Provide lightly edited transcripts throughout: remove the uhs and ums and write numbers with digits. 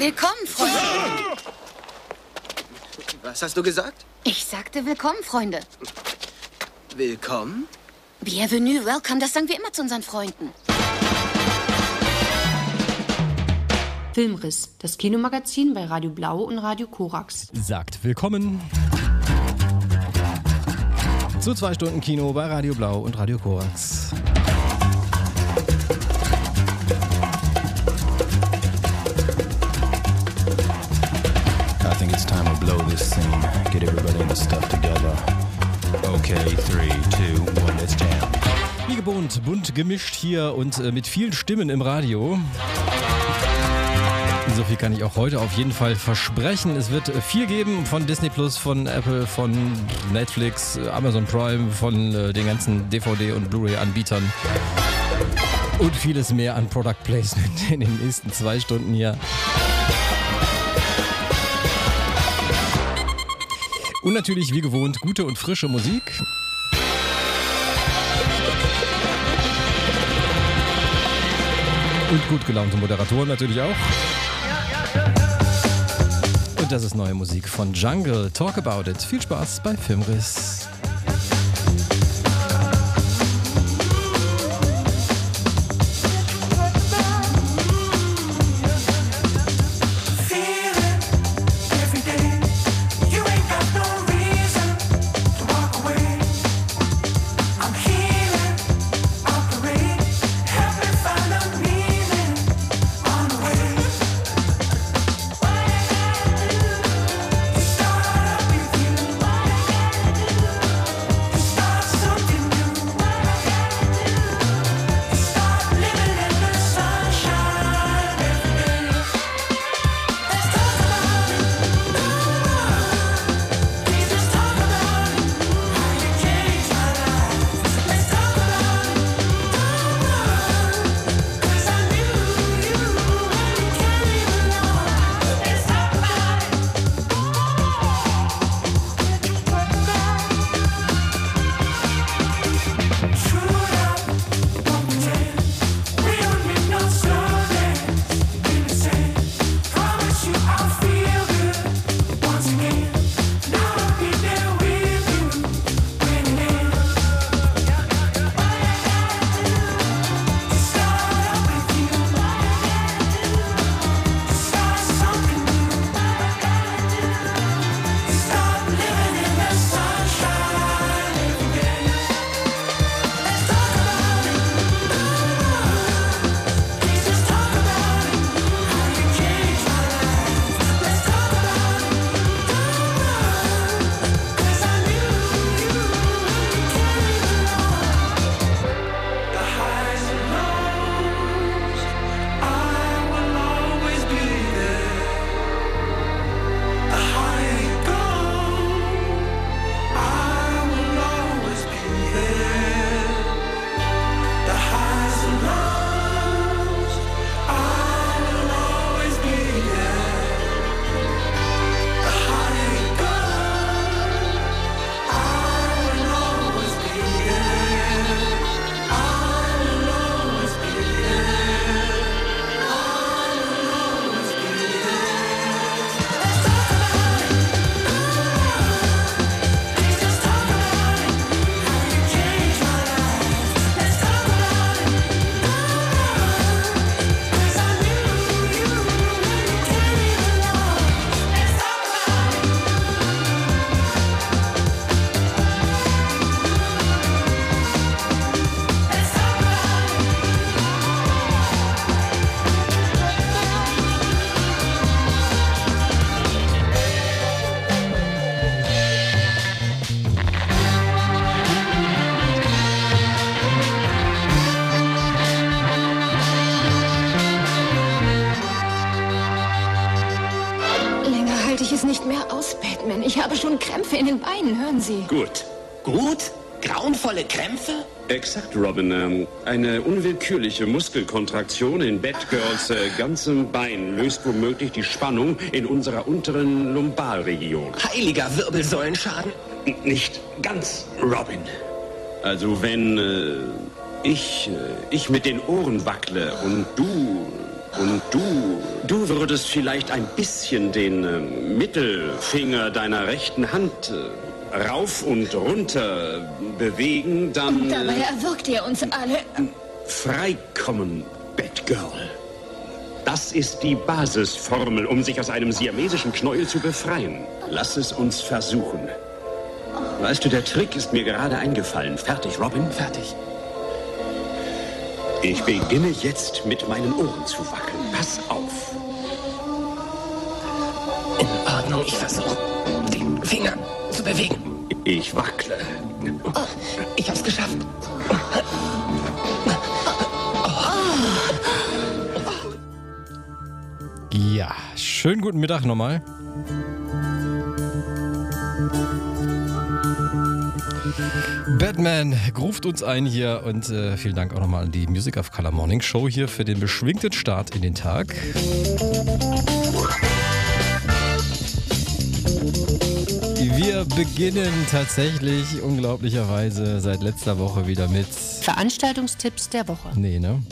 Willkommen, Freunde. Was hast du gesagt? Ich sagte willkommen, Freunde. Willkommen? Bienvenue, welcome, das sagen wir immer zu unseren Freunden. Filmriss, das Kinomagazin bei Radio Blau und Radio Korax. Sagt willkommen zu 2 Stunden Kino bei Radio Blau und Radio Korax. I think it's time to blow this scene. Get everybody in the stuff together. Okay, 3, 2, 1, let's jam. Wie gewohnt, bunt gemischt hier und mit vielen Stimmen im Radio. So viel kann ich auch heute auf jeden Fall versprechen. Es wird viel geben von Disney Plus, von Apple, von Netflix, Amazon Prime, von den ganzen DVD- und Blu-ray-Anbietern. Und vieles mehr an Product Placement in den nächsten 2 Stunden hier. Und natürlich, wie gewohnt, gute und frische Musik. Und gut gelaunte Moderatoren natürlich auch. Und das ist neue Musik von Jungle. Talk About It. Viel Spaß bei Filmriss. Ich habe schon Krämpfe in den Beinen, hören Sie. Gut. Gut? Grauenvolle Krämpfe? Exakt, Robin. Eine unwillkürliche Muskelkontraktion in Batgirls ganzem Bein löst womöglich die Spannung in unserer unteren Lumbalregion. Heiliger Wirbelsäulenschaden? Nicht ganz, Robin. Also wenn ich mit den Ohren wackle und du Und du würdest vielleicht ein bisschen den Mittelfinger deiner rechten Hand rauf und runter bewegen, dann... Dabei erwürgt er uns alle. Freikommen, Batgirl. Das ist die Basisformel, um sich aus einem siamesischen Knäuel zu befreien. Lass es uns versuchen. Weißt du, der Trick ist mir gerade eingefallen. Fertig, Robin? Fertig. Ich beginne jetzt mit meinen Ohren zu wackeln. Pass auf. In Ordnung, ich versuche, den Finger zu bewegen. Ich wackle. Ich hab's geschafft. Ja, schönen guten Mittag nochmal. Batman ruft uns ein hier und vielen Dank auch nochmal an die Music of Color Morning Show hier für den beschwingten Start in den Tag. Wir beginnen tatsächlich unglaublicherweise seit letzter Woche wieder mit Veranstaltungstipps der Woche. Nee, ne?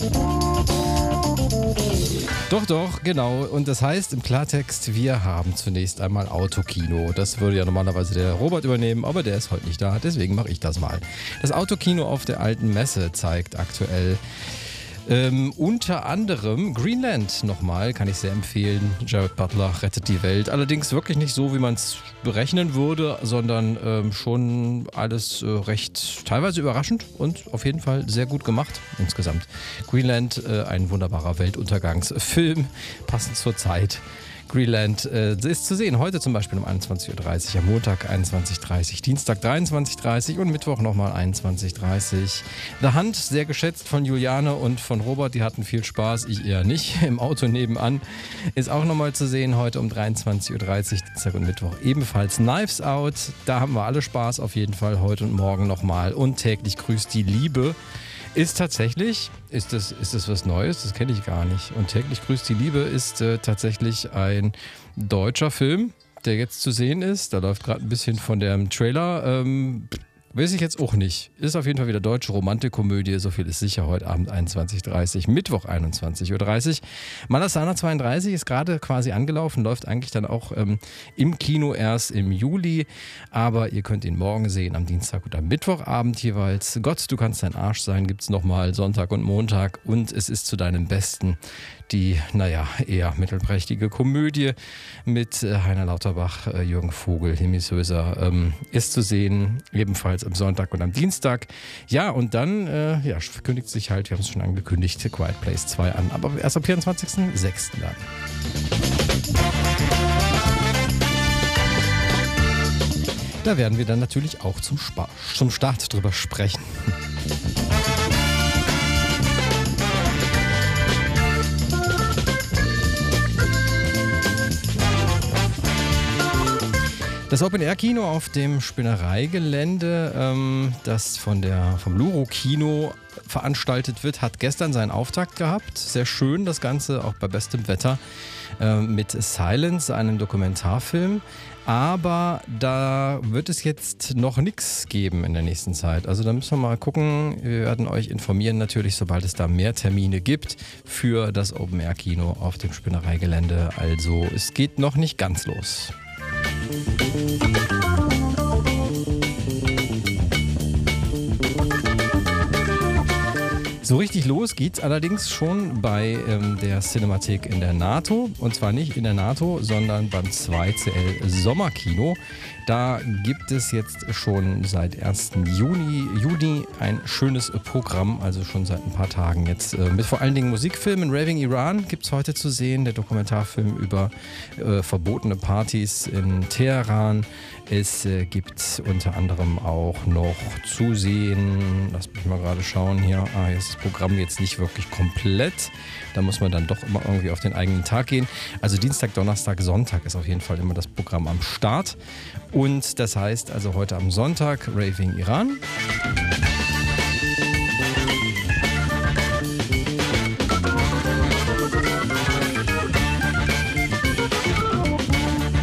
Doch, genau. Und das heißt im Klartext, wir haben zunächst einmal Autokino. Das würde ja normalerweise der Robert übernehmen, aber der ist heute nicht da, deswegen mache ich das mal. Das Autokino auf der Alten Messe zeigt aktuell unter anderem Greenland nochmal, kann ich sehr empfehlen. Jared Butler rettet die Welt. Allerdings wirklich nicht so, wie man es berechnen würde, sondern schon alles recht teilweise überraschend und auf jeden Fall sehr gut gemacht insgesamt. Greenland, ein wunderbarer Weltuntergangsfilm, passend zur Zeit. Greenland ist zu sehen, heute zum Beispiel um 21.30 Uhr, am Montag 21.30 Uhr, Dienstag 23.30 Uhr und Mittwoch nochmal 21.30 Uhr. The Hunt, sehr geschätzt von Juliane und von Robert, die hatten viel Spaß, ich eher nicht. Im Auto nebenan ist auch nochmal zu sehen, heute um 23.30 Uhr, Dienstag und Mittwoch ebenfalls. Knives Out, da haben wir alle Spaß auf jeden Fall, heute und morgen nochmal. Und täglich grüßt die Liebe. Ist tatsächlich, ist das was Neues? Das kenne ich gar nicht. Und täglich grüßt die Liebe ist tatsächlich ein deutscher Film, der jetzt zu sehen ist. Da läuft gerade ein bisschen von dem Trailer. Weiß ich jetzt auch nicht. Ist auf jeden Fall wieder deutsche Romantikkomödie. So viel ist sicher. Heute Abend 21.30 Uhr, Mittwoch 21.30 Uhr. Malasana 32 ist gerade quasi angelaufen. Läuft eigentlich dann auch im Kino erst im Juli. Aber ihr könnt ihn morgen sehen, am Dienstag oder Mittwochabend jeweils. Gott, du kannst dein Arsch sein, gibt es nochmal Sonntag und Montag. Und es ist zu deinem Besten die, eher mittelprächtige Komödie mit Heiner Lauterbach, Jürgen Vogel, Himis Höser ist zu sehen, ebenfalls am Sonntag und am Dienstag. Ja, und dann verkündigt sich halt, wir haben es schon angekündigt, Quiet Place 2 an, aber erst am 24.06. dann. Da werden wir dann natürlich auch zum Start drüber sprechen. Das Open-Air-Kino auf dem Spinnereigelände, das vom Luro-Kino veranstaltet wird, hat gestern seinen Auftakt gehabt. Sehr schön das Ganze, auch bei bestem Wetter, mit Silence, einem Dokumentarfilm. Aber da wird es jetzt noch nichts geben in der nächsten Zeit. Also da müssen wir mal gucken. Wir werden euch informieren natürlich, sobald es da mehr Termine gibt für das Open-Air-Kino auf dem Spinnereigelände. Also es geht noch nicht ganz los. So richtig los geht's allerdings schon bei der Cinemathek in der NATO. Und zwar nicht in der NATO, sondern beim 2CL Sommerkino. Da gibt es jetzt schon seit 1. Juni ein schönes Programm, also schon seit ein paar Tagen jetzt mit vor allen Dingen Musikfilmen. Raving Iran gibt es heute zu sehen, der Dokumentarfilm über verbotene Partys in Teheran. Es gibt unter anderem auch noch zu sehen, lass mich mal gerade schauen hier, hier ist das Programm jetzt nicht wirklich komplett, da muss man dann doch immer irgendwie auf den eigenen Tag gehen. Also Dienstag, Donnerstag, Sonntag ist auf jeden Fall immer das Programm am Start und das heißt also heute am Sonntag Raving Iran.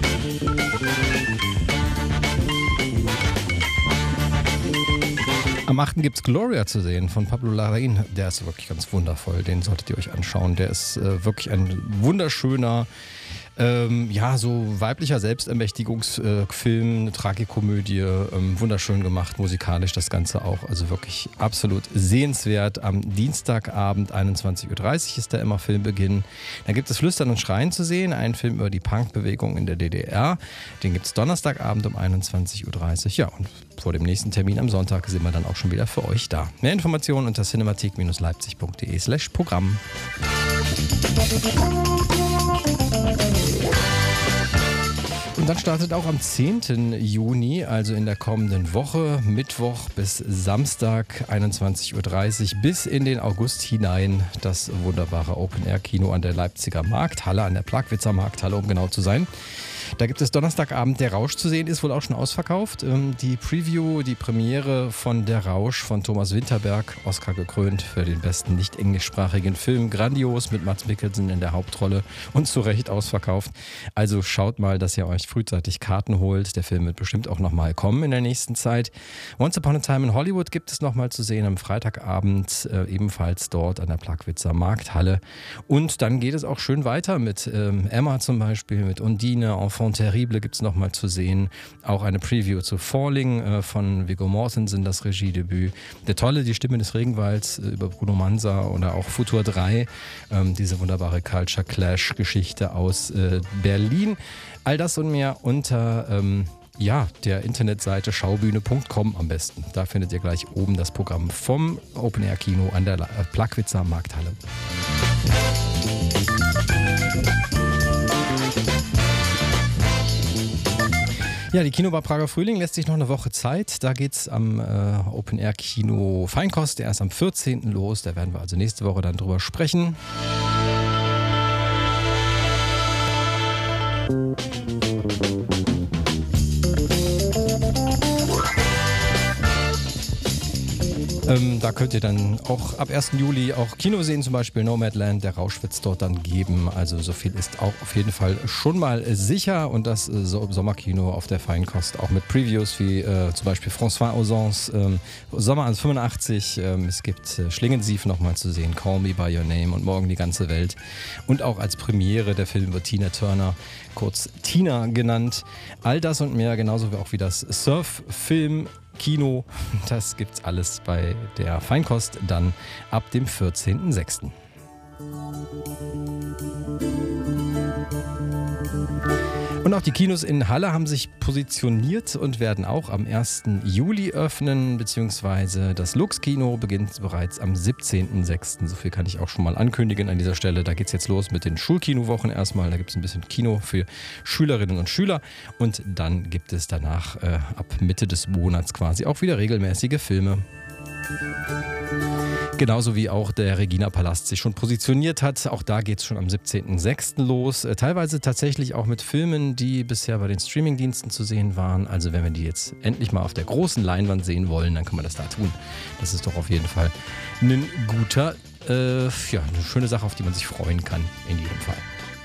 Am Am 8. gibt es Gloria zu sehen von Pablo Larraín. Der ist wirklich ganz wundervoll. Den solltet ihr euch anschauen. Der ist wirklich ein wunderschöner, so weiblicher Selbstermächtigungsfilm, eine Tragikomödie, wunderschön gemacht, musikalisch das Ganze auch, also wirklich absolut sehenswert. Am Dienstagabend 21.30 Uhr ist da immer Filmbeginn. Dann gibt es Flüstern und Schreien zu sehen, ein Film über die Punkbewegung in der DDR. Den gibt es Donnerstagabend um 21.30 Uhr. Ja, und vor dem nächsten Termin am Sonntag sind wir dann auch schon wieder für euch da. Mehr Informationen unter cinemathek-leipzig.de/Programm. Und dann startet auch am 10. Juni, also in der kommenden Woche, Mittwoch bis Samstag 21.30 Uhr bis in den August hinein, das wunderbare Open-Air-Kino an der Leipziger Markthalle, an der Plagwitzer Markthalle, um genau zu sein. Da gibt es Donnerstagabend Der Rausch zu sehen, ist wohl auch schon ausverkauft. Die Preview, die Premiere von Der Rausch von Thomas Winterberg, Oscar gekrönt für den besten nicht-englischsprachigen Film. Grandios mit Mads Mikkelsen in der Hauptrolle und zu Recht ausverkauft. Also schaut mal, dass ihr euch frühzeitig Karten holt. Der Film wird bestimmt auch nochmal kommen in der nächsten Zeit. Once Upon a Time in Hollywood gibt es nochmal zu sehen am Freitagabend, ebenfalls dort an der Plagwitzer Markthalle. Und dann geht es auch schön weiter mit Emma zum Beispiel, mit Undine, Enfant Terrible gibt es nochmal zu sehen. Auch eine Preview zu Falling von Viggo Mortensen, das Regiedebüt. Der Tolle, die Stimme des Regenwalds über Bruno Manza oder auch Futur 3, diese wunderbare Culture Clash Geschichte aus Berlin. All das und mehr unter der Internetseite schaubühne.com am besten. Da findet ihr gleich oben das Programm vom Open Air Kino an der Plagwitzer Markthalle. Ja, die Kinobar Prager Frühling lässt sich noch eine Woche Zeit. Da geht es am Open-Air-Kino Feinkost, der erst am 14. los. Da werden wir also nächste Woche dann drüber sprechen. Da könnt ihr dann auch ab 1. Juli auch Kino sehen, zum Beispiel Nomadland, Der Rausch wird es dort dann geben. Also so viel ist auch auf jeden Fall schon mal sicher. Und das Sommerkino auf der Feinkost auch mit Previews wie zum Beispiel François Ozons Sommer 85. Es gibt Schlingensief nochmal zu sehen, Call Me By Your Name und Morgen die ganze Welt. Und auch als Premiere der Film über Tina Turner, kurz Tina genannt. All das und mehr, genauso wie auch wie das Surf-Film Kino, das gibt's alles bei der Feinkost dann ab dem 14.06. Und auch die Kinos in Halle haben sich positioniert und werden auch am 1. Juli öffnen, beziehungsweise das Lux-Kino beginnt bereits am 17.06. So viel kann ich auch schon mal ankündigen an dieser Stelle. Da geht's jetzt los mit den Schulkinowochen erstmal. Da gibt es ein bisschen Kino für Schülerinnen und Schüler und dann gibt es danach ab Mitte des Monats quasi auch wieder regelmäßige Filme. Genauso wie auch der Regina-Palast sich schon positioniert hat. Auch da geht es schon am 17.06. los. Teilweise tatsächlich auch mit Filmen, die bisher bei den Streamingdiensten zu sehen waren. Also wenn wir die jetzt endlich mal auf der großen Leinwand sehen wollen, dann kann man das da tun. Das ist doch auf jeden Fall ein guter, eine schöne Sache, auf die man sich freuen kann, in jedem Fall.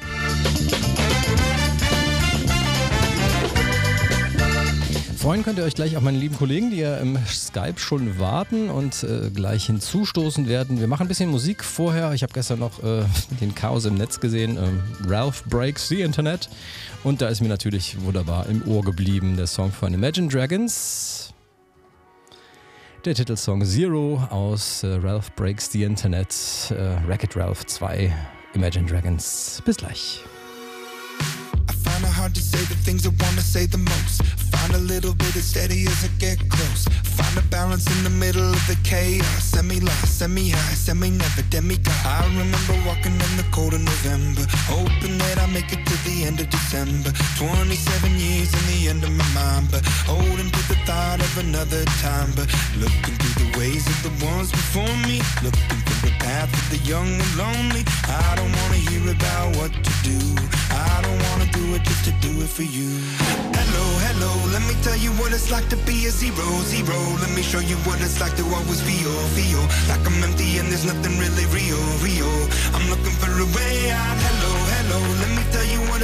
Freuen könnt ihr euch gleich auch meine lieben Kollegen, die ja im Skype schon warten und gleich hinzustoßen werden. Wir machen ein bisschen Musik vorher. Ich habe gestern noch den Chaos im Netz gesehen. Ralph Breaks the Internet. Und da ist mir natürlich wunderbar im Ohr geblieben der Song von Imagine Dragons. Der Titelsong Zero aus Ralph Breaks the Internet. Wreck-It Ralph 2. Imagine Dragons. Bis gleich. Find it hard to say the things I wanna say the most. Find a little bit of steady as I get close. Find a balance in the middle of the chaos. Semi-lost, semi-high, semi-never, demigod. I remember walking in the cold of November, hoping that I make it to the end of December. 27 years in the end of my mind, but holding to the thought of another time. But looking through the ways of the ones before me, looking through the path of the young and lonely. I don't wanna hear about what to do. I don't wanna do it just to do it for you. Hello, hello, let me tell you what it's like to be a zero, zero. Let me show you what it's like to always feel, feel like I'm empty and there's nothing really real, real. I'm looking for a way out. Hello, hello, let me tell you what it's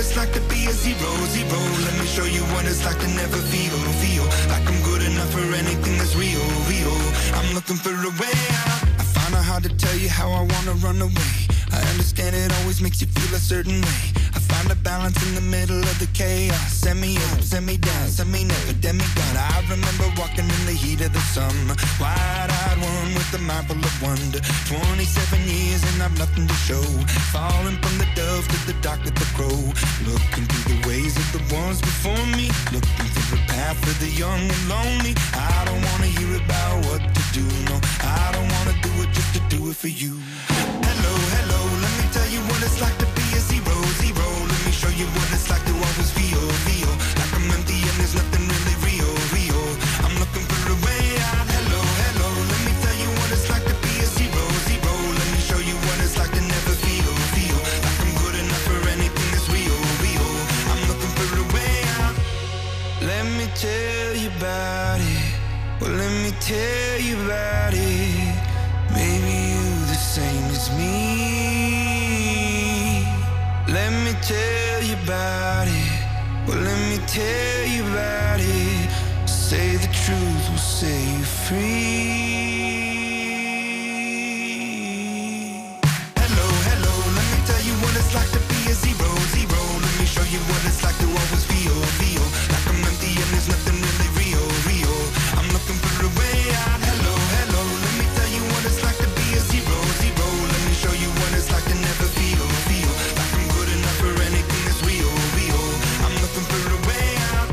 it's like to be a zero, zero. Let me show you what it's like to never feel, feel like I'm good enough for anything that's real, real. I'm looking for a way out. I find it hard to tell you how I wanna run away. I understand it always makes you feel a certain way. I find a balance in the middle of the chaos. Send me up, send me down, send me never, demigod. I remember walking in the heat of the summer, wide-eyed one with a mind full of wonder. 27 years and I've nothing to show. Falling from the dove to the dark of the crow. Looking through the ways of the ones before me. Looking for a path for the young and lonely. I don't wanna hear about what to do, no. I don't wanna do it just to do it for you. Hello, hello, let me tell you what it's like to be a zero, zero. Let me show you what it's like to always feel, feel like I'm empty and there's nothing really real, real. I'm looking for a way out. Hello, hello, let me tell you what it's like to be a zero, zero. Let me show you what it's like to never feel, feel like I'm good enough for anything that's real, real. I'm looking for a way out. Let me tell you about it. Well, let me tell you about it. Maybe you the same as me. Let me tell you about it. Well, let me tell you about it. Say the truth will set you free. Hello, hello, let me tell you what it's like to be a zero, zero. Let me show you what it's like to always feel, feel like I'm empty and there's nothing really real, real. I'm looking for a way out. Hello, hello, let me tell you what it's like to be a zero, zero. Let me show you what it's like to never feel, feel like I'm good enough for anything that's real, real. I'm looking for a way out.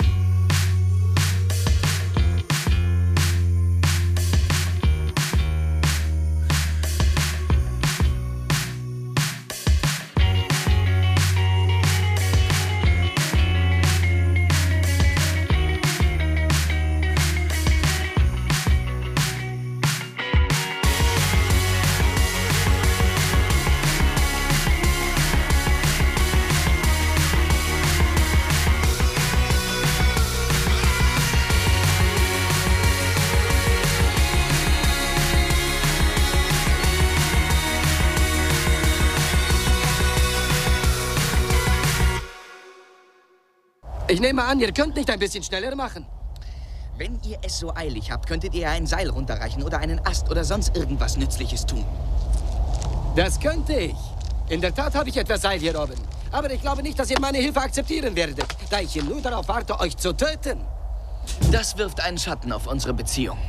Ich nehme an, ihr könnt nicht ein bisschen schneller machen. Wenn ihr es so eilig habt, könntet ihr ein Seil runterreichen oder einen Ast oder sonst irgendwas Nützliches tun. Das könnte ich. In der Tat habe ich etwas Seil hier oben. Aber ich glaube nicht, dass ihr meine Hilfe akzeptieren werdet, da ich hier nur darauf warte, euch zu töten. Das wirft einen Schatten auf unsere Beziehung.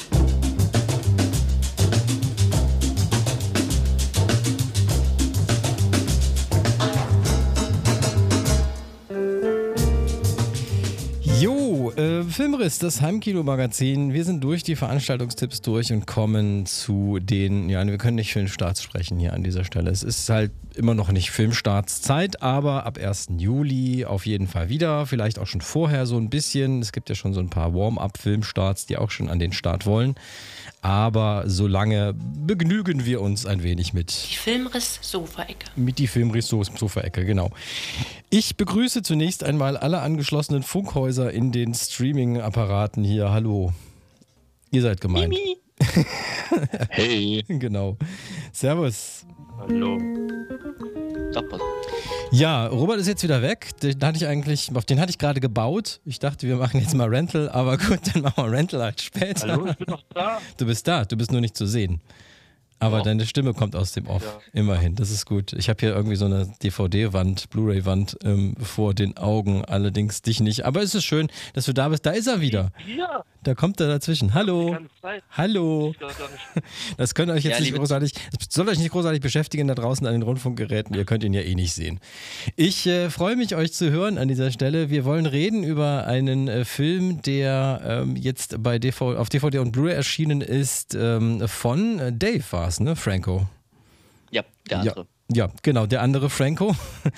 Jo, Filmriss, das Heimkino-Magazin. Wir sind durch die Veranstaltungstipps durch und kommen zu den, ja, wir können nicht Filmstarts sprechen hier an dieser Stelle. Es ist halt immer noch nicht Filmstartszeit, aber ab 1. Juli auf jeden Fall wieder. Vielleicht auch schon vorher so ein bisschen. Es gibt ja schon so ein paar Warm-up-Filmstarts, die auch schon an den Start wollen. Aber solange begnügen wir uns ein wenig mit. Die Filmriss-Sofaecke. Mit die Filmriss-Sofaecke, genau. Ich begrüße zunächst einmal alle angeschlossenen Funkhäuser in den Streaming-Apparaten hier. Hallo. Ihr seid gemeint. Mimi. Hey. Genau. Servus. Hallo. Sag was. Ja, Robert ist jetzt wieder weg. Auf den hatte ich gerade gebaut. Ich dachte, wir machen jetzt mal Rental, aber gut, dann machen wir Rental halt später. Hallo, ich bin noch da. Du bist da, du bist nur nicht zu sehen. Aber deine Stimme kommt aus dem Off. Ja. Immerhin, das ist gut. Ich habe hier irgendwie so eine DVD-Wand, Blu-ray-Wand vor den Augen, allerdings dich nicht. Aber es ist schön, dass du da bist. Da ist er wieder. Ja. Da kommt er dazwischen. Hallo. Hallo. Das könnt euch jetzt nicht großartig, das soll euch nicht großartig beschäftigen da draußen an den Rundfunkgeräten. Ihr könnt ihn ja eh nicht sehen. Ich freue mich, euch zu hören an dieser Stelle. Wir wollen reden über einen Film, der jetzt auf DVD und Blu-ray erschienen ist, von Dave war es, ne? Franco. Ja, der andere. Ja, genau, der andere Franco.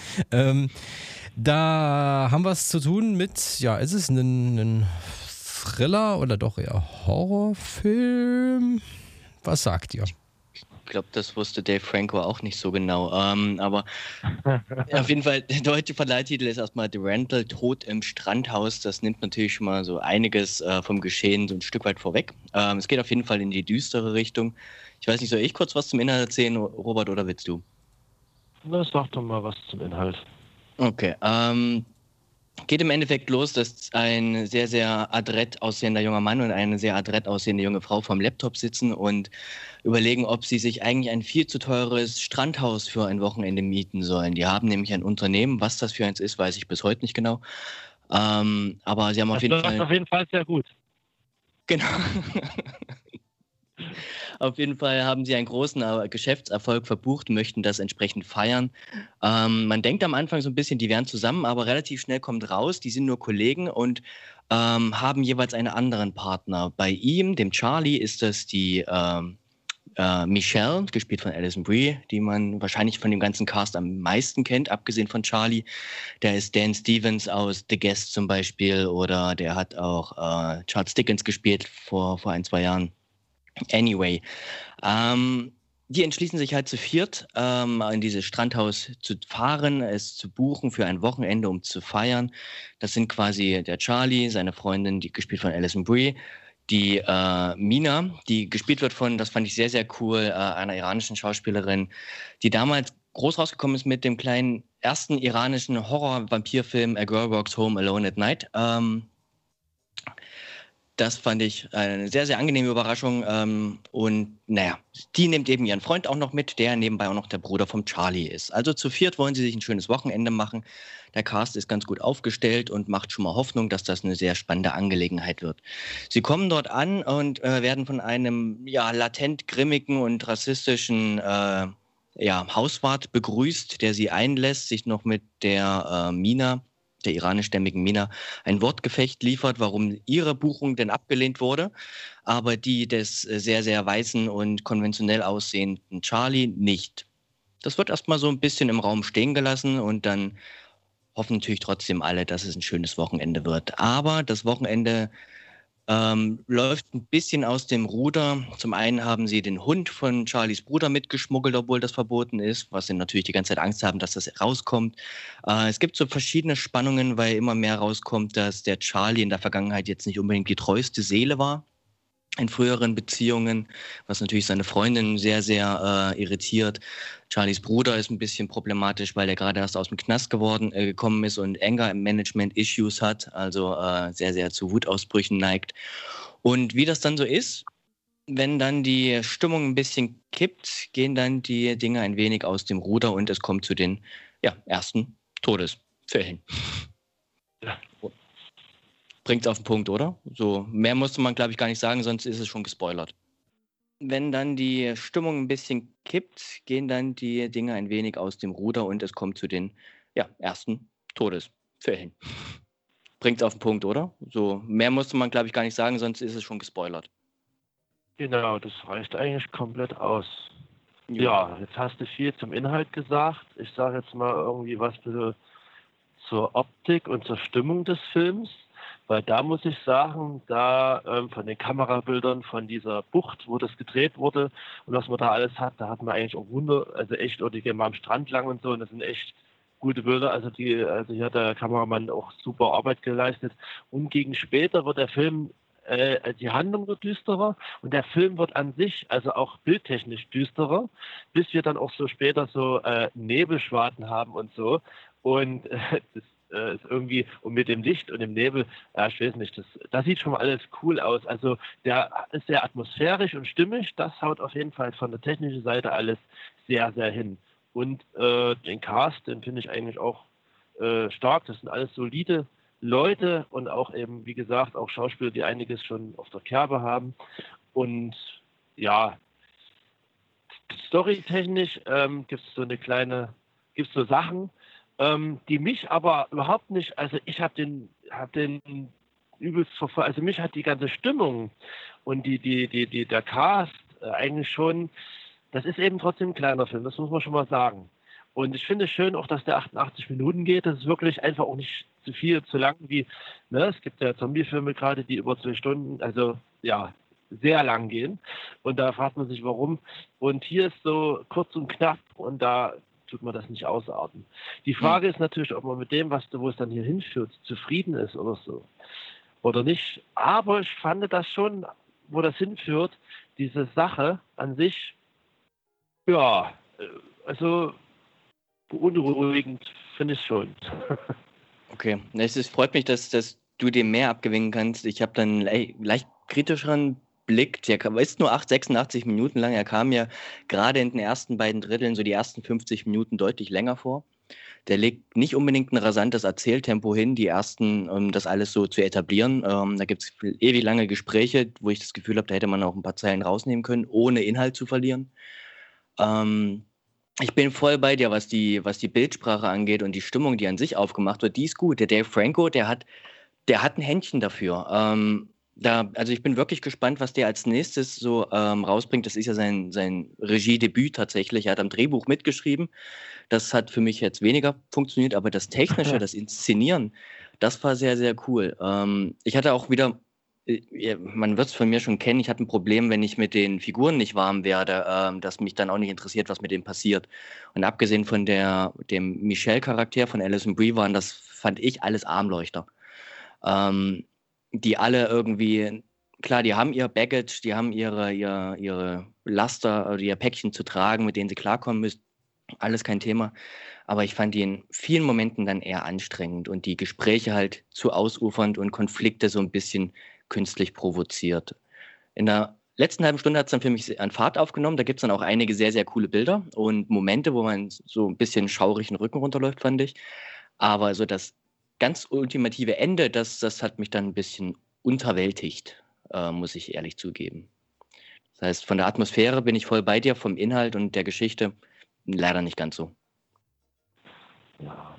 Da haben wir es zu tun mit, ja, ist es ein Thriller oder doch eher Horrorfilm? Was sagt ihr? Ich glaube, das wusste Dave Franco auch nicht so genau. Aber auf jeden Fall, der deutsche Verleihtitel ist erstmal The Rental, Tod im Strandhaus. Das nimmt natürlich schon mal so einiges vom Geschehen so ein Stück weit vorweg. Es geht auf jeden Fall in die düstere Richtung. Ich weiß nicht, soll ich kurz was zum Inhalt erzählen, Robert, oder willst du? Na, sag doch mal was zum Inhalt. Okay, geht im Endeffekt los, dass ein sehr, sehr adrett aussehender junger Mann und eine sehr adrett aussehende junge Frau vorm Laptop sitzen und überlegen, ob sie sich eigentlich ein viel zu teures Strandhaus für ein Wochenende mieten sollen. Die haben nämlich ein Unternehmen, was das für eins ist, weiß ich bis heute nicht genau. Aber sie haben Das läuft auf jeden Fall sehr gut. Genau. Auf jeden Fall haben sie einen großen Geschäftserfolg verbucht, möchten das entsprechend feiern. Man denkt am Anfang so ein bisschen, die wären zusammen, aber relativ schnell kommt raus, die sind nur Kollegen und haben jeweils einen anderen Partner. Bei ihm, dem Charlie, ist das die Michelle, gespielt von Alison Brie, die man wahrscheinlich von dem ganzen Cast am meisten kennt, abgesehen von Charlie. Der ist Dan Stevens aus The Guest zum Beispiel oder der hat auch Charles Dickens gespielt vor 1-2 Jahren. Anyway, die entschließen sich halt zu viert, in dieses Strandhaus zu fahren, es zu buchen für ein Wochenende, um zu feiern. Das sind quasi der Charlie, seine Freundin, die gespielt von Alison Brie, die Mina, die gespielt wird von, das fand ich sehr, sehr cool, einer iranischen Schauspielerin, die damals groß rausgekommen ist mit dem kleinen ersten iranischen Horror-Vampirfilm A Girl Walks Home Alone at Night. Das fand ich eine sehr, sehr angenehme Überraschung. Und naja, die nimmt eben ihren Freund auch noch mit, der nebenbei auch noch der Bruder vom Charlie ist. Also zu viert wollen sie sich ein schönes Wochenende machen. Der Cast ist ganz gut aufgestellt und macht schon mal Hoffnung, dass das eine sehr spannende Angelegenheit wird. Sie kommen dort an und werden von einem latent grimmigen und rassistischen Hauswart begrüßt, der sie einlässt, sich noch mit der Mina, der iranischstämmigen Mina, ein Wortgefecht liefert, warum ihre Buchung denn abgelehnt wurde, aber die des sehr, sehr weißen und konventionell aussehenden Charlie nicht. Das wird erstmal so ein bisschen im Raum stehen gelassen und dann hoffen natürlich trotzdem alle, dass es ein schönes Wochenende wird. Aber das Wochenende läuft ein bisschen aus dem Ruder. Zum einen haben sie den Hund von Charlies Bruder mitgeschmuggelt, obwohl das verboten ist, was sie natürlich die ganze Zeit Angst haben, dass das rauskommt. Es gibt so verschiedene Spannungen, weil immer mehr rauskommt, dass der Charlie in der Vergangenheit jetzt nicht unbedingt die treueste Seele war in früheren Beziehungen, was natürlich seine Freundin sehr, sehr irritiert. Charlies Bruder ist ein bisschen problematisch, weil er gerade erst aus dem Knast gekommen ist und Anger-Management-Issues hat, also sehr, sehr zu Wutausbrüchen neigt. Und wie das dann so ist, wenn dann die Stimmung ein bisschen kippt, gehen dann die Dinge ein wenig aus dem Ruder und es kommt zu den ersten Todesfällen. Ja. Bringt's auf den Punkt, oder? So, mehr musste man, glaube ich, gar nicht sagen, sonst ist es schon gespoilert. Wenn dann die Stimmung ein bisschen kippt, gehen dann die Dinge ein wenig aus dem Ruder und es kommt zu den ersten Todesfällen. Bringt's auf den Punkt, oder? So, mehr musste man, glaube ich, gar nicht sagen, sonst ist es schon gespoilert. Genau, das reicht eigentlich komplett aus. Ja, jetzt hast du viel zum Inhalt gesagt. Ich sage jetzt mal irgendwie was zur Optik und zur Stimmung des Films. Weil da muss ich sagen, von den Kamerabildern von dieser Bucht, wo das gedreht wurde und was man da alles hat, da hat man eigentlich auch die gehen mal am Strand lang und so, und das sind echt gute Bilder. Also hier hat der Kameramann auch super Arbeit geleistet. Und gegen später wird der Film, die Handlung wird düsterer und der Film wird an sich, also auch bildtechnisch düsterer, bis wir dann auch so später so Nebelschwaden haben und so. Und das ist irgendwie, und mit dem Licht und dem Nebel, ich weiß nicht, das sieht schon mal alles cool aus. Also der ist sehr atmosphärisch und stimmig, das haut auf jeden Fall von der technischen Seite alles sehr, sehr hin. Und den Cast, den finde ich eigentlich auch stark, das sind alles solide Leute und auch eben, wie gesagt, auch Schauspieler, die einiges schon auf der Kerbe haben. Und ja, storytechnisch gibt es so Sachen, die mich aber überhaupt nicht, also ich habe den übelst verfolgt, also mich hat die ganze Stimmung und der Cast eigentlich schon, das ist eben trotzdem ein kleiner Film, das muss man schon mal sagen. Und ich finde es schön auch, dass der 88 Minuten geht, das ist wirklich einfach auch nicht zu viel, zu lang wie, es gibt ja Zombie-Filme gerade, die über 2 Stunden, also ja, sehr lang gehen und da fragt man sich, warum. Und hier ist so kurz und knapp und da tut man das nicht ausarten. Die Frage ist natürlich, ob man mit dem, wo es dann hier hinführt, zufrieden ist oder so. Oder nicht. Aber ich fand das schon, wo das hinführt, diese Sache an sich, ja, also beunruhigend finde ich schon. Okay, es freut mich, dass du dem mehr abgewinnen kannst. Ich habe dann leicht kritischeren Blick. Der ist nur 86 Minuten lang. Er kam mir gerade in den ersten beiden Dritteln, so die ersten 50 Minuten deutlich länger vor. Der legt nicht unbedingt ein rasantes Erzähltempo hin, die ersten, um das alles so zu etablieren. Da gibt es ewig lange Gespräche, wo ich das Gefühl habe, da hätte man auch ein paar Zeilen rausnehmen können, ohne Inhalt zu verlieren. Ich bin voll bei dir, was die Bildsprache angeht und die Stimmung, die an sich aufgemacht wird, die ist gut. Der Dave Franco, der hat ein Händchen dafür. Also ich bin wirklich gespannt, was der als nächstes so rausbringt. Das ist ja sein Regiedebüt tatsächlich. Er hat am Drehbuch mitgeschrieben. Das hat für mich jetzt weniger funktioniert, aber das Technische, das Inszenieren, das war sehr, sehr cool. Ich hatte auch wieder, man wird es von mir schon kennen, ich hatte ein Problem, wenn ich mit den Figuren nicht warm werde, dass mich dann auch nicht interessiert, was mit denen passiert. Und abgesehen von dem Michelle-Charakter von Alison Brie das fand ich alles Armleuchter. Die alle irgendwie, klar, die haben ihr Baggage, die haben ihre Laster oder ihr Päckchen zu tragen, mit denen sie klarkommen müssen. Alles kein Thema. Aber ich fand die in vielen Momenten dann eher anstrengend und die Gespräche halt zu ausufernd und Konflikte so ein bisschen künstlich provoziert. In der letzten halben Stunde hat es dann für mich an Fahrt aufgenommen. Da gibt es dann auch einige sehr, sehr coole Bilder und Momente, wo man so ein bisschen schaurig den Rücken runterläuft, fand ich. Aber so das ganz ultimative Ende, das hat mich dann ein bisschen unterwältigt, muss ich ehrlich zugeben. Das heißt, von der Atmosphäre bin ich voll bei dir, vom Inhalt und der Geschichte leider nicht ganz so. Ja.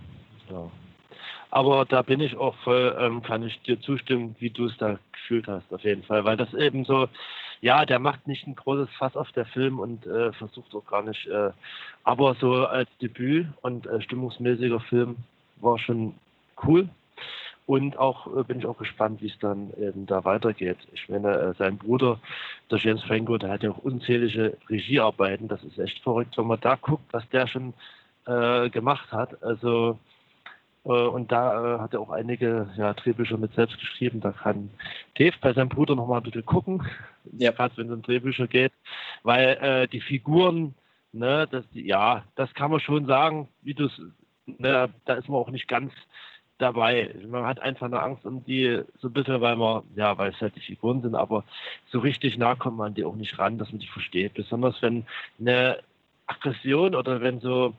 Aber da bin ich auch voll, kann ich dir zustimmen, wie du es da gefühlt hast, auf jeden Fall. Weil das eben so, ja, der macht nicht ein großes Fass auf der Film und versucht auch gar nicht, aber so als Debüt und stimmungsmäßiger Film war schon cool. Und auch bin ich auch gespannt, wie es dann eben da weitergeht. Ich meine, sein Bruder, der James Franco, der hat ja auch unzählige Regiearbeiten. Das ist echt verrückt, wenn man da guckt, was der schon gemacht hat. Also und da hat er auch einige Drehbücher mit selbst geschrieben. Da kann Dave bei seinem Bruder noch mal ein bisschen gucken, gerade wenn es um Drehbücher geht, weil die Figuren, ne, das kann man schon sagen, wie du es, ne, da ist man auch nicht ganz dabei. Man hat einfach eine Angst um die, so ein bisschen, weil es halt die Figuren sind, aber so richtig nah kommt man an die auch nicht ran, dass man die versteht. Besonders wenn eine Aggression oder wenn so,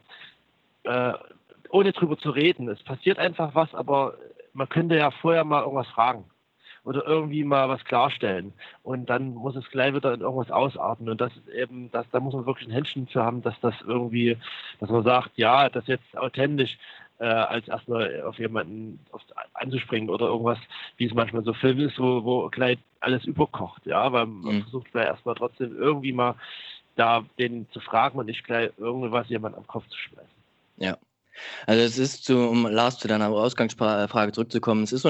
ohne drüber zu reden, es passiert einfach was, aber man könnte ja vorher mal irgendwas fragen oder irgendwie mal was klarstellen und dann muss es gleich wieder in irgendwas ausarten und das ist eben, da muss man wirklich ein Händchen für haben, dass das irgendwie, dass man sagt, ja, das jetzt authentisch als erstmal auf jemanden anzuspringen oder irgendwas, wie es manchmal so Filme ist, wo gleich alles überkocht, ja, weil man versucht vielleicht erstmal trotzdem irgendwie mal da den zu fragen und nicht gleich irgendwas jemand am Kopf zu schmeißen. Ja, also es ist so, um Lars zu deiner Ausgangsfrage zurückzukommen, es ist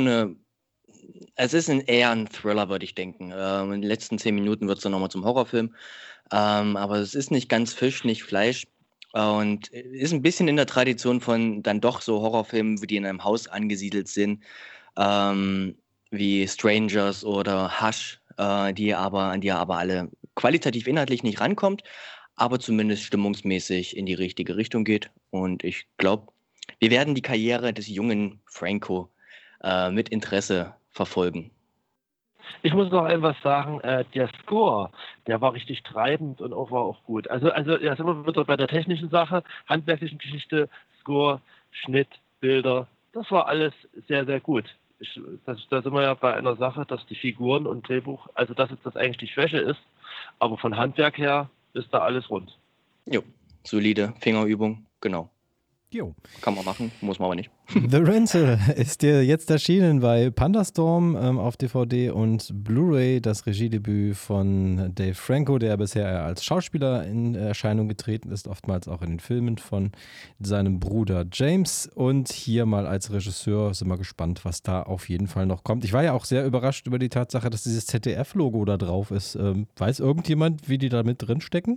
eher ein Thriller, würde ich denken. In den letzten 10 Minuten wird es dann nochmal zum Horrorfilm, aber es ist nicht ganz Fisch, nicht Fleisch. Und ist ein bisschen in der Tradition von dann doch so Horrorfilmen, die in einem Haus angesiedelt sind, wie Strangers oder Hush, an die aber alle qualitativ inhaltlich nicht rankommt, aber zumindest stimmungsmäßig in die richtige Richtung geht. Und ich glaube, wir werden die Karriere des jungen Franco mit Interesse verfolgen. Ich muss noch etwas sagen, der Score, der war richtig treibend und war auch gut. Also ja, sind wir wieder bei der technischen Sache, handwerklichen Geschichte, Score, Schnitt, Bilder, das war alles sehr, sehr gut. Da sind wir ja bei einer Sache, dass die Figuren und Drehbuch, also dass jetzt das eigentlich die Schwäche ist, aber von Handwerk her ist da alles rund. Jo, solide Fingerübung, genau. Jo. Kann man machen, muss man aber nicht. The Rental ist dir jetzt erschienen bei Pandastorm auf DVD und Blu-ray, das Regiedebüt von Dave Franco, der bisher als Schauspieler in Erscheinung getreten ist, oftmals auch in den Filmen von seinem Bruder James und hier mal als Regisseur. Sind wir gespannt, was da auf jeden Fall noch kommt. Ich war ja auch sehr überrascht über die Tatsache, dass dieses ZDF-Logo da drauf ist. Weiß irgendjemand, wie die da mit drin stecken?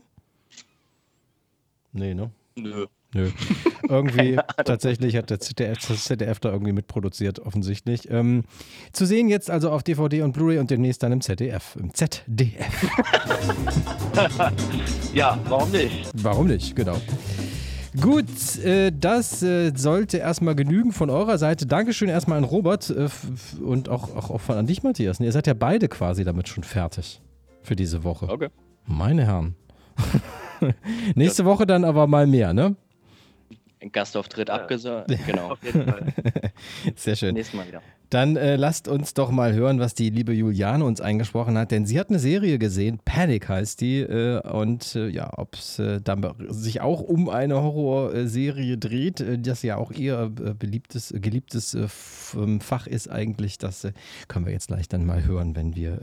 Nee, ne? Nö. Irgendwie tatsächlich hat das ZDF da irgendwie mitproduziert, offensichtlich. Zu sehen jetzt also auf DVD und Blu-ray und demnächst dann im ZDF. Im ZDF. Ja, warum nicht? Warum nicht, genau. Gut, das sollte erstmal genügen von eurer Seite. Dankeschön erstmal an Robert und auch an dich, Matthias. Ihr seid ja beide quasi damit schon fertig für diese Woche. Okay. Meine Herren. Nächste Woche dann aber mal mehr, ne? Gastauftritt abgesagt. Genau. Auf jeden Fall. Sehr schön. Nächstes Mal wieder. Dann lasst uns doch mal hören, was die liebe Juliane uns eingesprochen hat, denn sie hat eine Serie gesehen, Panic heißt die, ob es sich auch um eine Horrorserie dreht, das ja auch ihr geliebtes Fach ist eigentlich, das können wir jetzt gleich dann mal hören, wenn wir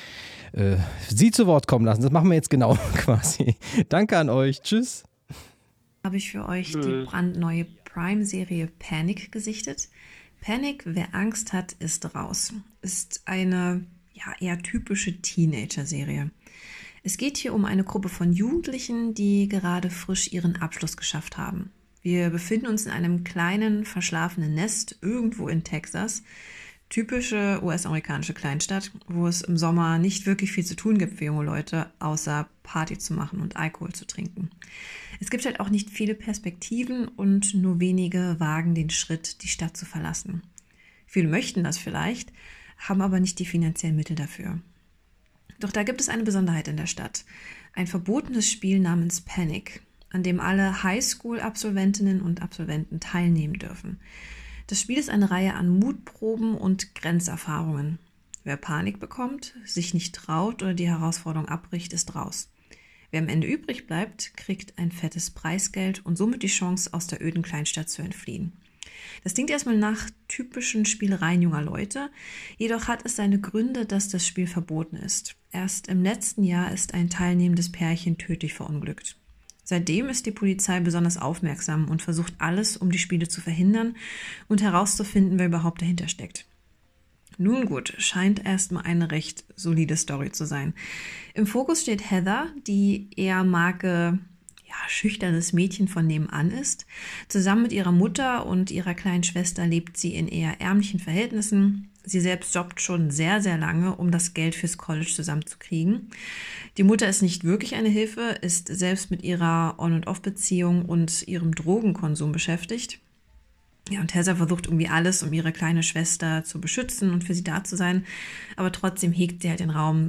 sie zu Wort kommen lassen. Das machen wir jetzt genau quasi. Danke an euch. Tschüss. Habe ich für euch die brandneue Prime-Serie Panic gesichtet. Panic, wer Angst hat, ist raus. Ist eine eher typische Teenager-Serie. Es geht hier um eine Gruppe von Jugendlichen, die gerade frisch ihren Abschluss geschafft haben. Wir befinden uns in einem kleinen, verschlafenen Nest irgendwo in Texas. Typische US-amerikanische Kleinstadt, wo es im Sommer nicht wirklich viel zu tun gibt für junge Leute, außer Party zu machen und Alkohol zu trinken. Es gibt halt auch nicht viele Perspektiven und nur wenige wagen den Schritt, die Stadt zu verlassen. Viele möchten das vielleicht, haben aber nicht die finanziellen Mittel dafür. Doch da gibt es eine Besonderheit in der Stadt. Ein verbotenes Spiel namens Panic, an dem alle Highschool-Absolventinnen und Absolventen teilnehmen dürfen. Das Spiel ist eine Reihe an Mutproben und Grenzerfahrungen. Wer Panik bekommt, sich nicht traut oder die Herausforderung abbricht, ist raus. Wer am Ende übrig bleibt, kriegt ein fettes Preisgeld und somit die Chance, aus der öden Kleinstadt zu entfliehen. Das klingt erstmal nach typischen Spielereien junger Leute, jedoch hat es seine Gründe, dass das Spiel verboten ist. Erst im letzten Jahr ist ein teilnehmendes Pärchen tödlich verunglückt. Seitdem ist die Polizei besonders aufmerksam und versucht alles, um die Spiele zu verhindern und herauszufinden, wer überhaupt dahinter steckt. Nun gut, scheint erstmal eine recht solide Story zu sein. Im Fokus steht Heather, die eher Marke schüchternes Mädchen von nebenan ist. Zusammen mit ihrer Mutter und ihrer kleinen Schwester lebt sie in eher ärmlichen Verhältnissen. Sie selbst jobbt schon sehr, sehr lange, um das Geld fürs College zusammenzukriegen. Die Mutter ist nicht wirklich eine Hilfe, ist selbst mit ihrer On- und Off-Beziehung und ihrem Drogenkonsum beschäftigt. Ja, und Heather versucht irgendwie alles, um ihre kleine Schwester zu beschützen und für sie da zu sein. Aber trotzdem hegt sie halt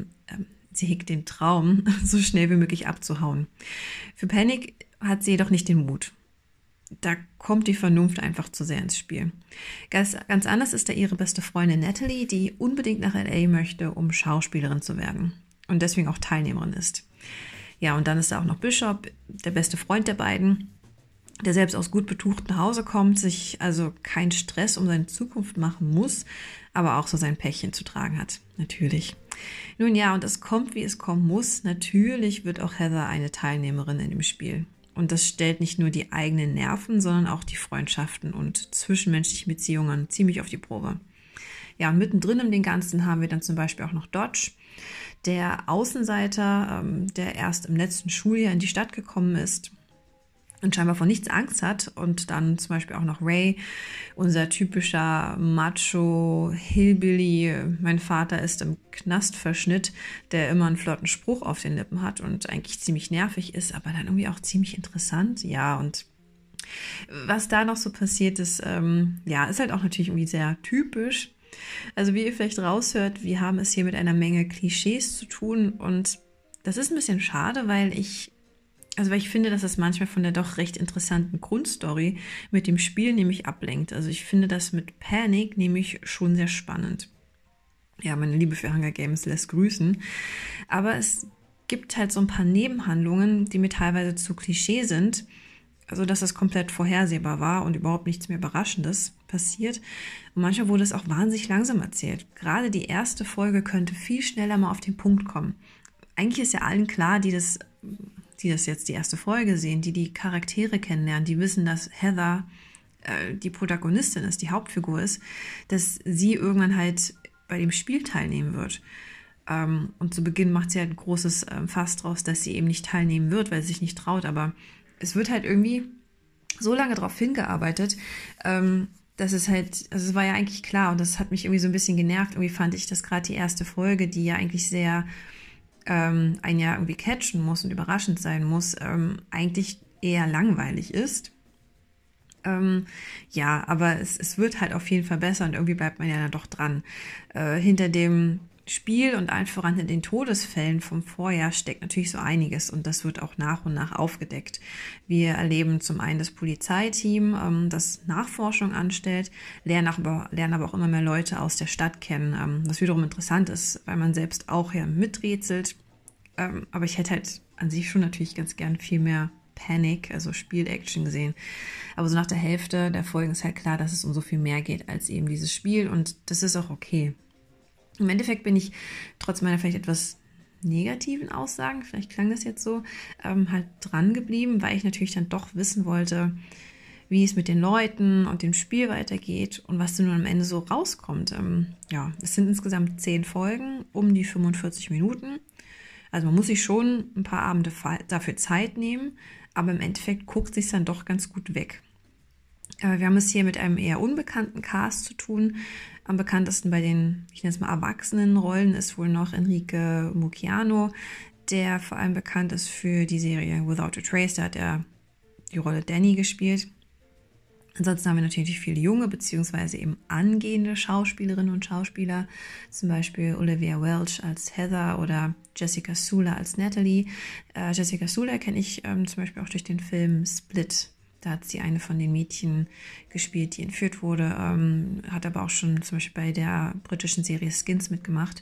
den Traum, so schnell wie möglich abzuhauen. Für Panic hat sie jedoch nicht den Mut. Da kommt die Vernunft einfach zu sehr ins Spiel. Ganz anders ist da ihre beste Freundin Natalie, die unbedingt nach LA möchte, um Schauspielerin zu werden und deswegen auch Teilnehmerin ist. Ja, und dann ist da auch noch Bishop, der beste Freund der beiden, der selbst aus gut betucht nach Hause kommt, sich also keinen Stress um seine Zukunft machen muss, aber auch so sein Päckchen zu tragen hat, natürlich. Nun ja, und es kommt, wie es kommen muss. Natürlich wird auch Heather eine Teilnehmerin in dem Spiel. Und das stellt nicht nur die eigenen Nerven, sondern auch die Freundschaften und zwischenmenschlichen Beziehungen ziemlich auf die Probe. Ja, und mittendrin in dem Ganzen haben wir dann zum Beispiel auch noch Dodge, der Außenseiter, der erst im letzten Schuljahr in die Stadt gekommen ist und scheinbar vor nichts Angst hat. Und dann zum Beispiel auch noch Ray, unser typischer Macho-Hillbilly. Mein Vater ist im Knastverschnitt, der immer einen flotten Spruch auf den Lippen hat und eigentlich ziemlich nervig ist, aber dann irgendwie auch ziemlich interessant. Ja, und was da noch so passiert ist, ist halt auch natürlich irgendwie sehr typisch. Also wie ihr vielleicht raushört, wir haben es hier mit einer Menge Klischees zu tun und das ist ein bisschen schade, weil ich finde, dass es manchmal von der doch recht interessanten Grundstory mit dem Spiel nämlich ablenkt. Also ich finde das mit Panic nämlich schon sehr spannend. Ja, meine Liebe für Hunger Games lässt grüßen. Aber es gibt halt so ein paar Nebenhandlungen, die mir teilweise zu Klischee sind. Also dass das komplett vorhersehbar war und überhaupt nichts mehr Überraschendes passiert. Und manchmal wurde es auch wahnsinnig langsam erzählt. Gerade die erste Folge könnte viel schneller mal auf den Punkt kommen. Eigentlich ist ja allen klar, die das jetzt die erste Folge sehen, die Charaktere kennenlernen, die wissen, dass Heather die Protagonistin ist, die Hauptfigur ist, dass sie irgendwann halt bei dem Spiel teilnehmen wird. Und zu Beginn macht sie halt ein großes Fass draus, dass sie eben nicht teilnehmen wird, weil sie sich nicht traut. Aber es wird halt irgendwie so lange darauf hingearbeitet, dass es halt, also es war ja eigentlich klar und das hat mich irgendwie so ein bisschen genervt. Irgendwie fand ich, dass gerade die erste Folge, die ja eigentlich sehr ein Jahr irgendwie catchen muss und überraschend sein muss, eigentlich eher langweilig ist. Ja, aber es wird halt auf jeden Fall besser und irgendwie bleibt man ja dann doch dran. Hinter dem Spiel und allen voran hinter den Todesfällen vom Vorjahr steckt natürlich so einiges und das wird auch nach und nach aufgedeckt. Wir erleben zum einen das Polizeiteam, das Nachforschung anstellt, lernen aber auch immer mehr Leute aus der Stadt kennen, was wiederum interessant ist, weil man selbst auch ja miträtselt. Aber ich hätte halt an sich schon natürlich ganz gern viel mehr Panic, also Spiel-Action gesehen. Aber so nach der Hälfte der Folgen ist halt klar, dass es um so viel mehr geht als eben dieses Spiel und das ist auch okay. Im Endeffekt bin ich trotz meiner vielleicht etwas negativen Aussagen, vielleicht klang das jetzt so, halt dran geblieben, weil ich natürlich dann doch wissen wollte, wie es mit den Leuten und dem Spiel weitergeht und was denn nun am Ende so rauskommt. Ja, es sind insgesamt 10 Folgen, um die 45 Minuten. Also man muss sich schon ein paar Abende dafür Zeit nehmen, aber im Endeffekt guckt es sich dann doch ganz gut weg. Wir haben es hier mit einem eher unbekannten Cast zu tun. Am bekanntesten bei den, ich nenne es mal Erwachsenenrollen, ist wohl noch Enrique Mucciano, der vor allem bekannt ist für die Serie Without a Trace. Da hat er die Rolle Danny gespielt. Ansonsten haben wir natürlich viele junge bzw. eben angehende Schauspielerinnen und Schauspieler, zum Beispiel Olivia Welch als Heather oder Jessica Sula als Natalie. Jessica Sula kenne ich zum Beispiel auch durch den Film Split. Da hat sie eine von den Mädchen gespielt, die entführt wurde, hat aber auch schon zum Beispiel bei der britischen Serie Skins mitgemacht.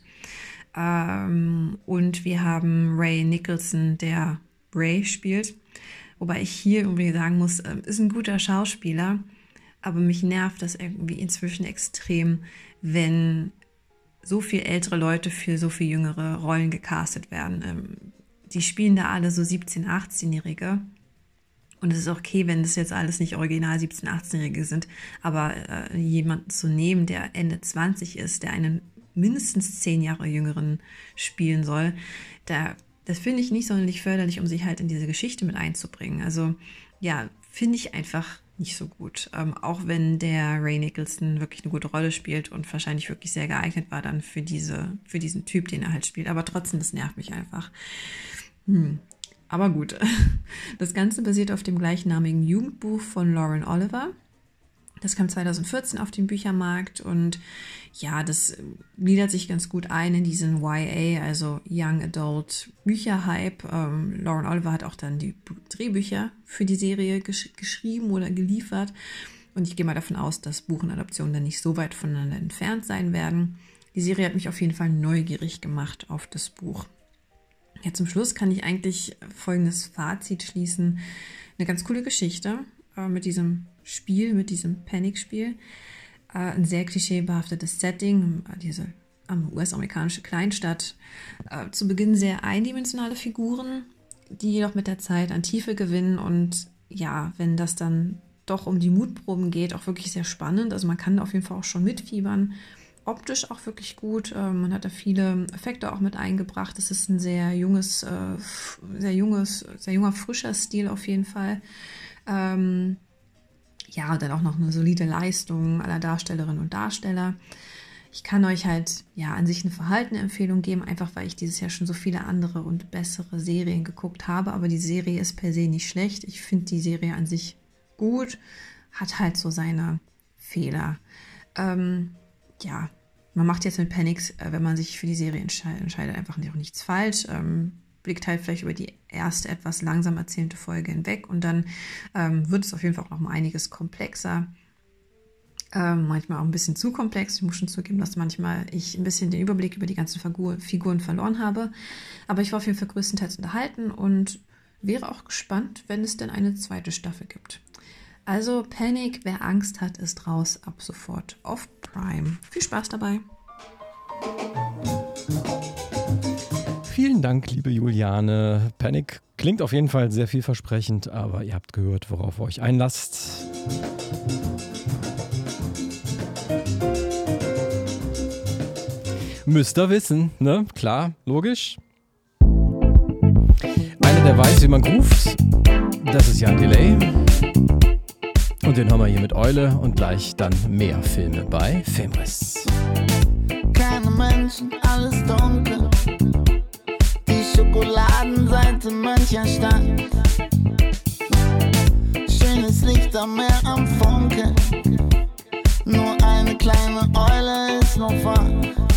Und wir haben Ray Nicholson, der Ray spielt. Wobei ich hier irgendwie sagen muss, ist ein guter Schauspieler, aber mich nervt das irgendwie inzwischen extrem, wenn so viel ältere Leute für so viel jüngere Rollen gecastet werden. Die spielen da alle so 17-, 18-Jährige. Und es ist okay, wenn das jetzt alles nicht original 17-, 18-Jährige sind, aber jemanden zu nehmen, der Ende 20 ist, der einen mindestens 10 Jahre jüngeren spielen soll, das finde ich nicht sonderlich förderlich, um sich halt in diese Geschichte mit einzubringen. Also ja, finde ich einfach nicht so gut. Auch wenn der Ray Nicholson wirklich eine gute Rolle spielt und wahrscheinlich wirklich sehr geeignet war dann für diesen Typ, den er halt spielt. Aber trotzdem, das nervt mich einfach. Aber gut, das Ganze basiert auf dem gleichnamigen Jugendbuch von Lauren Oliver. Das kam 2014 auf den Büchermarkt und ja, das gliedert sich ganz gut ein in diesen YA, also Young Adult Bücherhype. Lauren Oliver hat auch dann die Drehbücher für die Serie geschrieben oder geliefert und ich gehe mal davon aus, dass Buch und Adaption dann nicht so weit voneinander entfernt sein werden. Die Serie hat mich auf jeden Fall neugierig gemacht auf das Buch. Ja, zum Schluss kann ich eigentlich folgendes Fazit schließen. Eine ganz coole Geschichte mit diesem Spiel, mit diesem Panic-Spiel. Ein sehr klischeebehaftetes Setting, diese US-amerikanische Kleinstadt. Zu Beginn sehr eindimensionale Figuren, die jedoch mit der Zeit an Tiefe gewinnen und ja, wenn das dann doch um die Mutproben geht, auch wirklich sehr spannend. Also man kann auf jeden Fall auch schon mitfiebern. Optisch auch wirklich gut. Man hat da viele Effekte auch mit eingebracht. Es ist ein sehr junger, frischer Stil auf jeden Fall. Ja, und dann auch noch eine solide Leistung aller Darstellerinnen und Darsteller. Ich kann euch halt ja an sich eine Verhaltenempfehlung geben, einfach weil ich dieses Jahr schon so viele andere und bessere Serien geguckt habe. Aber die Serie ist per se nicht schlecht. Ich finde die Serie an sich gut, hat halt so seine Fehler. Ja, man macht jetzt mit Panics, wenn man sich für die Serie entscheidet, einfach auch nichts falsch. Blickt halt vielleicht über die erste etwas langsam erzählte Folge hinweg und dann wird es auf jeden Fall auch noch mal einiges komplexer. Manchmal auch ein bisschen zu komplex. Ich muss schon zugeben, dass manchmal ich ein bisschen den Überblick über die ganzen Figuren verloren habe. Aber ich war auf jeden Fall größtenteils unterhalten und wäre auch gespannt, wenn es denn eine zweite Staffel gibt. Also Panic, wer Angst hat, ist raus ab sofort auf Prime. Viel Spaß dabei. Vielen Dank, liebe Juliane. Panic klingt auf jeden Fall sehr vielversprechend, aber ihr habt gehört, worauf ihr euch einlasst. Müsst ihr wissen, ne? Klar, logisch. Einer, der weiß, wie man ruft, das ist Jan Delay. Und den haben wir hier mit Eule und gleich dann mehr Filme bei Filmriss. Keine Menschen, alles dunkel. Die Schokoladenseite mancher Stadt. Schönes Licht da mehr am Funkeln. Nur eine kleine Eule ist noch wach.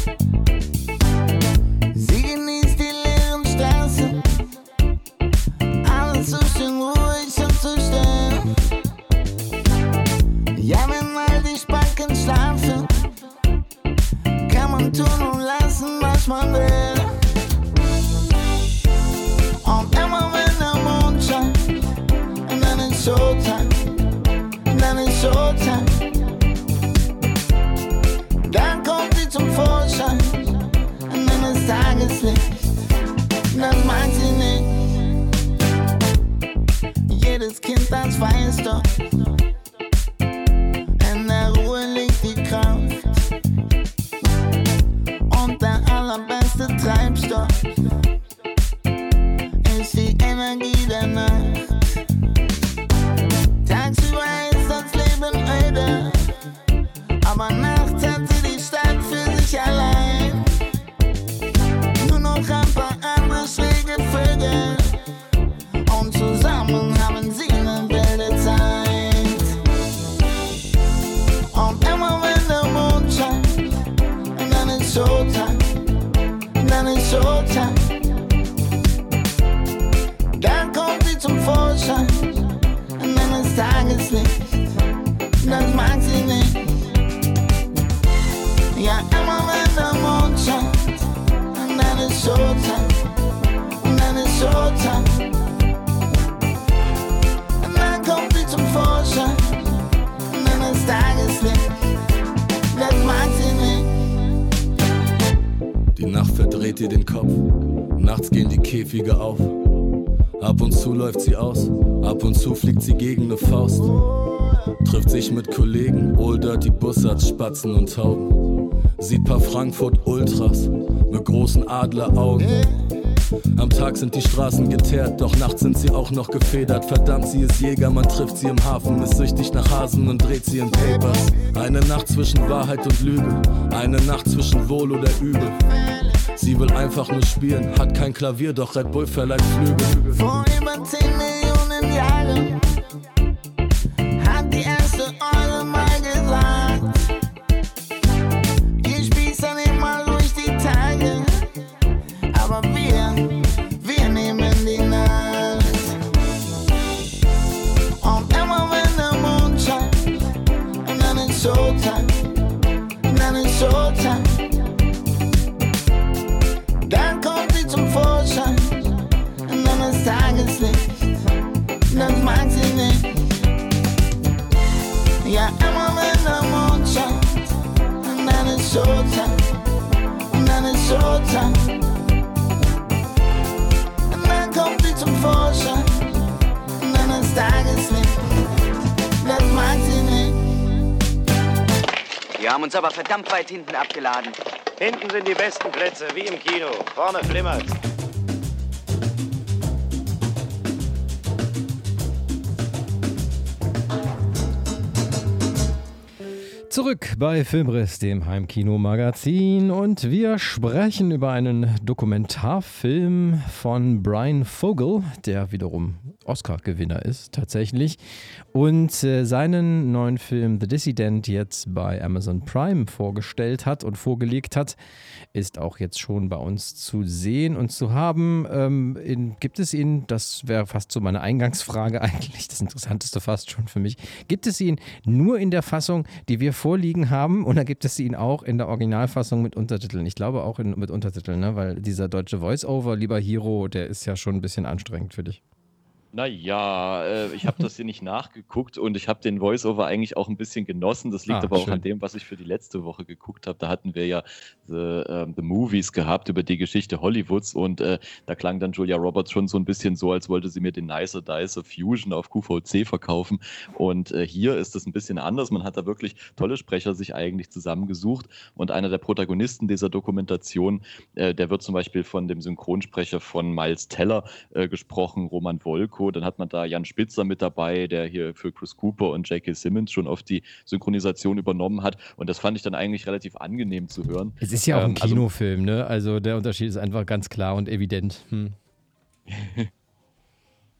Sie genießt die leeren Straßen. Alles so schön ruhig und so still. Ja, wenn all die Spacken schlafen, kann man tun und lassen, was man will. Und immer wenn der Mond scheint, und dann ist Showtime, und dann ist Showtime. Dann kommt sie zum Vorschein, und dann ist Tageslicht, das mag sie nicht. Jedes Kind, das weiß doch, in der Ruhe liegt die Kraft. Und der allerbeste Treibstoff ist die Energie der Nacht. Tagsüber ist das Leben öde, aber nachts hat sie die Stadt für sich allein. Nur noch ein paar andere schräge Vögel und zusammen haben sie eine wilde Zeit. Und immer wenn der Mond scheint, und dann ist Showtime, und dann ist Showtime. Dann kommt sie zum Vorschein, und dann ist Tageslicht, das mag sie nicht. Ja, immer wenn der Mond scheint, und dann ist Showtime, und dann ist Showtime. Und dann kommt sie zum Vorschein, und dann ist Tageslicht, das mag sie nicht. Die Nacht verdreht ihr den Kopf, nachts gehen die Käfige auf. Ab und zu läuft sie aus, ab und zu fliegt sie gegen eine Faust. Trifft sich mit Kollegen, Old Dirty Bussards, Spatzen und Tauben. Sieht paar Frankfurt Ultras mit großen Adleraugen. Am Tag sind die Straßen geteert, doch nachts sind sie auch noch gefedert. Verdammt, sie ist Jäger, man trifft sie im Hafen, ist süchtig nach Hasen und dreht sie in Papers. Eine Nacht zwischen Wahrheit und Lüge, eine Nacht zwischen Wohl oder Übel. Sie will einfach nur spielen, hat kein Klavier, doch Red Bull verleiht Flügel. Vor über 10 Millionen Jahren hat die erste Eule mal gesagt, ihr Spießer nehmt mal ruhig die Tage, aber wir nehmen die Nacht. Und immer wenn der Mond scheint, und dann ist Showtime, und dann ist Showtime. Dann kommt sie zum Vorschein, und dann ist Tageslicht, das mag sie nicht. Ja, immer wenn der Mond scheint, und dann ist Showtime, und dann ist Showtime. Und dann kommt sie zum Vorschein, und dann ist Tageslicht, das mag sie nicht. Wir haben uns aber verdammt weit hinten abgeladen. Hinten sind die besten Plätze, wie im Kino. Vorne flimmert. Zurück bei Filmriss, dem Heimkino-Magazin, und wir sprechen über einen Dokumentarfilm von Bryan Fogel, der wiederum Oscar-Gewinner ist tatsächlich, und seinen neuen Film The Dissident jetzt bei Amazon Prime vorgestellt hat und vorgelegt hat, ist auch jetzt schon bei uns zu sehen und zu haben. Gibt es ihn, das wäre fast so meine Eingangsfrage eigentlich, das Interessanteste fast schon für mich, gibt es ihn nur in der Fassung, die wir vorliegen haben, oder gibt es ihn auch in der Originalfassung mit Untertiteln? Ich glaube auch mit Untertiteln, ne? Weil dieser deutsche Voice-Over, lieber Hero, der ist ja schon ein bisschen anstrengend für dich. Naja, ich habe das hier nicht nachgeguckt und ich habe den Voice-Over eigentlich auch ein bisschen genossen. Das liegt aber auch schön an dem, was ich für die letzte Woche geguckt habe. Da hatten wir ja The Movies gehabt über die Geschichte Hollywoods und da klang dann Julia Roberts schon so ein bisschen so, als wollte sie mir den Nicer Dicer Fusion auf QVC verkaufen. Und hier ist das ein bisschen anders. Man hat da wirklich tolle Sprecher sich eigentlich zusammengesucht und einer der Protagonisten dieser Dokumentation, der wird zum Beispiel von dem Synchronsprecher von Miles Teller gesprochen, Roman Wolko. Dann hat man da Jan Spitzer mit dabei, der hier für Chris Cooper und J.K. Simmons schon oft die Synchronisation übernommen hat. Und das fand ich dann eigentlich relativ angenehm zu hören. Es ist ja auch ein Kinofilm, ne? Also der Unterschied ist einfach ganz klar und evident.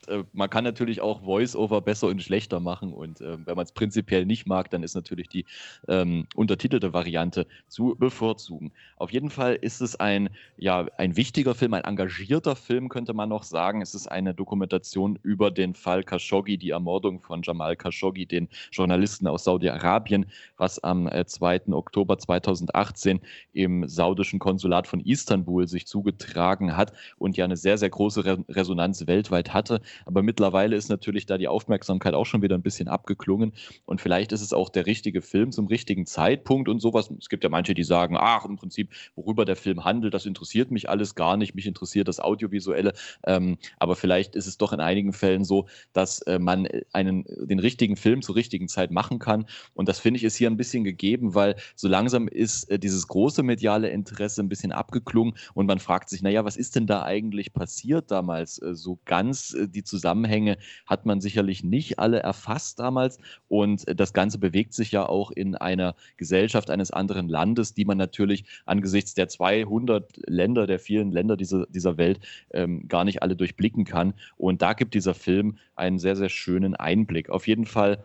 man kann natürlich auch Voice-Over besser und schlechter machen und wenn man es prinzipiell nicht mag, dann ist natürlich die untertitelte Variante zu bevorzugen. Auf jeden Fall ist es ein wichtiger Film, ein engagierter Film, könnte man noch sagen. Es ist eine Dokumentation über den Fall Khashoggi, die Ermordung von Jamal Khashoggi, den Journalisten aus Saudi-Arabien, was am 2. Oktober 2018 im saudischen Konsulat von Istanbul sich zugetragen hat und ja eine sehr, sehr große Resonanz weltweit hatte. Aber mittlerweile ist natürlich da die Aufmerksamkeit auch schon wieder ein bisschen abgeklungen und vielleicht ist es auch der richtige Film zum richtigen Zeitpunkt und sowas. Es gibt ja manche, die sagen, im Prinzip, worüber der Film handelt, das interessiert mich alles gar nicht, mich interessiert das Audiovisuelle, aber vielleicht ist es doch in einigen Fällen so, dass man den richtigen Film zur richtigen Zeit machen kann und das finde ich ist hier ein bisschen gegeben, weil so langsam ist dieses große mediale Interesse ein bisschen abgeklungen und man fragt sich, naja, was ist denn da eigentlich passiert damals? So ganz die Zusammenhänge hat man sicherlich nicht alle erfasst damals und das Ganze bewegt sich ja auch in einer Gesellschaft eines anderen Landes, die man natürlich angesichts der 200 Länder, der vielen Länder dieser Welt gar nicht alle durchblicken kann und da gibt dieser Film einen sehr, sehr schönen Einblick. Auf jeden Fall,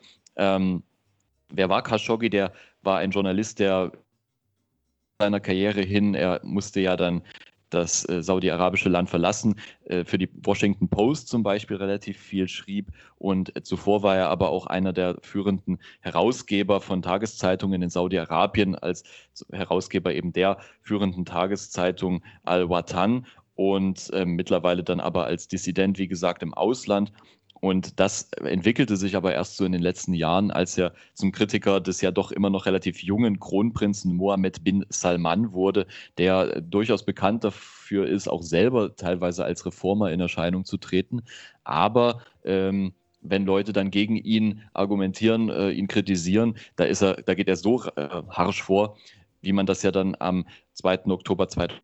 wer war Khashoggi? Der war ein Journalist, der seiner Karriere hin, er musste ja dann das saudi-arabische Land verlassen, für die Washington Post zum Beispiel relativ viel schrieb und zuvor war er aber auch einer der führenden Herausgeber von Tageszeitungen in Saudi-Arabien, als Herausgeber eben der führenden Tageszeitung Al-Watan und mittlerweile dann aber als Dissident, wie gesagt, im Ausland. Und das entwickelte sich aber erst so in den letzten Jahren, als er zum Kritiker des ja doch immer noch relativ jungen Kronprinzen Mohammed bin Salman wurde, der durchaus bekannt dafür ist, auch selber teilweise als Reformer in Erscheinung zu treten. Aber wenn Leute dann gegen ihn argumentieren, ihn kritisieren, da geht er so harsch vor, wie man das ja dann am 2. Oktober 2000.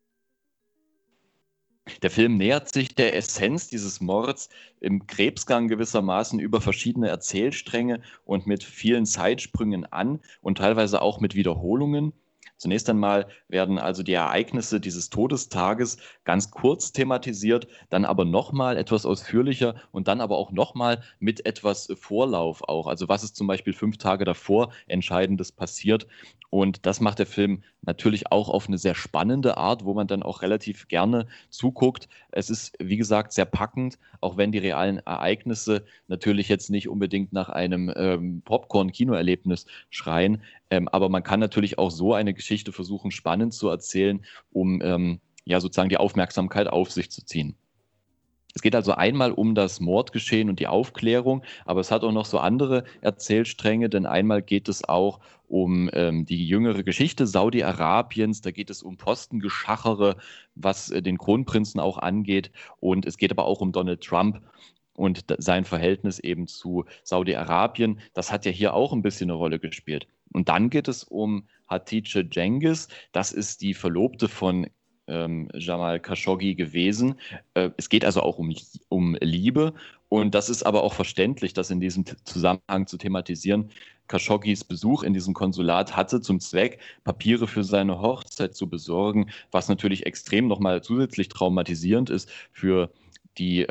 Der Film nähert sich der Essenz dieses Mords im Krebsgang gewissermaßen über verschiedene Erzählstränge und mit vielen Zeitsprüngen an und teilweise auch mit Wiederholungen. Zunächst einmal werden also die Ereignisse dieses Todestages ganz kurz thematisiert, dann aber nochmal etwas ausführlicher und dann aber auch nochmal mit etwas Vorlauf auch. Also was ist zum Beispiel 5 Tage davor Entscheidendes passiert. Und das macht der Film natürlich auch auf eine sehr spannende Art, wo man dann auch relativ gerne zuguckt. Es ist, wie gesagt, sehr packend, auch wenn die realen Ereignisse natürlich jetzt nicht unbedingt nach einem Popcorn-Kinoerlebnis schreien. Aber man kann natürlich auch so eine Geschichte versuchen, spannend zu erzählen, um sozusagen die Aufmerksamkeit auf sich zu ziehen. Es geht also einmal um das Mordgeschehen und die Aufklärung, aber es hat auch noch so andere Erzählstränge, denn einmal geht es auch um die jüngere Geschichte Saudi-Arabiens, da geht es um Postengeschachere, was den Kronprinzen auch angeht und es geht aber auch um Donald Trump und sein Verhältnis eben zu Saudi-Arabien. Das hat ja hier auch ein bisschen eine Rolle gespielt. Und dann geht es um Hatice Cengiz, das ist die Verlobte von Jamal Khashoggi gewesen. Es geht also auch um Liebe und das ist aber auch verständlich, das in diesem Zusammenhang zu thematisieren. Khashoggis Besuch in diesem Konsulat hatte zum Zweck, Papiere für seine Hochzeit zu besorgen, was natürlich extrem nochmal zusätzlich traumatisierend ist für die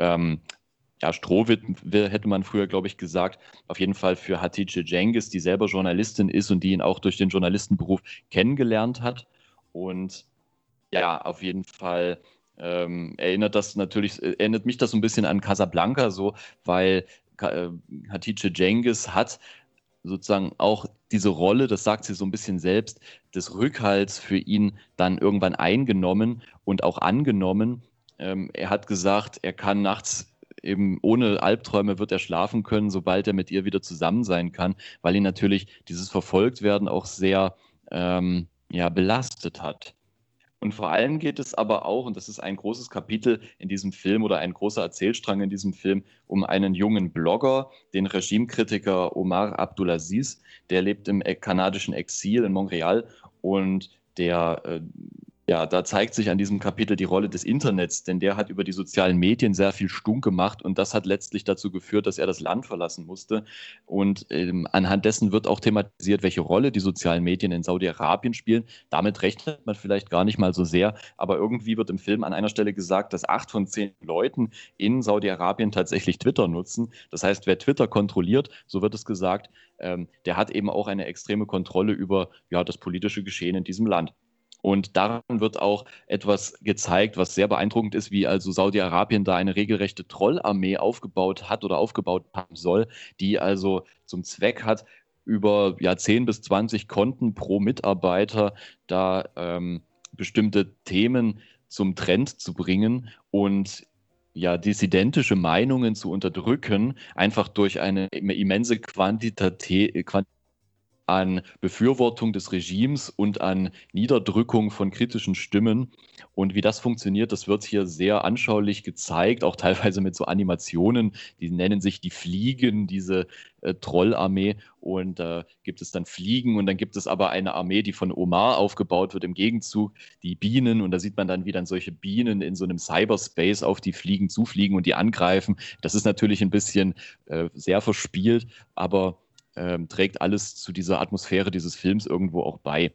Strohwitwe, hätte man früher, glaube ich, gesagt, auf jeden Fall für Hatice Cengiz, die selber Journalistin ist und die ihn auch durch den Journalistenberuf kennengelernt hat und ja, auf jeden Fall erinnert mich das so ein bisschen an Casablanca, so, weil Hatice Cengiz hat sozusagen auch diese Rolle, das sagt sie so ein bisschen selbst, des Rückhalts für ihn dann irgendwann eingenommen und auch angenommen. Er hat gesagt, er kann nachts eben ohne Albträume wird er schlafen können, sobald er mit ihr wieder zusammen sein kann, weil ihn natürlich dieses Verfolgtwerden auch sehr belastet hat. Und vor allem geht es aber auch, und das ist ein großes Kapitel in diesem Film oder ein großer Erzählstrang in diesem Film, um einen jungen Blogger, den Regimekritiker Omar Abdulaziz, der lebt im kanadischen Exil in Montreal und der Ja, da zeigt sich an diesem Kapitel die Rolle des Internets, denn der hat über die sozialen Medien sehr viel stunk gemacht und das hat letztlich dazu geführt, dass er das Land verlassen musste. Und anhand dessen wird auch thematisiert, welche Rolle die sozialen Medien in Saudi-Arabien spielen. Damit rechnet man vielleicht gar nicht mal so sehr, aber irgendwie wird im Film an einer Stelle gesagt, dass 8 von 10 Leuten in Saudi-Arabien tatsächlich Twitter nutzen. Das heißt, wer Twitter kontrolliert, so wird es gesagt, der hat eben auch eine extreme Kontrolle über das politische Geschehen in diesem Land. Und daran wird auch etwas gezeigt, was sehr beeindruckend ist, wie also Saudi-Arabien da eine regelrechte Trollarmee aufgebaut hat oder aufgebaut haben soll, die also zum Zweck hat, über 10 bis 20 Konten pro Mitarbeiter da bestimmte Themen zum Trend zu bringen und dissidentische Meinungen zu unterdrücken, einfach durch eine immense Quantität an Befürwortung des Regimes und an Niederdrückung von kritischen Stimmen. Und wie das funktioniert, das wird hier sehr anschaulich gezeigt, auch teilweise mit so Animationen, die nennen sich die Fliegen, diese Trollarmee. Und da gibt es dann Fliegen und dann gibt es aber eine Armee, die von Omar aufgebaut wird, im Gegenzug die Bienen. Und da sieht man dann, wie dann solche Bienen in so einem Cyberspace auf die Fliegen zufliegen und die angreifen. Das ist natürlich ein bisschen sehr verspielt, aber trägt alles zu dieser Atmosphäre dieses Films irgendwo auch bei.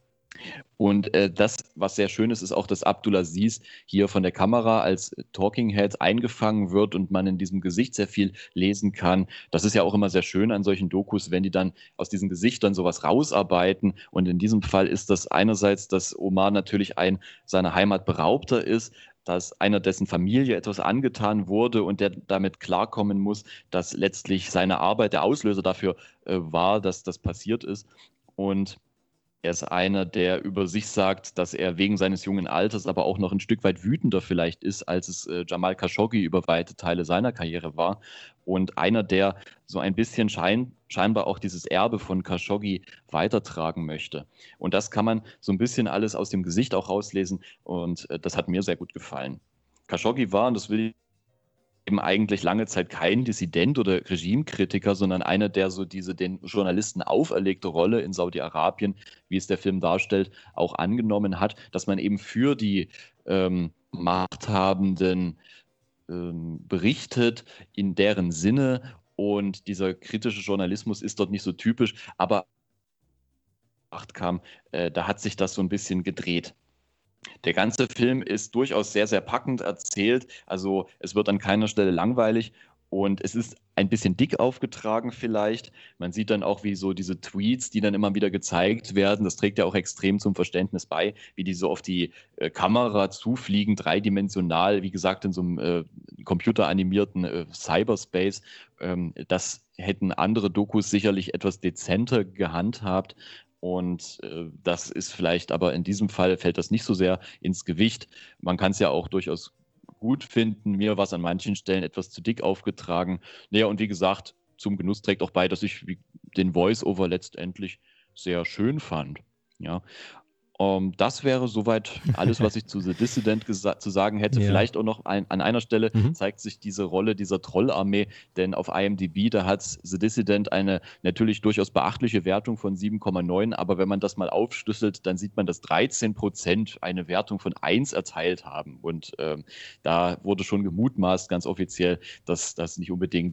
Und das, was sehr schön ist, ist auch, dass Abdulaziz hier von der Kamera als Talking Head eingefangen wird und man in diesem Gesicht sehr viel lesen kann. Das ist ja auch immer sehr schön an solchen Dokus, wenn die dann aus diesen Gesichtern sowas rausarbeiten. Und in diesem Fall ist das einerseits, dass Omar natürlich ein seiner Heimat Beraubter ist, dass einer, dessen Familie etwas angetan wurde und der damit klarkommen muss, dass letztlich seine Arbeit der Auslöser dafür war, dass das passiert ist. Und er ist einer, der über sich sagt, dass er wegen seines jungen Alters aber auch noch ein Stück weit wütender vielleicht ist, als es Jamal Khashoggi über weite Teile seiner Karriere war. Und einer, der so ein bisschen scheinbar auch dieses Erbe von Khashoggi weitertragen möchte. Und das kann man so ein bisschen alles aus dem Gesicht auch rauslesen. Und das hat mir sehr gut gefallen. Khashoggi war, und das will ich eben eigentlich lange Zeit kein Dissident oder Regimekritiker, sondern einer, der so diese den Journalisten auferlegte Rolle in Saudi-Arabien, wie es der Film darstellt, auch angenommen hat, dass man eben für die Machthabenden berichtet, in deren Sinne, und dieser kritische Journalismus ist dort nicht so typisch, aber da hat sich das so ein bisschen gedreht. Der ganze Film ist durchaus sehr, sehr packend erzählt. Also es wird an keiner Stelle langweilig und es ist ein bisschen dick aufgetragen vielleicht. Man sieht dann auch, wie so diese Tweets, die dann immer wieder gezeigt werden, das trägt ja auch extrem zum Verständnis bei, wie die so auf die Kamera zufliegen, dreidimensional, wie gesagt, in so einem computeranimierten Cyberspace. Das hätten andere Dokus sicherlich etwas dezenter gehandhabt. Und das ist vielleicht, aber in diesem Fall fällt das nicht so sehr ins Gewicht. Man kann es ja auch durchaus gut finden. Mir war es an manchen Stellen etwas zu dick aufgetragen. Naja, und wie gesagt, zum Genuss trägt auch bei, dass ich den Voice-Over letztendlich sehr schön fand. Ja. Das wäre soweit alles, was ich zu The Dissident zu sagen hätte. Ja. Vielleicht auch noch an einer Stelle zeigt sich diese Rolle dieser Trollarmee, denn auf IMDb, da hat The Dissident eine natürlich durchaus beachtliche Wertung von 7,9, aber wenn man das mal aufschlüsselt, dann sieht man, dass 13% eine Wertung von 1 erteilt haben. Und da wurde schon gemutmaßt, ganz offiziell, dass das nicht unbedingt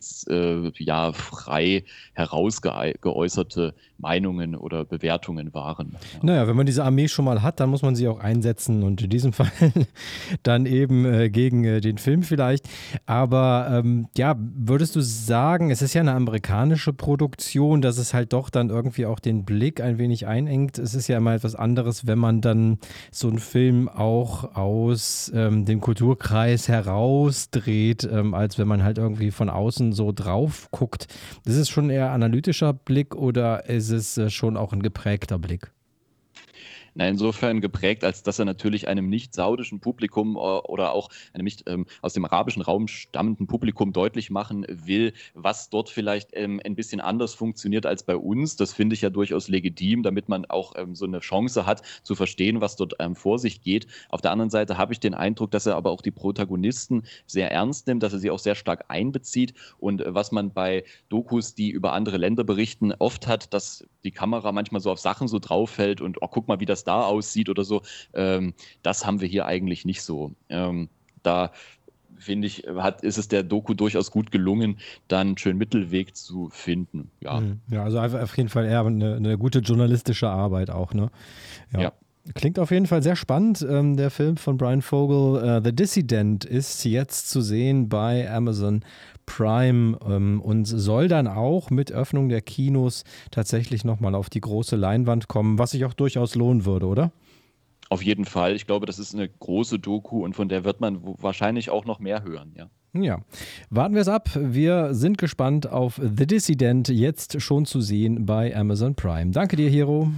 frei herausgeäußerte Meinungen oder Bewertungen waren. Naja, wenn man diese Armee schon mal hat, dann muss man sie auch einsetzen und in diesem Fall dann eben gegen den Film vielleicht. Aber würdest du sagen, es ist ja eine amerikanische Produktion, dass es halt doch dann irgendwie auch den Blick ein wenig einengt. Es ist ja immer etwas anderes, wenn man dann so einen Film auch aus dem Kulturkreis herausdreht, als wenn man halt irgendwie von außen so drauf guckt. Ist es schon eher analytischer Blick oder ist es schon auch ein geprägter Blick? Na, insofern geprägt, als dass er natürlich einem nicht-saudischen Publikum oder auch einem nicht aus dem arabischen Raum stammenden Publikum deutlich machen will, was dort vielleicht ein bisschen anders funktioniert als bei uns. Das finde ich ja durchaus legitim, damit man auch so eine Chance hat, zu verstehen, was dort vor sich geht. Auf der anderen Seite habe ich den Eindruck, dass er aber auch die Protagonisten sehr ernst nimmt, dass er sie auch sehr stark einbezieht. Und was man bei Dokus, die über andere Länder berichten, oft hat, dass die Kamera manchmal so auf Sachen so drauf fällt und oh, guck mal, wie das da aussieht oder so. Das haben wir hier eigentlich nicht so. Da finde ich, ist es der Doku durchaus gut gelungen, dann einen schönen Mittelweg zu finden. Ja, Ja, also auf jeden Fall eher eine gute journalistische Arbeit auch, ne? Ja. Klingt auf jeden Fall sehr spannend. Der Film von Brian Vogel, The Dissident, ist jetzt zu sehen bei Amazon Prime und soll dann auch mit Öffnung der Kinos tatsächlich nochmal auf die große Leinwand kommen, was sich auch durchaus lohnen würde, oder? Auf jeden Fall. Ich glaube, das ist eine große Doku und von der wird man wahrscheinlich auch noch mehr hören, ja. Ja, warten wir es ab. Wir sind gespannt auf The Dissident, jetzt schon zu sehen bei Amazon Prime. Danke dir, Hero.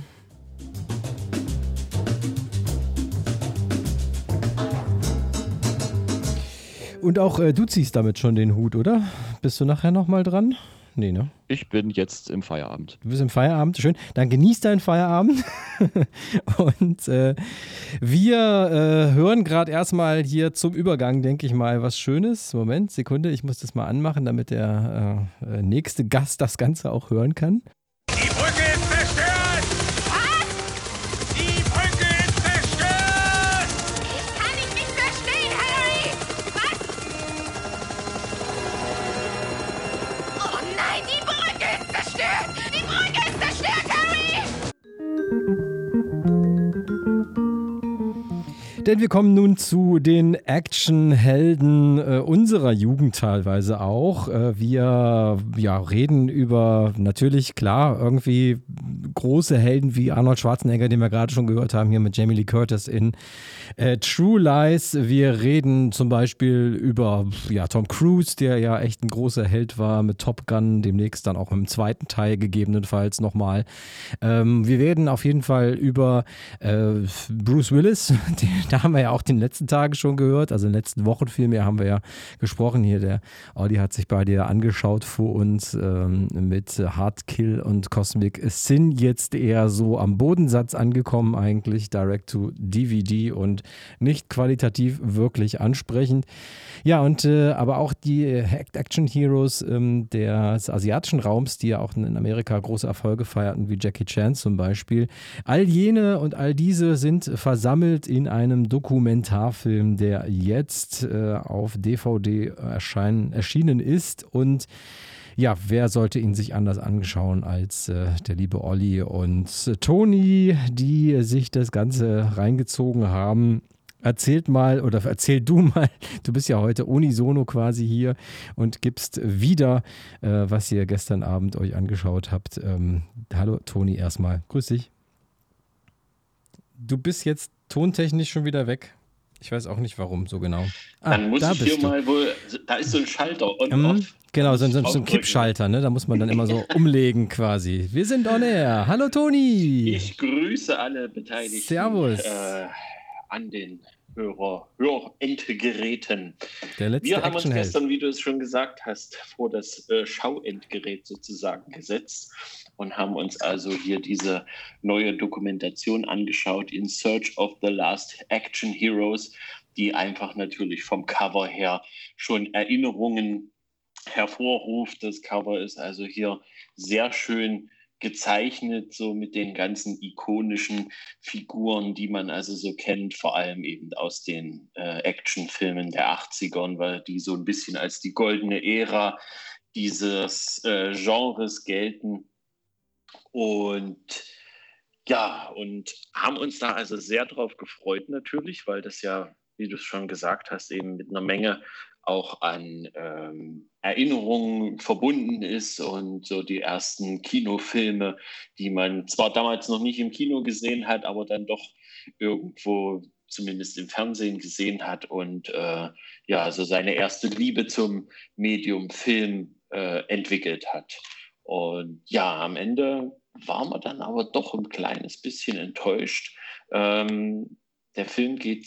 Und auch du ziehst damit schon den Hut, oder? Bist du nachher nochmal dran? Nee, ne? Ich bin jetzt im Feierabend. Du bist im Feierabend, schön. Dann genieß deinen Feierabend. Und wir hören gerade erstmal hier zum Übergang, denke ich mal, was Schönes. Moment, Sekunde, ich muss das mal anmachen, damit der nächste Gast das Ganze auch hören kann. Die Brücke ist zerstört! Was? Die Brücke ist zerstört! Ich kann dich nicht verstehen, Harry! Was? Oh nein, die Brücke ist zerstört! Die Brücke ist zerstört, Harry! Denn wir kommen nun zu den Actionhelden unserer Jugend teilweise auch. Wir reden über natürlich, klar, irgendwie große Helden wie Arnold Schwarzenegger, den wir gerade schon gehört haben, hier mit Jamie Lee Curtis in True Lies. Wir reden zum Beispiel über Tom Cruise, der ja echt ein großer Held war mit Top Gun, demnächst dann auch im zweiten Teil gegebenenfalls nochmal. Wir reden auf jeden Fall über Bruce Willis, da haben wir ja auch den letzten Tagen schon gehört, also in den letzten Wochen vielmehr haben wir ja gesprochen hier. Der Audi hat sich bei dir angeschaut vor uns mit Hard Kill und Cosmic Sin jetzt eher so am Bodensatz angekommen eigentlich, Direct to DVD und nicht qualitativ wirklich ansprechend. Ja, und aber auch die Action Heroes des asiatischen Raums, die ja auch in Amerika große Erfolge feierten, wie Jackie Chan zum Beispiel. All jene und all diese sind versammelt in einem Dokumentarfilm, der jetzt auf DVD erschienen ist. Und ja, wer sollte ihn sich anders anschauen als der liebe Olli und Toni, die sich das Ganze reingezogen haben. Erzähl du mal, du bist ja heute unisono quasi hier und gibst wieder, was ihr gestern Abend euch angeschaut habt. Hallo Toni erstmal, grüß dich. Du bist jetzt tontechnisch schon wieder weg. Ich weiß auch nicht warum so genau. Dann muss ich hier mal wohl, da ist so ein Schalter on-off. Genau, so ein Kippschalter, ne? Da muss man dann immer so umlegen quasi. Wir sind on air. Hallo Toni. Ich grüße alle Beteiligten. Servus. An den Hörendgeräten. Wir haben uns gestern, wie du es schon gesagt hast, vor das Schauendgerät sozusagen gesetzt und haben uns also hier diese neue Dokumentation angeschaut, In Search of the Last Action Heroes, die einfach natürlich vom Cover her schon Erinnerungen hervorruft. Das Cover ist also hier sehr schön gezeichnet, so mit den ganzen ikonischen Figuren, die man also so kennt, vor allem eben aus den Actionfilmen der 80ern, weil die so ein bisschen als die goldene Ära dieses Genres gelten. Und ja, und haben uns da also sehr drauf gefreut natürlich, weil das ja, wie du es schon gesagt hast, eben mit einer Menge auch an Erinnerungen verbunden ist und so die ersten Kinofilme, die man zwar damals noch nicht im Kino gesehen hat, aber dann doch irgendwo zumindest im Fernsehen gesehen hat und so seine erste Liebe zum Medium Film entwickelt hat. Und ja, am Ende waren wir dann aber doch ein kleines bisschen enttäuscht. Der Film geht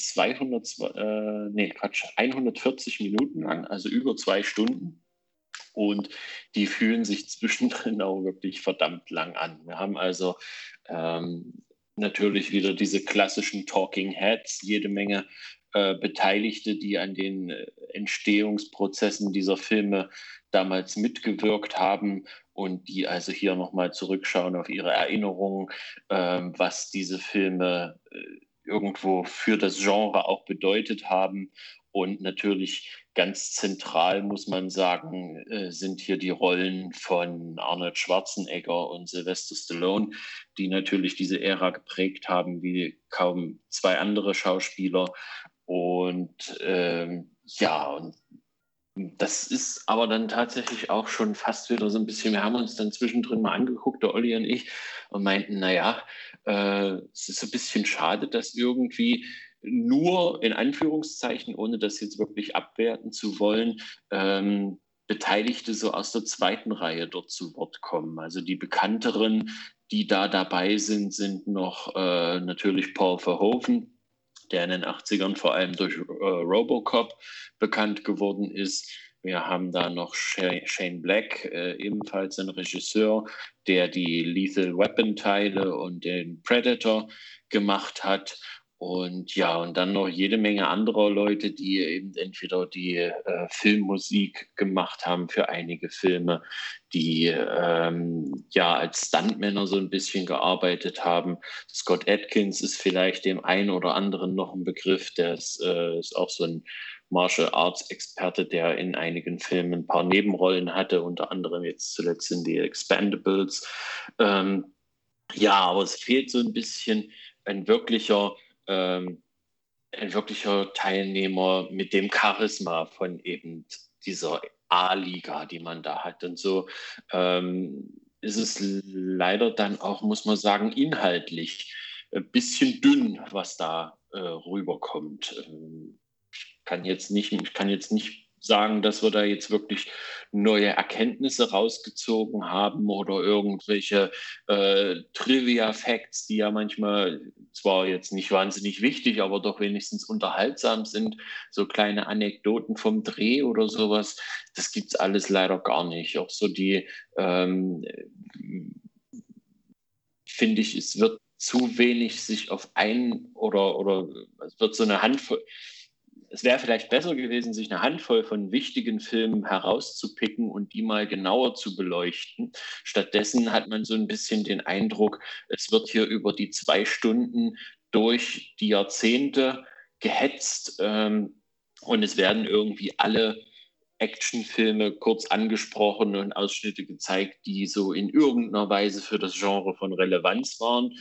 140 Minuten lang, also über 2 Stunden. Und die fühlen sich zwischendrin auch wirklich verdammt lang an. Wir haben also natürlich wieder diese klassischen Talking Heads, jede Menge Beteiligte, die an den Entstehungsprozessen dieser Filme damals mitgewirkt haben. und die also hier nochmal zurückschauen auf ihre Erinnerungen, was diese Filme irgendwo für das Genre auch bedeutet haben. Und natürlich ganz zentral, muss man sagen, sind hier die Rollen von Arnold Schwarzenegger und Sylvester Stallone, die natürlich diese Ära geprägt haben wie kaum zwei andere Schauspieler. Und und das ist aber dann tatsächlich auch schon fast wieder so ein bisschen, wir haben uns dann zwischendrin mal angeguckt, der Olli und ich, und meinten, es ist so ein bisschen schade, dass irgendwie nur in Anführungszeichen, ohne das jetzt wirklich abwerten zu wollen, Beteiligte so aus der zweiten Reihe dort zu Wort kommen. Also die bekannteren, die da dabei sind, sind noch natürlich Paul Verhoeven, der in den 80ern vor allem durch Robocop bekannt geworden ist. Wir haben da noch Shane Black, ebenfalls ein Regisseur, der die Lethal Weapon Teile und den Predator gemacht hat. Und dann noch jede Menge anderer Leute, die eben entweder die Filmmusik gemacht haben für einige Filme, die als Stuntmänner so ein bisschen gearbeitet haben. Scott Adkins ist vielleicht dem einen oder anderen noch ein Begriff, der ist auch so ein Martial Arts Experte, der in einigen Filmen ein paar Nebenrollen hatte, unter anderem jetzt zuletzt in die Expendables. Aber es fehlt so ein bisschen ein wirklicher Teilnehmer mit dem Charisma von eben dieser A-Liga, die man da hat. Und so ist es leider dann auch, muss man sagen, inhaltlich ein bisschen dünn, was da rüberkommt. Ich kann jetzt nicht sagen, dass wir da jetzt wirklich neue Erkenntnisse rausgezogen haben oder irgendwelche Trivia-Facts, die ja manchmal zwar jetzt nicht wahnsinnig wichtig, aber doch wenigstens unterhaltsam sind, so kleine Anekdoten vom Dreh oder sowas. Das gibt's alles leider gar nicht. Auch so die, finde ich, es wird zu wenig sich auf einen oder es wird so eine Handvoll. Es wäre vielleicht besser gewesen, sich eine Handvoll von wichtigen Filmen herauszupicken und die mal genauer zu beleuchten. Stattdessen hat man so ein bisschen den Eindruck, es wird hier über die 2 Stunden durch die Jahrzehnte gehetzt und es werden irgendwie alle Actionfilme kurz angesprochen und Ausschnitte gezeigt, die so in irgendeiner Weise für das Genre von Relevanz waren.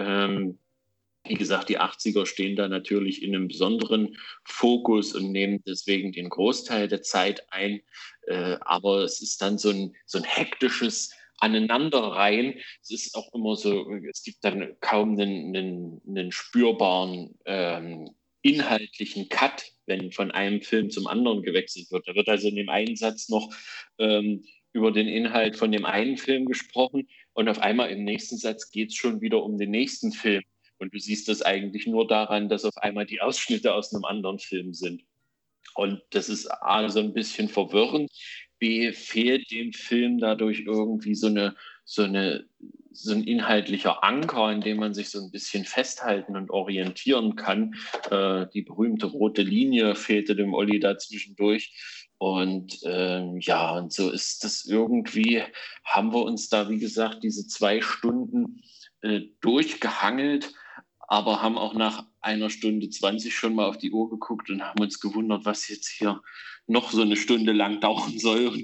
Wie gesagt, die 80er stehen da natürlich in einem besonderen Fokus und nehmen deswegen den Großteil der Zeit ein. Aber es ist dann so ein hektisches Aneinanderreihen. Es ist auch immer so, es gibt dann kaum einen spürbaren inhaltlichen Cut, wenn von einem Film zum anderen gewechselt wird. Da wird also in dem einen Satz noch über den Inhalt von dem einen Film gesprochen und auf einmal im nächsten Satz geht es schon wieder um den nächsten Film. Und du siehst das eigentlich nur daran, dass auf einmal die Ausschnitte aus einem anderen Film sind. Und das ist A, so ein bisschen verwirrend. B, fehlt dem Film dadurch irgendwie so ein inhaltlicher Anker, in dem man sich so ein bisschen festhalten und orientieren kann. Die berühmte rote Linie fehlte dem Olli da zwischendurch. Und und so ist das irgendwie, haben wir uns da, wie gesagt, diese 2 Stunden durchgehangelt, aber haben auch nach 1 Stunde 20 schon mal auf die Uhr geguckt und haben uns gewundert, was jetzt hier noch so eine Stunde lang dauern soll und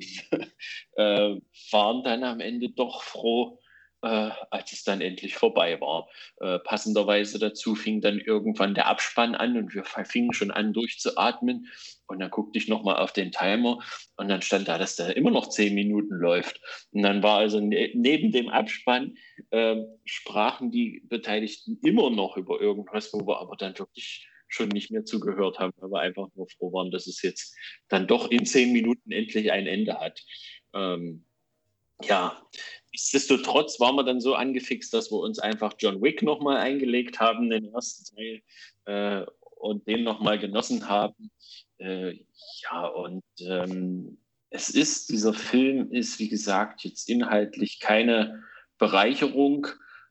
waren dann am Ende doch froh, als es dann endlich vorbei war. Passenderweise dazu fing dann irgendwann der Abspann an und wir fingen schon an durchzuatmen und dann guckte ich nochmal auf den Timer und dann stand da, dass da immer noch 10 Minuten läuft. Und dann war also neben dem Abspann sprachen die Beteiligten immer noch über irgendwas, wo wir aber dann wirklich schon nicht mehr zugehört haben, weil wir einfach nur froh waren, dass es jetzt dann doch in 10 Minuten endlich ein Ende hat. Nichtsdestotrotz waren wir dann so angefixt, dass wir uns einfach John Wick nochmal eingelegt haben, den ersten Teil, und den nochmal genossen haben. Dieser Film ist, wie gesagt, jetzt inhaltlich keine Bereicherung.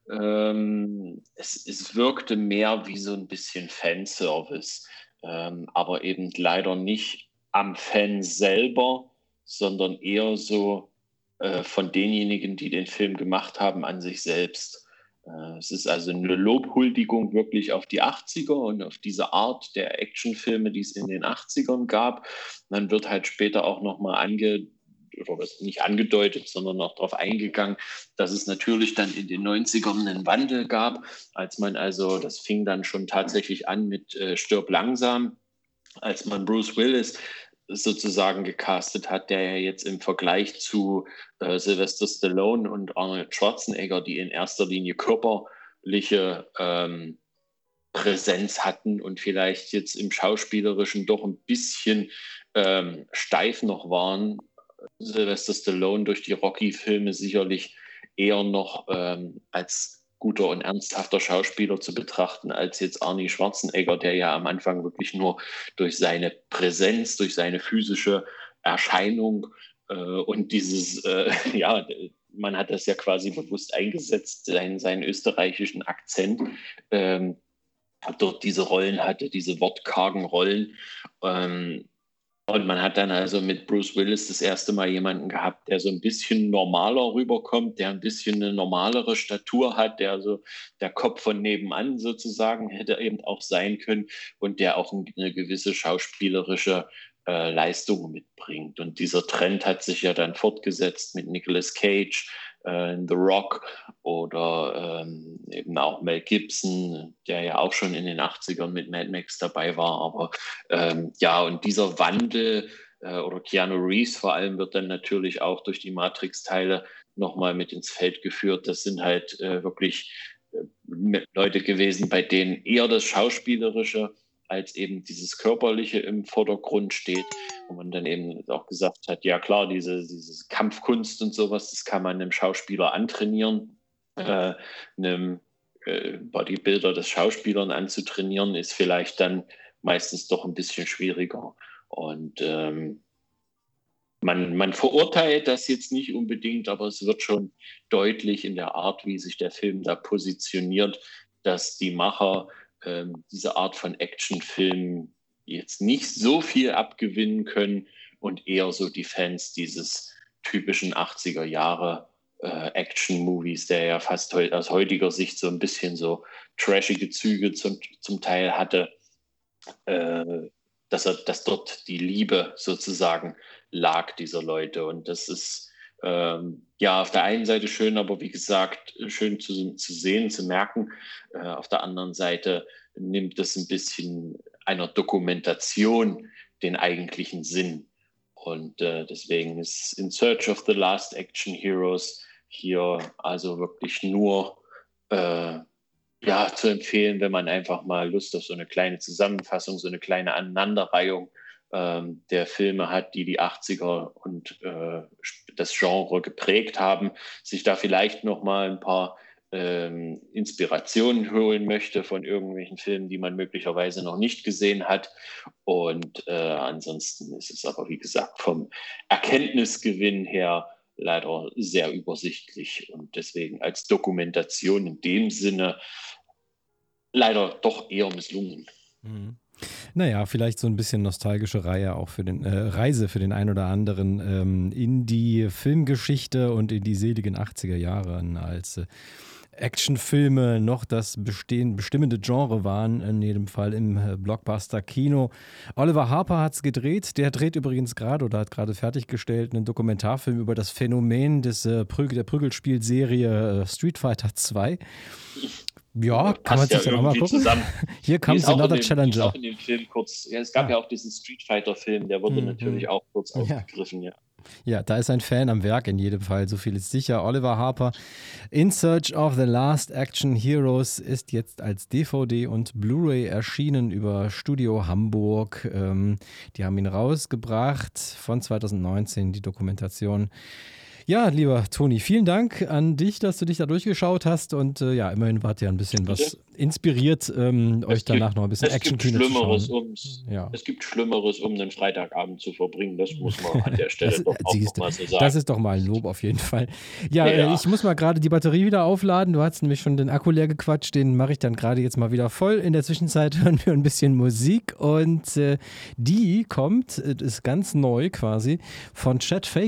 Es wirkte mehr wie so ein bisschen Fanservice, aber eben leider nicht am Fan selber, sondern eher so von denjenigen, die den Film gemacht haben, an sich selbst. Es ist also eine Lobhuldigung wirklich auf die 80er und auf diese Art der Actionfilme, die es in den 80ern gab. Dann wird halt später auch nochmal nicht angedeutet, sondern auch darauf eingegangen, dass es natürlich dann in den 90ern einen Wandel gab, als man also, das fing dann schon tatsächlich an mit Stirb langsam, als man Bruce Willis sozusagen gecastet hat, der ja jetzt im Vergleich zu Sylvester Stallone und Arnold Schwarzenegger, die in erster Linie körperliche Präsenz hatten und vielleicht jetzt im Schauspielerischen doch ein bisschen steif noch waren. Sylvester Stallone durch die Rocky-Filme sicherlich eher noch als guter und ernsthafter Schauspieler zu betrachten, als jetzt Arnie Schwarzenegger, der ja am Anfang wirklich nur durch seine Präsenz, durch seine physische Erscheinung und dieses, man hat das ja quasi bewusst eingesetzt, seinen österreichischen Akzent, dort diese Rollen hatte, diese wortkargen Rollen. Und man hat dann also mit Bruce Willis das erste Mal jemanden gehabt, der so ein bisschen normaler rüberkommt, der ein bisschen eine normalere Statur hat, der so der Kopf von nebenan sozusagen hätte eben auch sein können und der auch eine gewisse schauspielerische Leistung mitbringt. Und dieser Trend hat sich ja dann fortgesetzt mit Nicolas Cage, The Rock oder eben auch Mel Gibson, der ja auch schon in den 80ern mit Mad Max dabei war. Aber und dieser Wandel oder Keanu Reeves vor allem wird dann natürlich auch durch die Matrix-Teile nochmal mit ins Feld geführt. Das sind halt wirklich Leute gewesen, bei denen eher das Schauspielerische als eben dieses Körperliche im Vordergrund steht, wo man dann eben auch gesagt hat, ja klar, diese Kampfkunst und sowas, das kann man einem Schauspieler antrainieren. Einem Bodybuilder des Schauspielern anzutrainieren, ist vielleicht dann meistens doch ein bisschen schwieriger. Und man verurteilt das jetzt nicht unbedingt, aber es wird schon deutlich in der Art, wie sich der Film da positioniert, dass die Macher diese Art von Actionfilmen jetzt nicht so viel abgewinnen können und eher so die Fans dieses typischen 80er Jahre Action-Movies, der ja fast aus heutiger Sicht so ein bisschen so trashige Züge zum Teil hatte, dass dort die Liebe sozusagen lag dieser Leute. Und das ist auf der einen Seite schön, aber wie gesagt, schön zu sehen, zu merken. Auf der anderen Seite nimmt es ein bisschen einer Dokumentation den eigentlichen Sinn. Und deswegen ist In Search of the Last Action Heroes hier also wirklich nur zu empfehlen, wenn man einfach mal Lust auf so eine kleine Zusammenfassung, so eine kleine Aneinanderreihung der Filme hat, die 80er und das Genre geprägt haben, sich da vielleicht noch mal ein paar Inspirationen holen möchte von irgendwelchen Filmen, die man möglicherweise noch nicht gesehen hat. Und ansonsten ist es aber, wie gesagt, vom Erkenntnisgewinn her leider sehr übersichtlich und deswegen als Dokumentation in dem Sinne leider doch eher misslungen. Mhm. Naja, vielleicht so ein bisschen nostalgische Reise für den einen oder anderen in die Filmgeschichte und in die seligen 80er Jahre, als Actionfilme noch das bestimmende Genre waren, in jedem Fall im Blockbuster-Kino. Oliver Harper hat es gedreht. Der dreht übrigens gerade oder hat gerade fertiggestellt einen Dokumentarfilm über das Phänomen der Prügelspielserie Street Fighter 2. Ja, kann man sich dann auch mal gucken. Zusammen. Hier comes another challenger. Auch in dem Film kurz, es gab ja auch diesen Street Fighter-Film, der wurde natürlich auch kurz aufgegriffen, ja. Ja, da ist ein Fan am Werk in jedem Fall, so viel ist sicher. Oliver Harper, In Search of the Last Action Heroes, ist jetzt als DVD und Blu-ray erschienen über Studio Hamburg. Die haben ihn rausgebracht von 2019, die Dokumentation. Ja, lieber Toni, vielen Dank an dich, dass du dich da durchgeschaut hast und immerhin wart ihr ein bisschen was inspiriert, euch danach noch ein bisschen Action-Kino zu schauen. Es gibt Schlimmeres, um einen Freitagabend zu verbringen, das muss man an der Stelle doch auch mal so sagen. Das ist doch mal ein Lob auf jeden Fall. Ja, ich muss mal gerade die Batterie wieder aufladen, du hast nämlich schon den Akku leer gequatscht, den mache ich dann gerade jetzt mal wieder voll. In der Zwischenzeit hören wir ein bisschen Musik und die kommt, ist ganz neu quasi, von Chet Faker.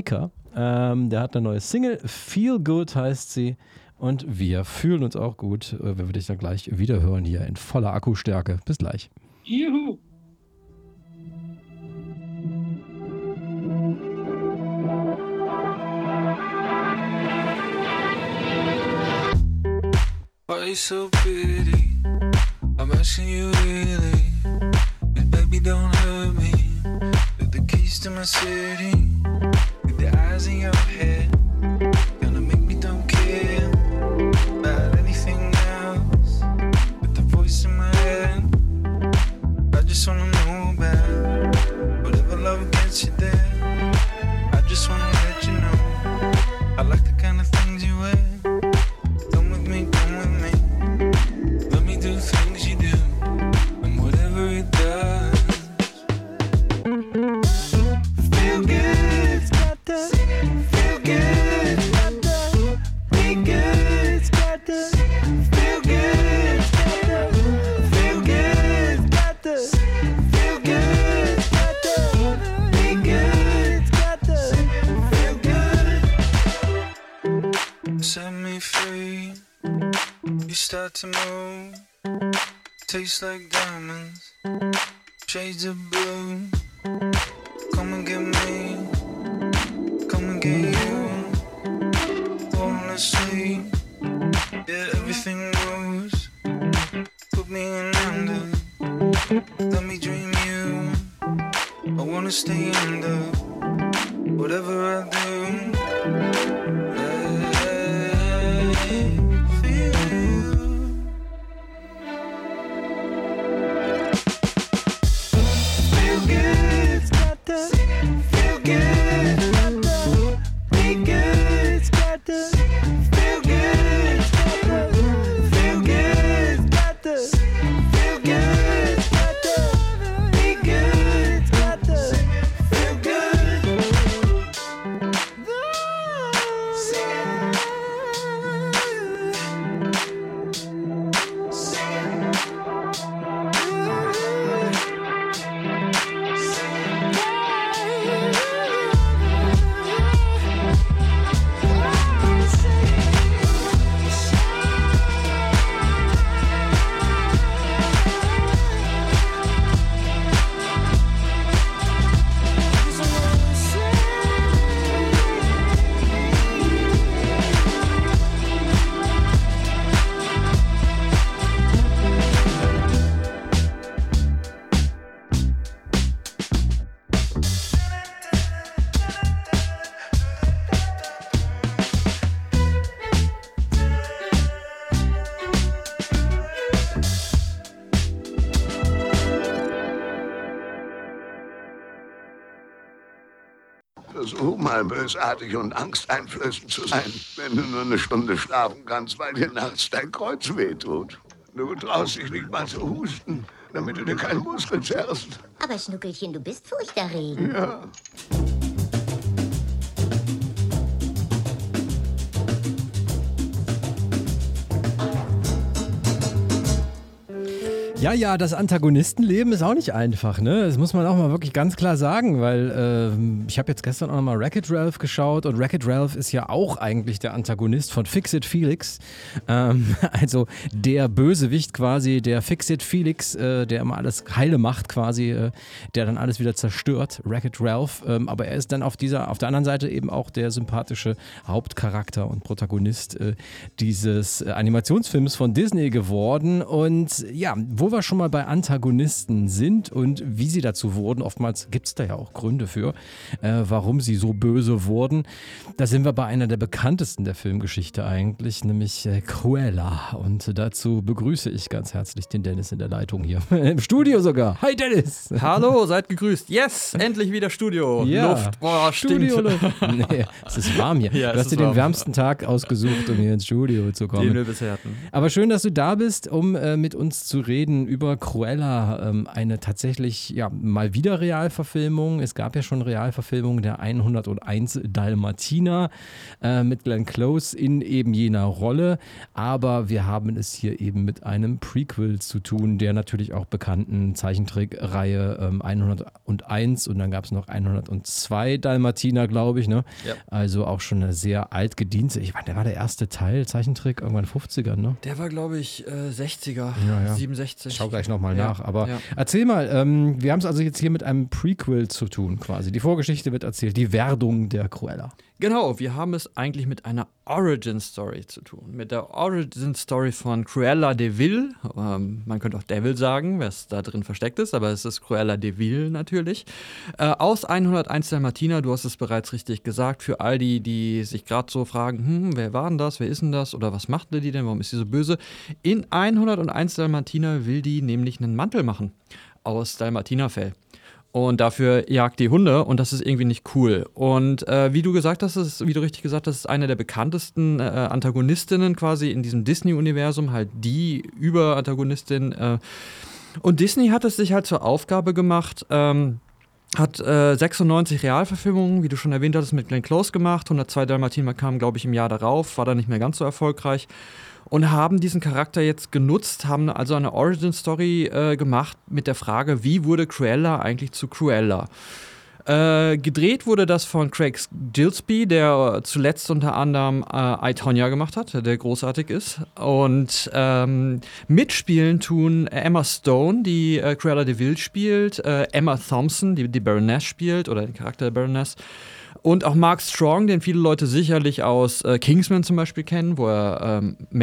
Der hat eine neue Single, Feel Good heißt sie. Und wir fühlen uns auch gut, wenn wir dich dann gleich wieder hören hier in voller Akkustärke. Bis gleich. Juhu! Why you so pretty? I'm asking you really. And baby, don't hurt me. With the keys to my city. With the eyes in your head. Gonna make me don't care about anything else. With the voice in my head. I just wanna know about whatever love gets you there. I just wanna let you know I like the kind of things you wear. Come with me, come with me. Let me do things you do, and whatever it does. Feel good, feel good, be good, feel good, feel good, feel good, be good, feel good. Set me free. You start to move, tastes like diamonds, shades of blue. Come and get me, come and get you. Falling asleep, yeah, everything moves. Put me in under, let me dream you. I wanna stay under, whatever I do. Versuch mal bösartig und angsteinflößend zu sein, wenn du nur eine Stunde schlafen kannst, weil dir nachts dein Kreuz wehtut. Du traust dich nicht mal zu husten, damit du dir keinen Muskel zerrst. Aber Schnuckelchen, du bist furchterregend. Ja. Ja, das Antagonistenleben ist auch nicht einfach, ne? Das muss man auch mal wirklich ganz klar sagen, weil ich habe jetzt gestern auch noch mal Wreck-It Ralph geschaut und Wreck-It Ralph ist ja auch eigentlich der Antagonist von Fix-It Felix. Also der Bösewicht quasi, der Fix-It Felix, der immer alles heile macht quasi, der dann alles wieder zerstört, Wreck-It Ralph. Aber er ist dann auf der anderen Seite eben auch der sympathische Hauptcharakter und Protagonist dieses Animationsfilms von Disney geworden. Und ja, wo wir schon mal bei Antagonisten sind und wie sie dazu wurden, oftmals gibt es da ja auch Gründe für, warum sie so böse wurden. Da sind wir bei einer der bekanntesten der Filmgeschichte eigentlich, nämlich Cruella. Und dazu begrüße ich ganz herzlich den Dennis in der Leitung hier. Im Studio sogar. Hi Dennis! Hallo, seid gegrüßt. Yes, endlich wieder Studio. Ja, Luft, boah, stinkt. Nee, es ist warm hier. Ja, du hast dir den wärmsten Tag ausgesucht, um hier ins Studio zu kommen. Den wir bisher hatten. Aber schön, dass du da bist, um mit uns zu reden reden über Cruella, eine tatsächlich mal wieder Realverfilmung. Es gab ja schon Realverfilmungen der 101 Dalmatiner mit Glenn Close in eben jener Rolle, aber wir haben es hier eben mit einem Prequel zu tun, der natürlich auch bekannten Zeichentrickreihe 101 und dann gab es noch 102 Dalmatiner, glaube ich, ne? Ja. Also auch schon eine sehr altgediente. Ich meine, der war der erste Teil, Zeichentrick, irgendwann 50er, ne? Der war, glaube ich, 60er, 67. Schau gleich nochmal nach. Aber erzähl mal, wir haben es also jetzt hier mit einem Prequel zu tun quasi. Die Vorgeschichte wird erzählt, die Werdung der Cruella. Genau, wir haben es eigentlich mit einer Origin-Story zu tun. Mit der Origin-Story von Cruella de Vil. Man könnte auch Devil sagen, was da drin versteckt ist, aber es ist Cruella de Vil natürlich. Aus 101 Dalmatiner, du hast es bereits richtig gesagt, für all die sich gerade so fragen, wer war denn das, wer ist denn das oder was macht die denn, warum ist sie so böse? In 101 Dalmatiner will die nämlich einen Mantel machen aus Dalmatinerfell. Und dafür jagt die Hunde und das ist irgendwie nicht cool. Und wie du richtig gesagt hast, ist eine der bekanntesten Antagonistinnen quasi in diesem Disney-Universum, halt die Überantagonistin. Und Disney hat es sich halt zur Aufgabe gemacht, hat 96 Realverfilmungen, wie du schon erwähnt hattest, mit Glenn Close gemacht. 102 Dalmatiner kamen, glaube ich, im Jahr darauf, war dann nicht mehr ganz so erfolgreich. Und haben diesen Charakter jetzt genutzt, haben also eine Origin-Story gemacht mit der Frage, wie wurde Cruella eigentlich zu Cruella? Gedreht wurde das von Craig Gillespie, der zuletzt unter anderem I, Tonya gemacht hat, der großartig ist. Und mitspielen tun Emma Stone, die Cruella de Vil spielt, Emma Thompson, die Baroness spielt, oder den Charakter der Baroness. Und auch Mark Strong, den viele Leute sicherlich aus Kingsman zum Beispiel kennen, wo er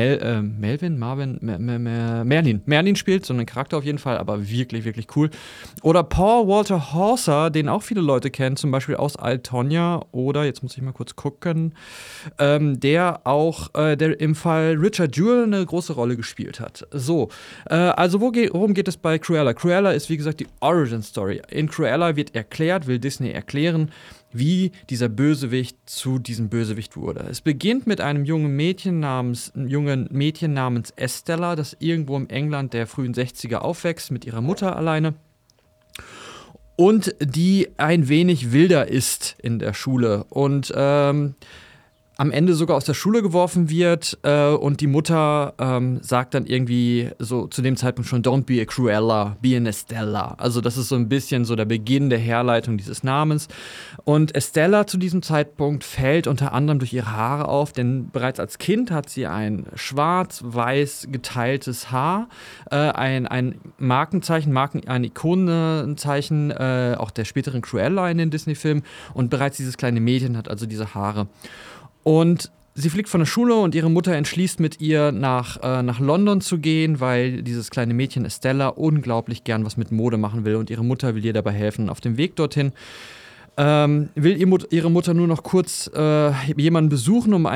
Merlin spielt, so einen Charakter auf jeden Fall, aber wirklich, wirklich cool. Oder Paul Walter Hauser, den auch viele Leute kennen, zum Beispiel aus I, Tonya oder, jetzt muss ich mal kurz gucken, der auch der im Fall Richard Jewell eine große Rolle gespielt hat. So, also worum geht es bei Cruella? Cruella ist, wie gesagt, die Origin-Story. In Cruella wird erklärt, will Disney erklären, wie dieser Bösewicht zu diesem Bösewicht wurde. Es beginnt mit einem jungen Mädchen namens Estella, das irgendwo im England der frühen 60er aufwächst, mit ihrer Mutter alleine. Und die ein wenig wilder ist in der Schule und am Ende sogar aus der Schule geworfen wird und die Mutter sagt dann irgendwie so zu dem Zeitpunkt schon, don't be a Cruella, be an Estella. Also das ist so ein bisschen so der Beginn der Herleitung dieses Namens. Und Estella zu diesem Zeitpunkt fällt unter anderem durch ihre Haare auf, denn bereits als Kind hat sie ein schwarz-weiß geteiltes Haar, ein Markenzeichen, ein Ikonenzeichen auch der späteren Cruella in den Disney-Filmen und bereits dieses kleine Mädchen hat also diese Haare. Und sie fliegt von der Schule und ihre Mutter entschließt mit ihr nach London zu gehen, weil dieses kleine Mädchen Estella unglaublich gern was mit Mode machen will und ihre Mutter will ihr dabei helfen. Auf dem Weg dorthin will ihre Mutter nur noch kurz jemanden besuchen, um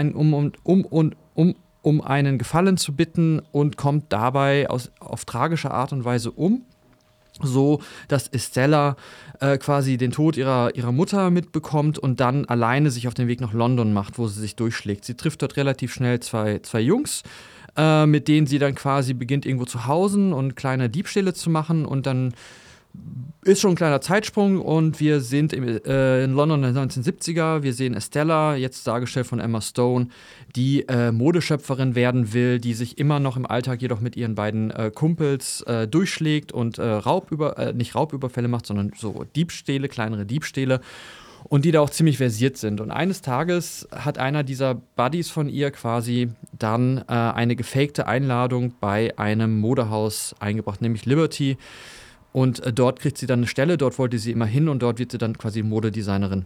einen Gefallen zu bitten und kommt dabei auf tragische Art und Weise um. So, dass Estella quasi den Tod ihrer Mutter mitbekommt und dann alleine sich auf den Weg nach London macht, wo sie sich durchschlägt. Sie trifft dort relativ schnell zwei Jungs, mit denen sie dann quasi beginnt, irgendwo zu hausen und kleine Diebstähle zu machen. Und dann ist schon ein kleiner Zeitsprung und wir sind in London in den 1970er. Wir sehen Estella, jetzt dargestellt von Emma Stone, die Modeschöpferin werden will, die sich immer noch im Alltag jedoch mit ihren beiden Kumpels durchschlägt und nicht Raubüberfälle macht, sondern so Diebstähle, kleinere Diebstähle. Und die da auch ziemlich versiert sind. Und eines Tages hat einer dieser Buddies von ihr quasi dann eine gefakte Einladung bei einem Modehaus eingebracht, nämlich Liberty. Und dort kriegt sie dann eine Stelle, dort wollte sie immer hin und dort wird sie dann quasi Modedesignerin.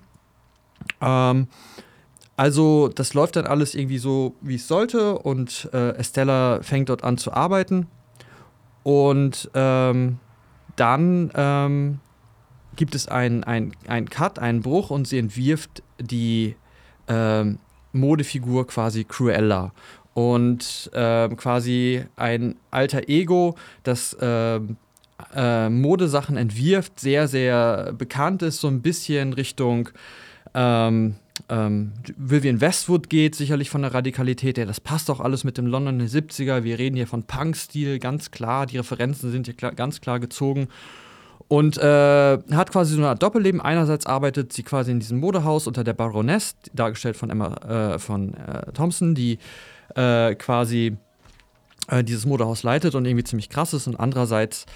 Also das läuft dann alles irgendwie so, wie es sollte und Estella fängt dort an zu arbeiten und dann gibt es einen Cut, einen Bruch und sie entwirft die Modefigur quasi Cruella und quasi ein alter Ego, das Modesachen entwirft, sehr, sehr bekannt ist, so ein bisschen Richtung Vivienne Westwood geht, sicherlich von der Radikalität her. Das passt auch alles mit dem London der 70er. Wir reden hier von Punk-Stil, ganz klar. Die Referenzen sind hier ganz klar gezogen. Und hat quasi so eine Art Doppelleben. Einerseits arbeitet sie quasi in diesem Modehaus unter der Baroness, dargestellt von Emma Thompson, die quasi dieses Modehaus leitet und irgendwie ziemlich krass ist. Und andererseits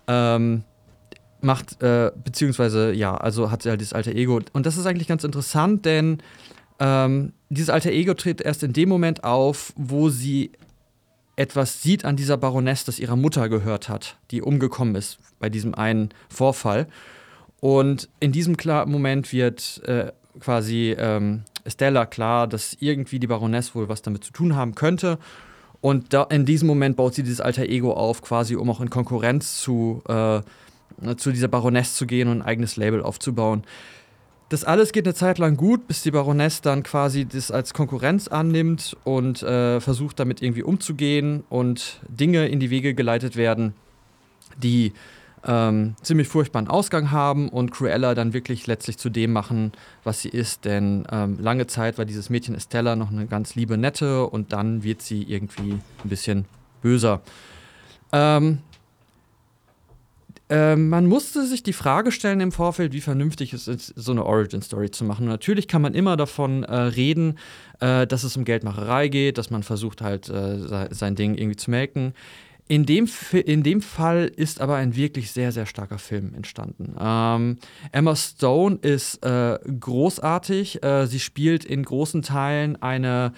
beziehungsweise, ja, also hat sie halt dieses alter Ego. Und das ist eigentlich ganz interessant, denn dieses alter Ego tritt erst in dem Moment auf, wo sie etwas sieht an dieser Baroness, das ihrer Mutter gehört hat, die umgekommen ist bei diesem einen Vorfall. Und in diesem Moment wird quasi Stella klar, dass irgendwie die Baroness wohl was damit zu tun haben könnte. Und in diesem Moment baut sie dieses alter Ego auf, quasi um auch in Konkurrenz zu dieser Baroness zu gehen und ein eigenes Label aufzubauen. Das alles geht eine Zeit lang gut, bis die Baroness dann quasi das als Konkurrenz annimmt und versucht damit irgendwie umzugehen und Dinge in die Wege geleitet werden, die ziemlich furchtbaren Ausgang haben und Cruella dann wirklich letztlich zu dem machen, was sie ist. Denn lange Zeit war dieses Mädchen Estella noch eine ganz liebe, nette und dann wird sie irgendwie ein bisschen böser. Man musste sich die Frage stellen im Vorfeld, wie vernünftig es ist, so eine Origin-Story zu machen. Und natürlich kann man immer davon reden, dass es um Geldmacherei geht, dass man versucht halt sein Ding irgendwie zu melken. In dem Fall ist aber ein wirklich sehr, sehr starker Film entstanden. Emma Stone ist großartig. Sie spielt in großen Teilen ein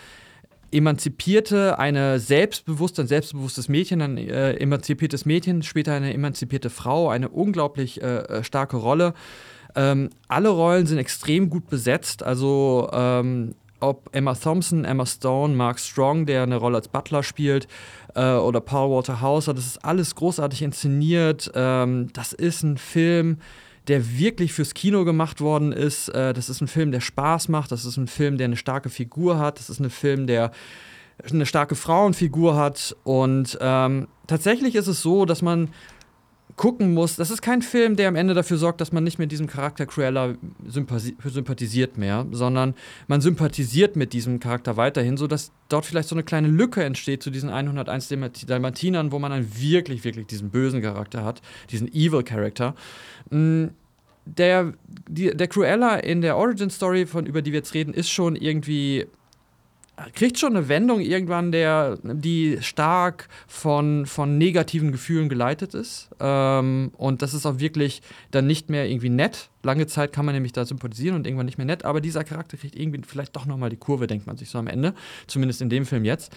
selbstbewusstes Mädchen, ein emanzipiertes Mädchen, später eine emanzipierte Frau, eine unglaublich starke Rolle. Alle Rollen sind extrem gut besetzt, also ob Emma Thompson, Emma Stone, Mark Strong, der eine Rolle als Butler spielt, oder Paul Walter Hauser, das ist alles großartig inszeniert. Das ist ein Film, der wirklich fürs Kino gemacht worden ist. Das ist ein Film, der Spaß macht. Das ist ein Film, der eine starke Figur hat. Das ist ein Film, der eine starke Frauenfigur hat. Und tatsächlich ist es so, dass man gucken muss. Das ist kein Film, der am Ende dafür sorgt, dass man nicht mit diesem Charakter Cruella sympathisiert mehr, sondern man sympathisiert mit diesem Charakter weiterhin, sodass dort vielleicht so eine kleine Lücke entsteht zu diesen 101 Dalmatinern, wo man dann wirklich, wirklich diesen bösen Charakter hat, diesen Evil Character. Der Cruella in der Origin-Story, über die wir jetzt reden, ist schon irgendwie kriegt schon eine Wendung irgendwann, die stark von negativen Gefühlen geleitet ist. Und das ist auch wirklich dann nicht mehr irgendwie nett. Lange Zeit kann man nämlich da sympathisieren und irgendwann nicht mehr nett. Aber dieser Charakter kriegt irgendwie vielleicht doch noch mal die Kurve, denkt man sich so am Ende. Zumindest in dem Film jetzt.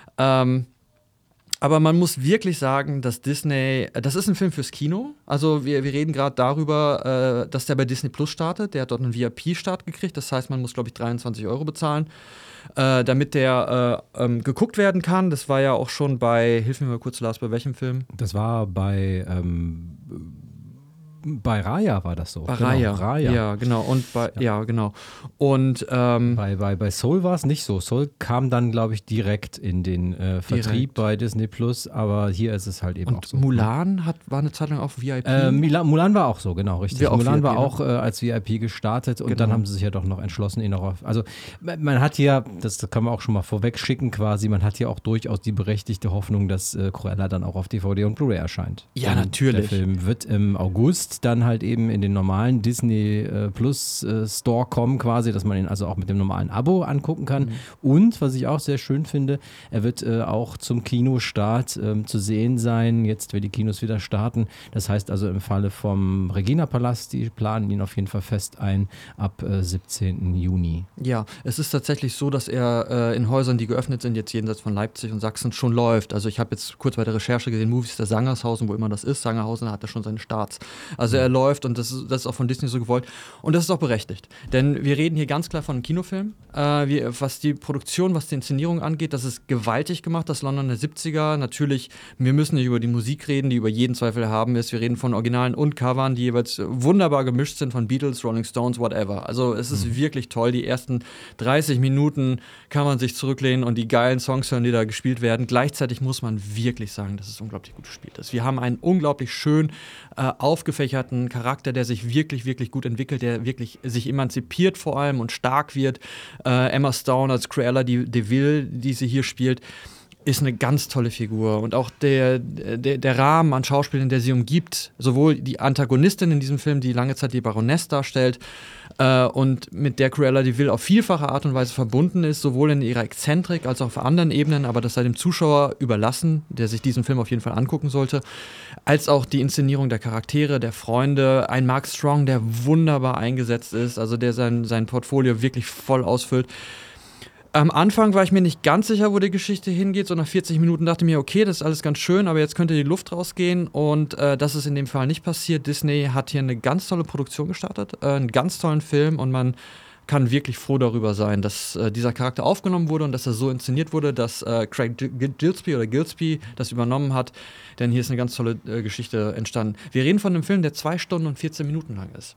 Aber man muss wirklich sagen, dass Disney, das ist ein Film fürs Kino. Also wir reden gerade darüber, dass der bei Disney Plus startet. Der hat dort einen VIP-Start gekriegt. Das heißt, man muss, glaube ich, 23 € bezahlen, damit der geguckt werden kann. Das war ja auch schon hilf mir mal kurz, Lars, bei welchem Film? Das war bei Raya war das so. Bei genau, Raya. Ja, genau. Und genau. Und bei Soul war es nicht so. Soul kam dann, glaube ich, direkt in den Vertrieb bei Disney Plus, aber hier ist es halt eben auch so. Mulan war eine Zeit lang auch VIP. Mulan war auch so, genau, richtig. Mulan war auch als VIP gestartet und dann haben sie sich ja doch noch entschlossen, ihn auch also man hat hier, das kann man auch schon mal vorweg schicken quasi, man hat hier auch durchaus die berechtigte Hoffnung, dass Cruella dann auch auf DVD und Blu-ray erscheint. Ja, und natürlich. Der Film wird im August dann halt eben in den normalen Disney Plus Store kommen quasi, dass man ihn also auch mit dem normalen Abo angucken kann. Und, was ich auch sehr schön finde, er wird auch zum Kinostart zu sehen sein, jetzt, wenn die Kinos wieder starten. Das heißt also im Falle vom Regina-Palast, die planen ihn auf jeden Fall fest ein ab 17. Juni. Ja, es ist tatsächlich so, dass er in Häusern, die geöffnet sind, jetzt jenseits von Leipzig und Sachsen, schon läuft. Also ich habe jetzt kurz bei der Recherche gesehen, Movies der Sangershausen, wo immer das ist. Sangerhausen hat da schon seine Starts. Also er läuft und das ist auch von Disney so gewollt. Und das ist auch berechtigt. Denn wir reden hier ganz klar von einem Kinofilm. Was die Produktion, was die Inszenierung angeht, das ist gewaltig gemacht, das London der 70er. Natürlich, wir müssen nicht über die Musik reden, die über jeden Zweifel haben ist. Wir reden von Originalen und Covern, die jeweils wunderbar gemischt sind von Beatles, Rolling Stones, whatever. Also es ist wirklich toll. Die ersten 30 Minuten kann man sich zurücklehnen und die geilen Songs hören, die da gespielt werden. Gleichzeitig muss man wirklich sagen, dass es unglaublich gut gespielt ist. Wir haben einen unglaublich schön aufgefächerten Er hat einen Charakter, der sich wirklich, wirklich gut entwickelt, der wirklich sich emanzipiert vor allem und stark wird. Emma Stone als Cruella de Vil, die sie hier spielt, ist eine ganz tolle Figur. Und auch der Rahmen an Schauspielern, der sie umgibt, sowohl die Antagonistin in diesem Film, die lange Zeit die Baroness darstellt, und mit der Cruella de Vil auf vielfache Art und Weise verbunden ist, sowohl in ihrer Exzentrik als auch auf anderen Ebenen, aber das sei dem Zuschauer überlassen, der sich diesen Film auf jeden Fall angucken sollte, als auch die Inszenierung der Charaktere, der Freunde, ein Mark Strong, der wunderbar eingesetzt ist, also der sein Portfolio wirklich voll ausfüllt. Am Anfang war ich mir nicht ganz sicher, wo die Geschichte hingeht. So nach 40 Minuten dachte ich mir, okay, das ist alles ganz schön, aber jetzt könnte die Luft rausgehen. Und das ist in dem Fall nicht passiert. Disney hat hier eine ganz tolle Produktion gestartet, einen ganz tollen Film. Und man kann wirklich froh darüber sein, dass dieser Charakter aufgenommen wurde und dass er so inszeniert wurde, dass Craig Gillespie das übernommen hat. Denn hier ist eine ganz tolle Geschichte entstanden. Wir reden von einem Film, der 2 Stunden und 14 Minuten lang ist.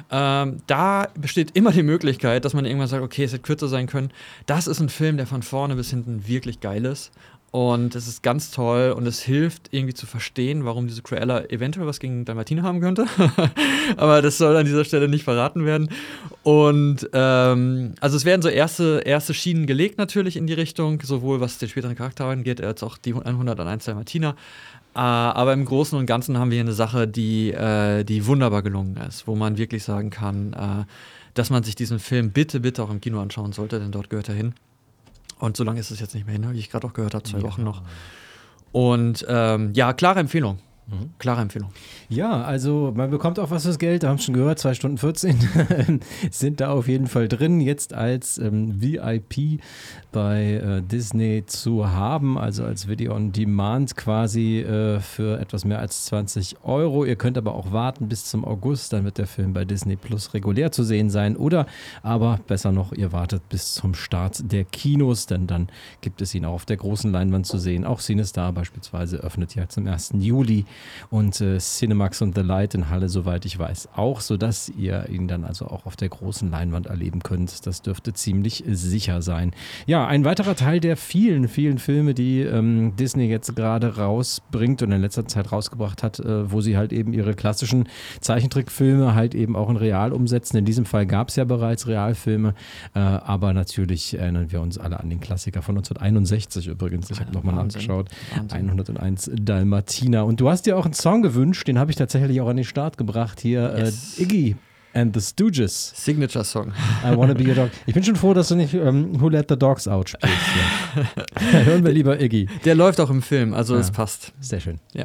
Da besteht immer die Möglichkeit, dass man irgendwann sagt, okay, es hätte kürzer sein können. Das ist ein Film, der von vorne bis hinten wirklich geil ist. Und es ist ganz toll und es hilft irgendwie zu verstehen, warum diese Cruella eventuell was gegen Dalmatiner haben könnte. Aber das soll an dieser Stelle nicht verraten werden. Und also es werden so erste Schienen gelegt natürlich in die Richtung, sowohl was den späteren Charakter angeht, als auch die 101 Dalmatiner. Aber im Großen und Ganzen haben wir hier eine Sache, die wunderbar gelungen ist, wo man wirklich sagen kann, dass man sich diesen Film bitte auch im Kino anschauen sollte, denn dort gehört er hin. Und so lange ist es jetzt nicht mehr hin, wie ich gerade auch gehört habe, 2 Wochen noch. Und klare Empfehlung. Klare Empfehlung. Ja, also man bekommt auch was fürs Geld, da haben wir schon gehört, 2 Stunden 14 sind da auf jeden Fall drin, jetzt als VIP bei Disney zu haben, also als Video on Demand quasi für etwas mehr als 20 €. Ihr könnt aber auch warten bis zum August, dann wird der Film bei Disney Plus regulär zu sehen sein, oder aber besser noch, ihr wartet bis zum Start der Kinos, denn dann gibt es ihn auch auf der großen Leinwand zu sehen. Auch CineStar beispielsweise öffnet ja zum 1. Juli. Und Cinemax und The Light in Halle, soweit ich weiß, auch, sodass ihr ihn dann also auch auf der großen Leinwand erleben könnt. Das dürfte ziemlich sicher sein. Ja, ein weiterer Teil der vielen, vielen Filme, die Disney jetzt gerade rausbringt und in letzter Zeit rausgebracht hat, wo sie halt eben ihre klassischen Zeichentrickfilme halt eben auch in real umsetzen. In diesem Fall gab es ja bereits Realfilme, aber natürlich erinnern wir uns alle an den Klassiker von 1961 übrigens. Ich habe nochmal nachgeschaut. 101 Dalmatiner. Und du hast dir auch einen Song gewünscht, den habe ich tatsächlich auch an den Start gebracht hier. Yes. Iggy and the Stooges. Signature Song. I Wanna Be Your Dog. Ich bin schon froh, dass du nicht Who Let the Dogs Out spielst. Ja. Hören wir lieber Iggy. Der läuft auch im Film, also es passt. Sehr schön. Ja.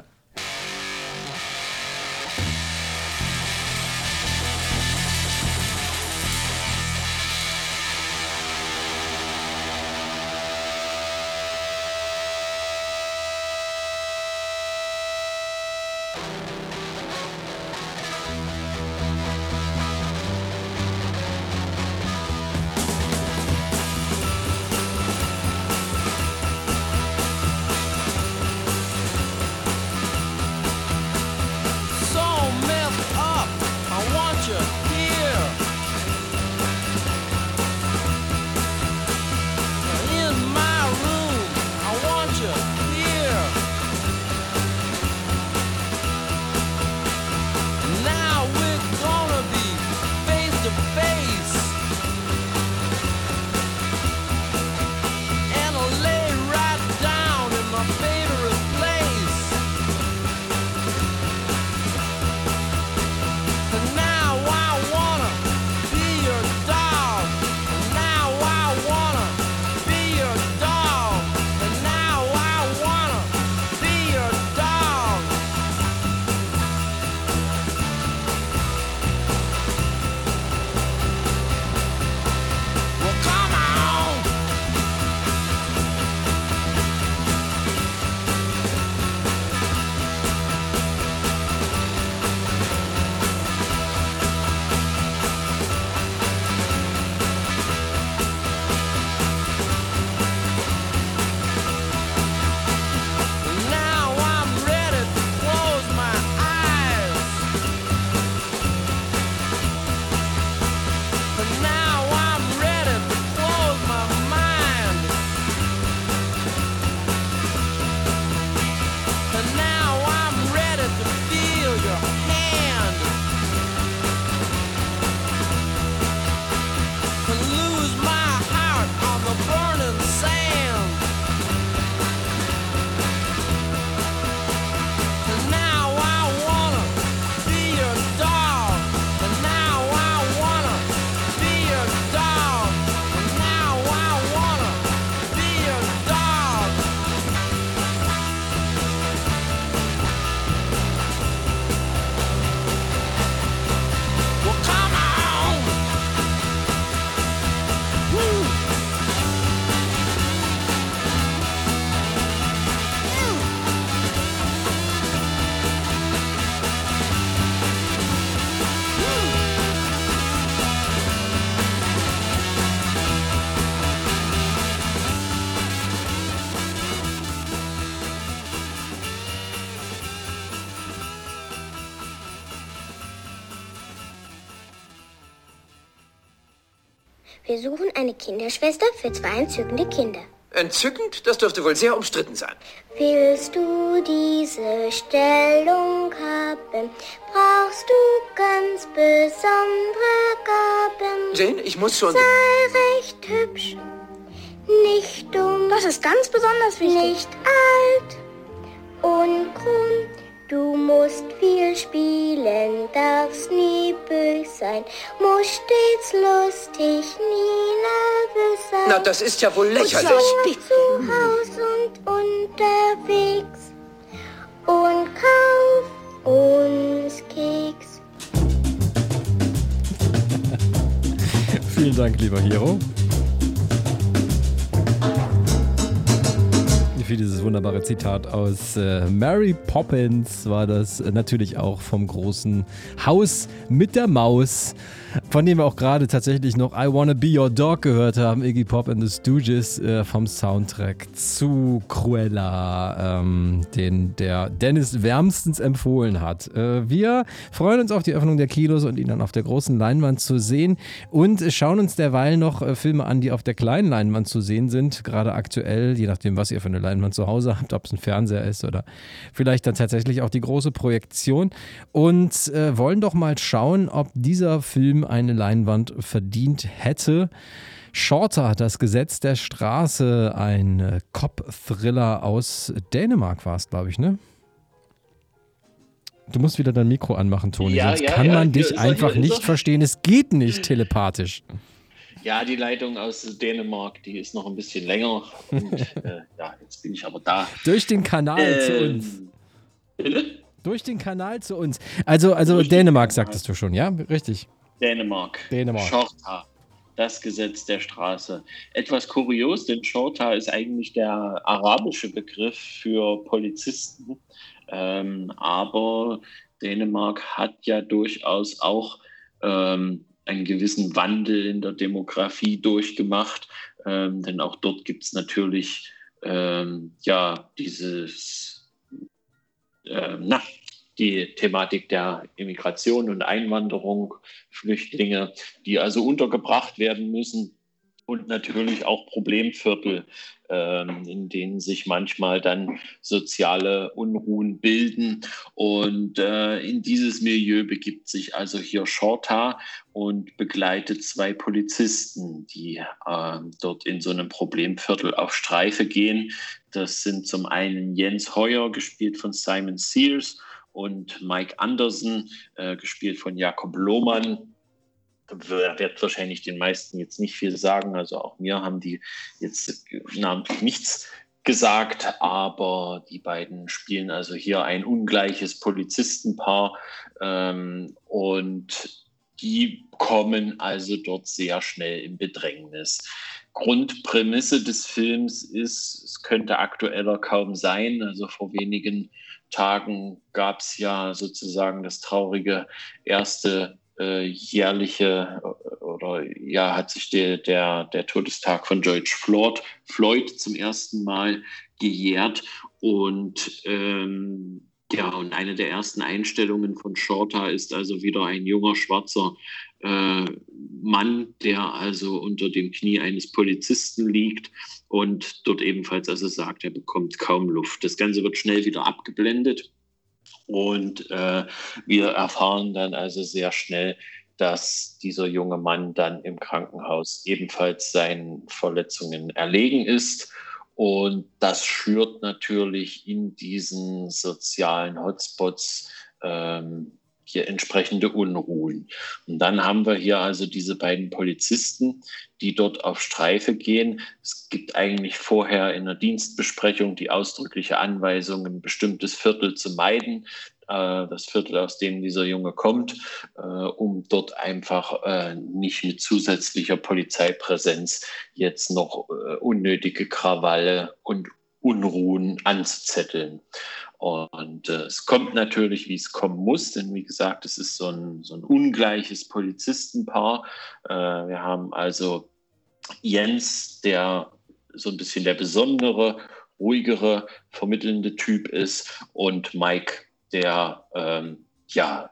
Wir suchen eine Kinderschwester für 2 entzückende Kinder. Entzückend? Das dürfte wohl sehr umstritten sein. Willst du diese Stellung haben, brauchst du ganz besondere Gaben. Jane, ich muss schon... Sei recht hübsch, nicht dumm. Das ist ganz besonders wichtig. Nicht alt und krumm. Du musst viel spielen, darfst nie böse sein, musst stets lustig, nie nervös sein. Na, das ist ja wohl lächerlich. Und zu Haus und unterwegs und kauf uns Keks. Vielen Dank, lieber Hero. Für dieses wunderbare Zitat aus Mary Poppins war das natürlich auch vom großen Haus mit der Maus, von dem wir auch gerade tatsächlich noch I Wanna Be Your Dog gehört haben, Iggy Pop and the Stooges vom Soundtrack zu Cruella, den der Dennis wärmstens empfohlen hat. Wir freuen uns auf die Öffnung der Kinos und ihn dann auf der großen Leinwand zu sehen und schauen uns derweil noch Filme an, die auf der kleinen Leinwand zu sehen sind, gerade aktuell, je nachdem, was ihr für eine Leinwand zu Hause habt, ob es ein Fernseher ist oder vielleicht dann tatsächlich auch die große Projektion und wollen doch mal schauen, ob dieser Film eine Leinwand verdient hätte. Shorter, das Gesetz der Straße, ein Cop-Thriller aus Dänemark war es, glaube ich, ne? Du musst wieder dein Mikro anmachen, Toni, sonst kann man dich einfach nicht verstehen. Es geht nicht telepathisch. Ja, die Leitung aus Dänemark, die ist noch ein bisschen länger. Und jetzt bin ich aber da. Durch den Kanal zu uns. Bitte? Durch den Kanal zu uns. Also Dänemark sagtest du schon, ja? Richtig. Dänemark. Shorta, das Gesetz der Straße. Etwas kurios, denn Shorta ist eigentlich der arabische Begriff für Polizisten. Aber Dänemark hat ja durchaus auch einen gewissen Wandel in der Demografie durchgemacht, denn auch dort gibt es natürlich die Thematik der Immigration und Einwanderung, Flüchtlinge, die also untergebracht werden müssen und natürlich auch Problemviertel, in denen sich manchmal dann soziale Unruhen bilden. Und in dieses Milieu begibt sich also hier Shorta und begleitet 2 Polizisten, die dort in so einem Problemviertel auf Streife gehen. Das sind zum einen Jens Heuer, gespielt von Simon Sears, und Mike Anderson, gespielt von Jakob Lohmann. Wird wahrscheinlich den meisten jetzt nicht viel sagen, also auch mir haben die jetzt namentlich nichts gesagt, aber die beiden spielen also hier ein ungleiches Polizistenpaar und die kommen also dort sehr schnell in Bedrängnis. Grundprämisse des Films ist, es könnte aktueller kaum sein, also vor wenigen Tagen gab es ja sozusagen das traurige erste jährliche hat sich der Todestag von George Floyd zum ersten Mal gejährt und und eine der ersten Einstellungen von Shorta ist also wieder ein junger schwarzer Mann, der also unter dem Knie eines Polizisten liegt und dort ebenfalls also sagt, er bekommt kaum Luft. Das Ganze wird schnell wieder abgeblendet. Und wir erfahren dann also sehr schnell, dass dieser junge Mann dann im Krankenhaus ebenfalls seinen Verletzungen erlegen ist. Und das schürt natürlich in diesen sozialen Hotspots hier entsprechende Unruhen. Und dann haben wir hier also diese beiden Polizisten, die dort auf Streife gehen. Es gibt eigentlich vorher in der Dienstbesprechung die ausdrückliche Anweisung, ein bestimmtes Viertel zu meiden, das Viertel, aus dem dieser Junge kommt, um dort einfach nicht mit zusätzlicher Polizeipräsenz jetzt noch unnötige Krawalle und Unruhen anzuzetteln. Und es kommt natürlich, wie es kommen muss, denn wie gesagt, es ist so ein ungleiches Polizistenpaar. Wir haben also Jens, der so ein bisschen der besondere, ruhigere, vermittelnde Typ ist, und Mike, der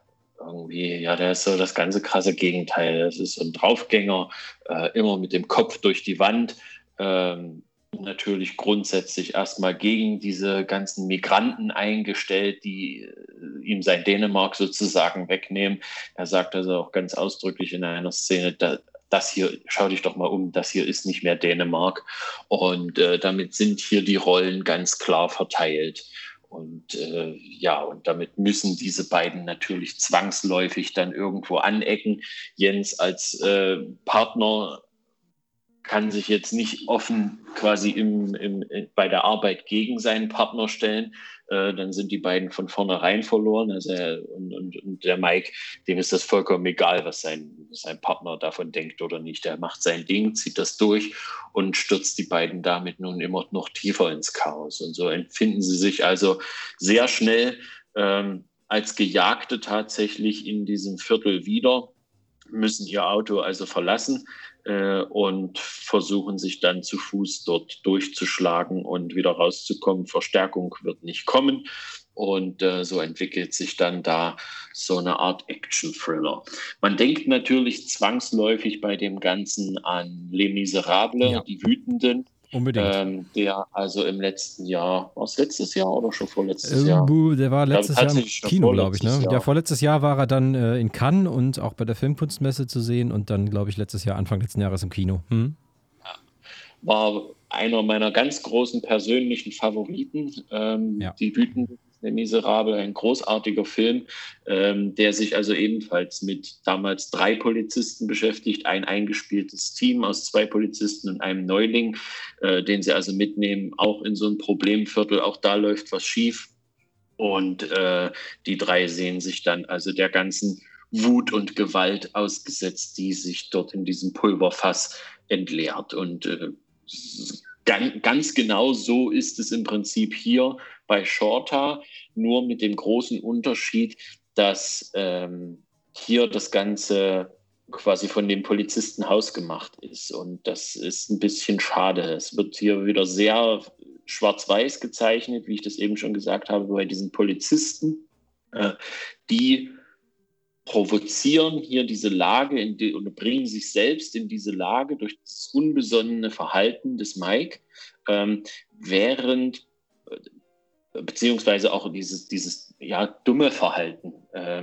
irgendwie, ja, der ist so das ganze krasse Gegenteil. Das ist so ein Draufgänger, immer mit dem Kopf durch die Wand. Natürlich grundsätzlich erstmal gegen diese ganzen Migranten eingestellt, die ihm sein Dänemark sozusagen wegnehmen. Er sagt also auch ganz ausdrücklich in einer Szene, das hier, schau dich doch mal um, das hier ist nicht mehr Dänemark. Und damit sind hier die Rollen ganz klar verteilt. Und und damit müssen diese beiden natürlich zwangsläufig dann irgendwo anecken. Jens als Partner kann sich jetzt nicht offen quasi bei der Arbeit gegen seinen Partner stellen. Dann sind die beiden von vornherein verloren. Also und der Mike, dem ist das vollkommen egal, was sein Partner davon denkt oder nicht. Er macht sein Ding, zieht das durch und stürzt die beiden damit nun immer noch tiefer ins Chaos. Und so empfinden sie sich also sehr schnell als Gejagte tatsächlich in diesem Viertel wieder, müssen ihr Auto also verlassen und versuchen sich dann zu Fuß dort durchzuschlagen und wieder rauszukommen. Verstärkung wird nicht kommen und so entwickelt sich dann da so eine Art Action-Thriller. Man denkt natürlich zwangsläufig bei dem Ganzen an Les Miserables, die Wütenden. Unbedingt. Der also im letzten Jahr, war es letztes Jahr oder schon vorletztes Jahr? Der war letztes Jahr im Kino, glaube ich. Ne? Ja, vorletztes Jahr war er dann in Cannes und auch bei der Filmkunstmesse zu sehen und dann, glaube ich, Anfang letzten Jahres im Kino. War einer meiner ganz großen persönlichen Favoriten, Die Wütenden, Les Miserables, ein großartiger Film, der sich also ebenfalls mit damals 3 Polizisten beschäftigt, ein eingespieltes Team aus 2 Polizisten und einem Neuling, den sie also mitnehmen, auch in so ein Problemviertel, auch da läuft was schief und die 3 sehen sich dann also der ganzen Wut und Gewalt ausgesetzt, die sich dort in diesem Pulverfass entleert und ganz genau so ist es im Prinzip hier bei Shorter, nur mit dem großen Unterschied, dass hier das Ganze quasi von dem Polizisten hausgemacht ist. Und das ist ein bisschen schade. Es wird hier wieder sehr schwarz-weiß gezeichnet, wie ich das eben schon gesagt habe, bei diesen Polizisten, die provozieren hier diese Lage und bringen sich selbst in diese Lage durch das unbesonnene Verhalten des Mike, beziehungsweise auch dieses dumme Verhalten,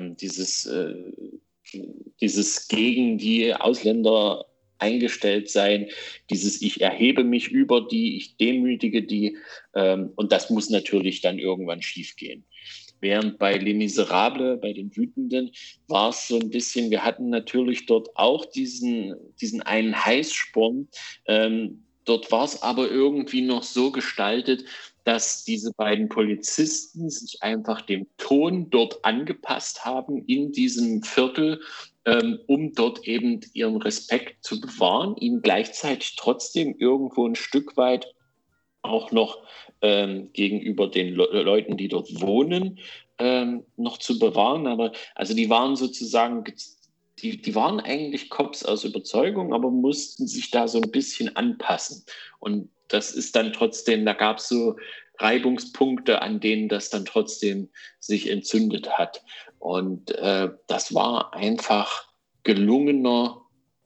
dieses gegen die Ausländer eingestellt sein, dieses ich erhebe mich über die, ich demütige die, und das muss natürlich dann irgendwann schiefgehen. Während bei Les Miserables, bei den Wütenden, war es so ein bisschen, wir hatten natürlich dort auch diesen einen Heißsporn. Dort war es aber irgendwie noch so gestaltet, dass diese beiden Polizisten sich einfach dem Ton dort angepasst haben in diesem Viertel, um dort eben ihren Respekt zu bewahren, ihn gleichzeitig trotzdem irgendwo ein Stück weit auch noch gegenüber den Leuten, die dort wohnen, noch zu bewahren. Aber also die waren sozusagen, die waren eigentlich Cops aus Überzeugung, aber mussten sich da so ein bisschen anpassen. Und das ist dann trotzdem, da gab es so Reibungspunkte, an denen das dann trotzdem sich entzündet hat. Und das war einfach gelungener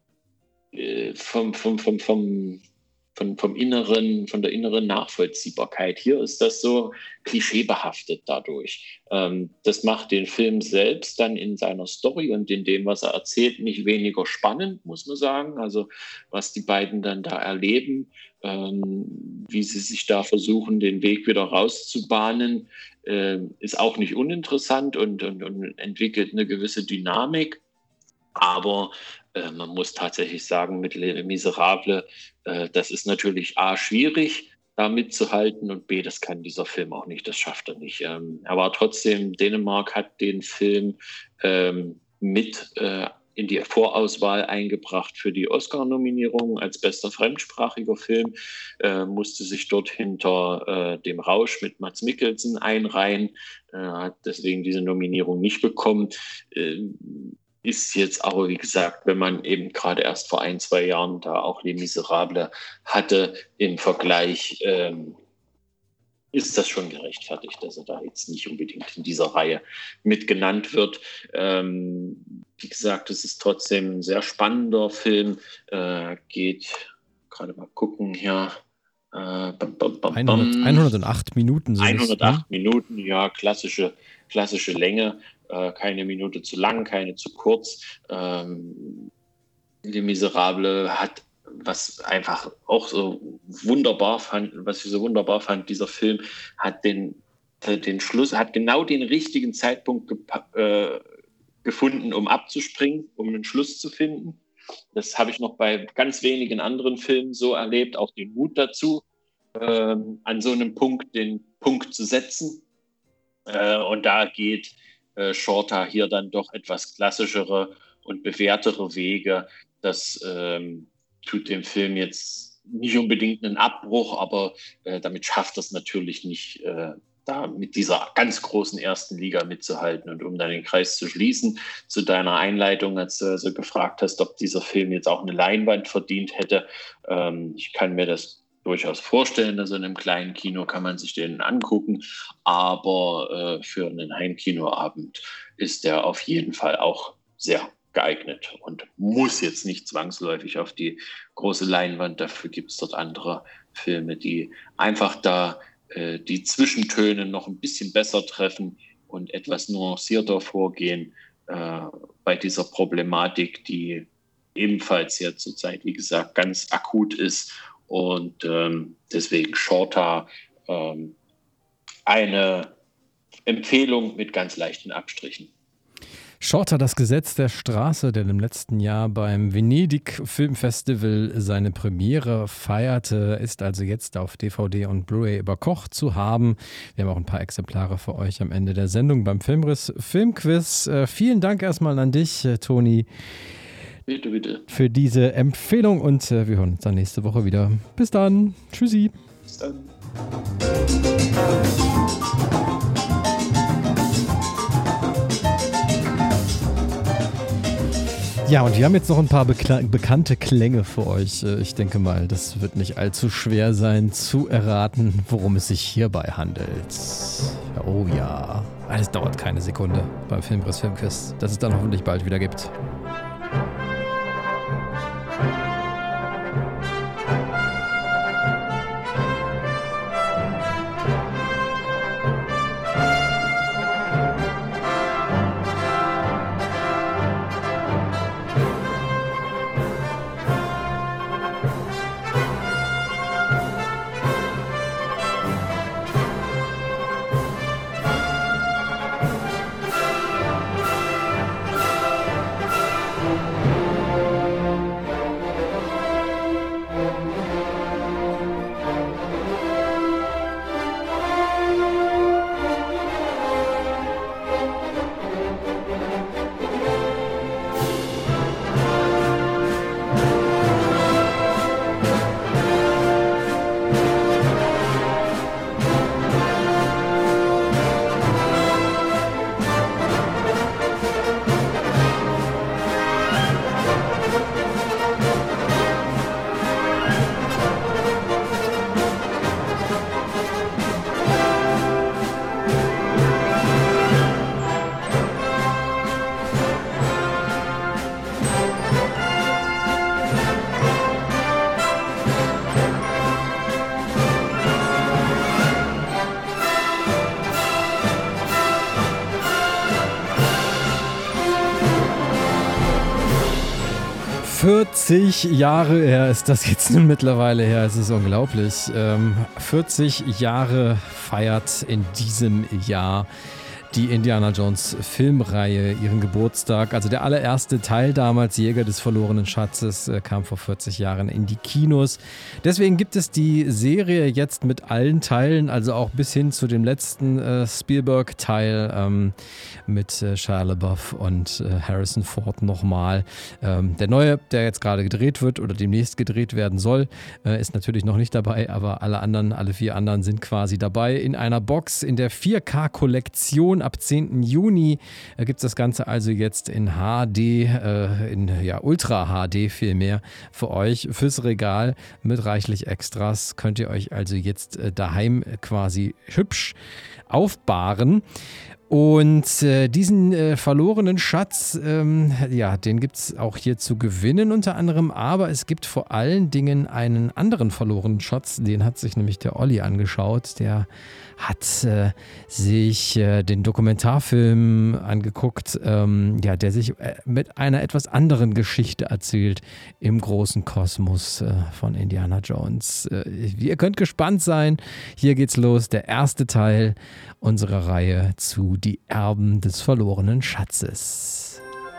von der inneren Nachvollziehbarkeit. Hier ist das so klischeebehaftet dadurch. Das macht den Film selbst dann in seiner Story und in dem, was er erzählt, nicht weniger spannend, muss man sagen. Also was die beiden dann da erleben, wie sie sich da versuchen, den Weg wieder rauszubahnen, ist auch nicht uninteressant und entwickelt eine gewisse Dynamik. Aber man muss tatsächlich sagen, mit Les Miserables, das ist natürlich A, schwierig, da mitzuhalten und B, das kann dieser Film auch nicht, das schafft er nicht. Er war trotzdem, Dänemark hat den Film mit in die Vorauswahl eingebracht für die Oscar-Nominierung als bester fremdsprachiger Film, musste sich dort hinter dem Rausch mit Mads Mikkelsen einreihen, hat deswegen diese Nominierung nicht bekommen. Ist jetzt aber, wie gesagt, wenn man eben gerade erst vor 1-2 Jahren da auch Les Miserables hatte, im Vergleich ist das schon gerechtfertigt, dass er da jetzt nicht unbedingt in dieser Reihe mit genannt wird. Wie gesagt, es ist trotzdem ein sehr spannender Film. Geht, gerade mal gucken hier. 108 Minuten sind 108 Minuten, ja, klassische Länge. Keine Minute zu lang, keine zu kurz. Les Miserables hat, was einfach auch so wunderbar fand, was ich so wunderbar fand, dieser Film hat den Schluss, hat genau den richtigen Zeitpunkt gefunden, um abzuspringen, um einen Schluss zu finden. Das habe ich noch bei ganz wenigen anderen Filmen so erlebt, auch den Mut dazu, an so einem Punkt den Punkt zu setzen. Und da geht Shorter hier dann doch etwas klassischere und bewährtere Wege. Das tut dem Film jetzt nicht unbedingt einen Abbruch, aber damit schafft es natürlich nicht, da mit dieser ganz großen ersten Liga mitzuhalten. Und um dann den Kreis zu schließen, zu deiner Einleitung, als du also gefragt hast, ob dieser Film jetzt auch eine Leinwand verdient hätte. Ich kann mir das durchaus vorstellen, dass in einem kleinen Kino kann man sich den angucken, aber für einen Heimkinoabend ist der auf jeden Fall auch sehr geeignet und muss jetzt nicht zwangsläufig auf die große Leinwand. Dafür gibt es dort andere Filme, die einfach da die Zwischentöne noch ein bisschen besser treffen und etwas nuancierter vorgehen bei dieser Problematik, die ebenfalls ja zurzeit, wie gesagt, ganz akut ist. Und deswegen Shorter eine Empfehlung mit ganz leichten Abstrichen. Shorter, das Gesetz der Straße, der im letzten Jahr beim Venedig Filmfestival seine Premiere feierte, ist also jetzt auf DVD und Blu-ray überkocht zu haben. Wir haben auch ein paar Exemplare für euch am Ende der Sendung beim Filmriss Filmquiz. Vielen Dank erstmal an dich, Toni. Bitte, bitte. Für diese Empfehlung und wir hören uns dann nächste Woche wieder. Bis dann. Tschüssi. Bis dann. Ja, und wir haben jetzt noch ein paar bekannte Klänge für euch. Ich denke mal, das wird nicht allzu schwer sein zu erraten, worum es sich hierbei handelt. Oh ja, es dauert keine Sekunde beim Filmriss Filmquiz, das es dann hoffentlich bald wieder gibt. Jahre her ist das jetzt nun mittlerweile her, es ist unglaublich. 40 Jahre feiert in diesem Jahr die Indiana Jones Filmreihe ihren Geburtstag. Also der allererste Teil damals, Jäger des verlorenen Schatzes, kam vor 40 Jahren in die Kinos. Deswegen gibt es die Serie jetzt mit allen Teilen, also auch bis hin zu dem letzten Spielberg-Teil mit Shia LaBeouf und Harrison Ford nochmal. Der neue, der jetzt gerade gedreht wird oder demnächst gedreht werden soll, ist natürlich noch nicht dabei, aber alle 4 anderen sind quasi dabei in einer Box in der 4K-Kollektion Ab 10. Juni gibt es das Ganze also jetzt in HD, in Ultra HD vielmehr für euch, fürs Regal mit reichlich Extras. Könnt ihr euch also jetzt daheim quasi hübsch aufbahren. Und diesen verlorenen Schatz, den gibt es auch hier zu gewinnen unter anderem, aber es gibt vor allen Dingen einen anderen verlorenen Schatz, den hat sich nämlich der Olli angeschaut, der hat sich den Dokumentarfilm angeguckt, der sich mit einer etwas anderen Geschichte erzählt im großen Kosmos von Indiana Jones. Ihr könnt gespannt sein, hier geht's los, der erste Teil unserer Reihe zu Die Erben des verlorenen Schatzes.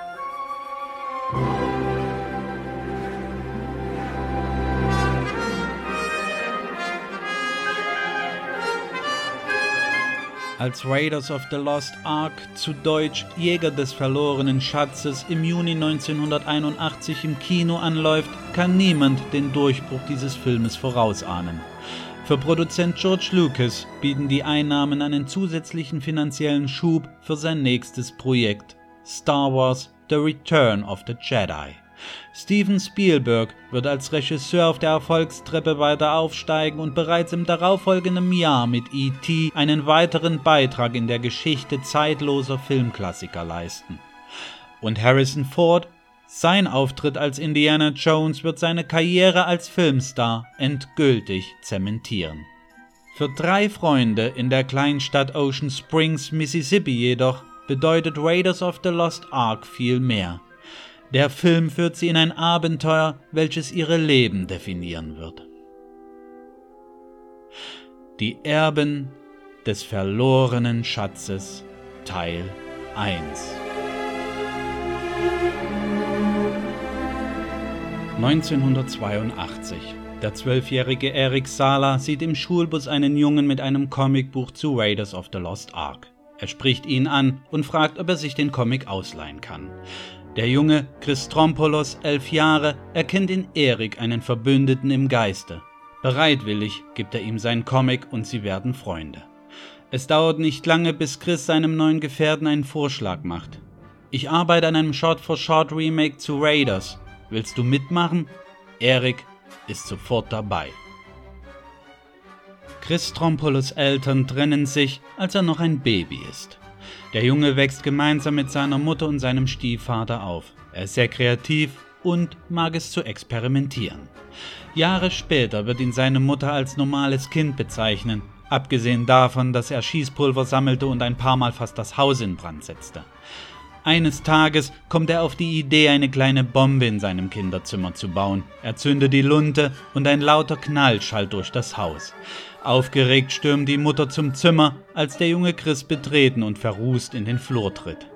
Als Raiders of the Lost Ark, zu Deutsch Jäger des verlorenen Schatzes, im Juni 1981 im Kino anläuft, kann niemand den Durchbruch dieses Filmes vorausahnen. Für Produzent George Lucas bieten die Einnahmen einen zusätzlichen finanziellen Schub für sein nächstes Projekt, Star Wars: The Return of the Jedi. Steven Spielberg wird als Regisseur auf der Erfolgstreppe weiter aufsteigen und bereits im darauffolgenden Jahr mit E.T. einen weiteren Beitrag in der Geschichte zeitloser Filmklassiker leisten. Und Harrison Ford? Sein Auftritt als Indiana Jones wird seine Karriere als Filmstar endgültig zementieren. Für 3 Freunde in der Kleinstadt Ocean Springs, Mississippi jedoch, bedeutet Raiders of the Lost Ark viel mehr. Der Film führt sie in ein Abenteuer, welches ihre Leben definieren wird. Die Erben des verlorenen Schatzes, Teil 1. 1982. Der 12-jährige Eric Sala sieht im Schulbus einen Jungen mit einem Comicbuch zu Raiders of the Lost Ark. Er spricht ihn an und fragt, ob er sich den Comic ausleihen kann. Der Junge, Chris Trompolos, 11 Jahre, erkennt in Eric einen Verbündeten im Geiste. Bereitwillig gibt er ihm seinen Comic und sie werden Freunde. Es dauert nicht lange, bis Chris seinem neuen Gefährten einen Vorschlag macht. Ich arbeite an einem Shot-for-Shot-Remake zu Raiders. Willst du mitmachen? Eric ist sofort dabei. Chris Trompolos Eltern trennen sich, als er noch ein Baby ist. Der Junge wächst gemeinsam mit seiner Mutter und seinem Stiefvater auf. Er ist sehr kreativ und mag es zu experimentieren. Jahre später wird ihn seine Mutter als normales Kind bezeichnen, abgesehen davon, dass er Schießpulver sammelte und ein paar Mal fast das Haus in Brand setzte. Eines Tages kommt er auf die Idee, eine kleine Bombe in seinem Kinderzimmer zu bauen. Er zündet die Lunte und ein lauter Knall schallt durch das Haus. Aufgeregt stürmt die Mutter zum Zimmer, als der junge Chris betreten und verrußt in den Flur tritt.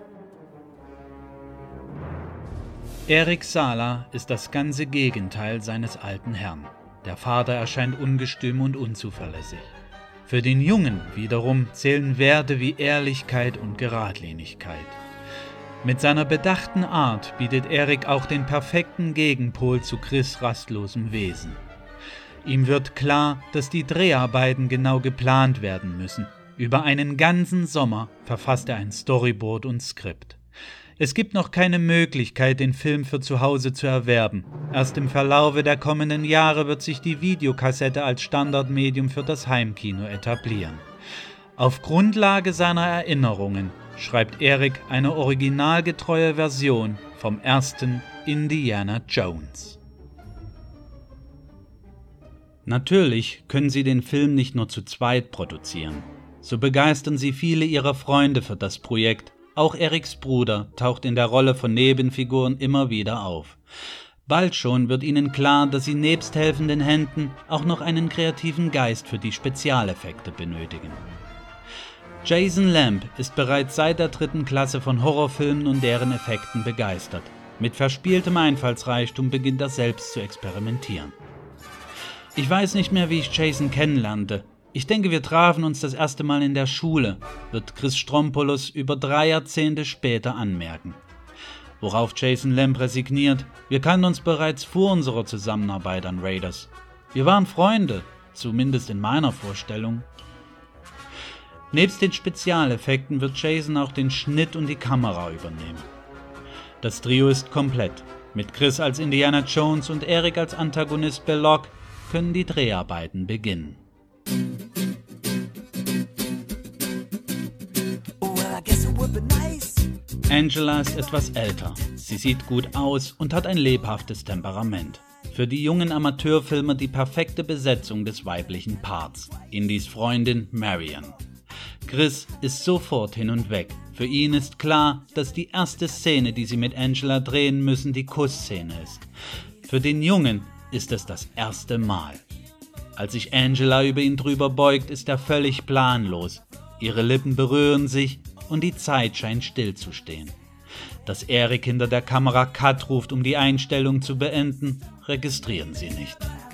Eric Sala ist das ganze Gegenteil seines alten Herrn. Der Vater erscheint ungestüm und unzuverlässig. Für den Jungen wiederum zählen Werte wie Ehrlichkeit und Geradlinigkeit. Mit seiner bedachten Art bietet Eric auch den perfekten Gegenpol zu Chris' rastlosem Wesen. Ihm wird klar, dass die Dreharbeiten genau geplant werden müssen. Über einen ganzen Sommer verfasst er ein Storyboard und Skript. Es gibt noch keine Möglichkeit, den Film für zu Hause zu erwerben. Erst im Verlaufe der kommenden Jahre wird sich die Videokassette als Standardmedium für das Heimkino etablieren. Auf Grundlage seiner Erinnerungen schreibt Eric eine originalgetreue Version vom ersten Indiana Jones. Natürlich können sie den Film nicht nur zu zweit produzieren. So begeistern sie viele ihrer Freunde für das Projekt. Auch Erics Bruder taucht in der Rolle von Nebenfiguren immer wieder auf. Bald schon wird ihnen klar, dass sie nebst helfenden Händen auch noch einen kreativen Geist für die Spezialeffekte benötigen. Jason Lamb ist bereits seit der 3. Klasse von Horrorfilmen und deren Effekten begeistert. Mit verspieltem Einfallsreichtum beginnt er selbst zu experimentieren. Ich weiß nicht mehr, wie ich Jason kennenlernte. Ich denke, wir trafen uns das erste Mal in der Schule, wird Chris Trompolos über 3 Jahrzehnte später anmerken. Worauf Jason Lamb resigniert: Wir kannten uns bereits vor unserer Zusammenarbeit an Raiders. Wir waren Freunde, zumindest in meiner Vorstellung. Nebst den Spezialeffekten wird Jason auch den Schnitt und die Kamera übernehmen. Das Trio ist komplett. Mit Chris als Indiana Jones und Eric als Antagonist Belloq können die Dreharbeiten beginnen. Angela ist etwas älter. Sie sieht gut aus und hat ein lebhaftes Temperament. Für die jungen Amateurfilmer die perfekte Besetzung des weiblichen Parts. Indys Freundin Marion. Chris ist sofort hin und weg. Für ihn ist klar, dass die erste Szene, die sie mit Angela drehen müssen, die Kussszene ist. Für den Jungen ist es das erste Mal. Als sich Angela über ihn drüber beugt, ist er völlig planlos. Ihre Lippen berühren sich und die Zeit scheint stillzustehen. Dass Eric hinter der Kamera Cut ruft, um die Einstellung zu beenden, registrieren sie nicht.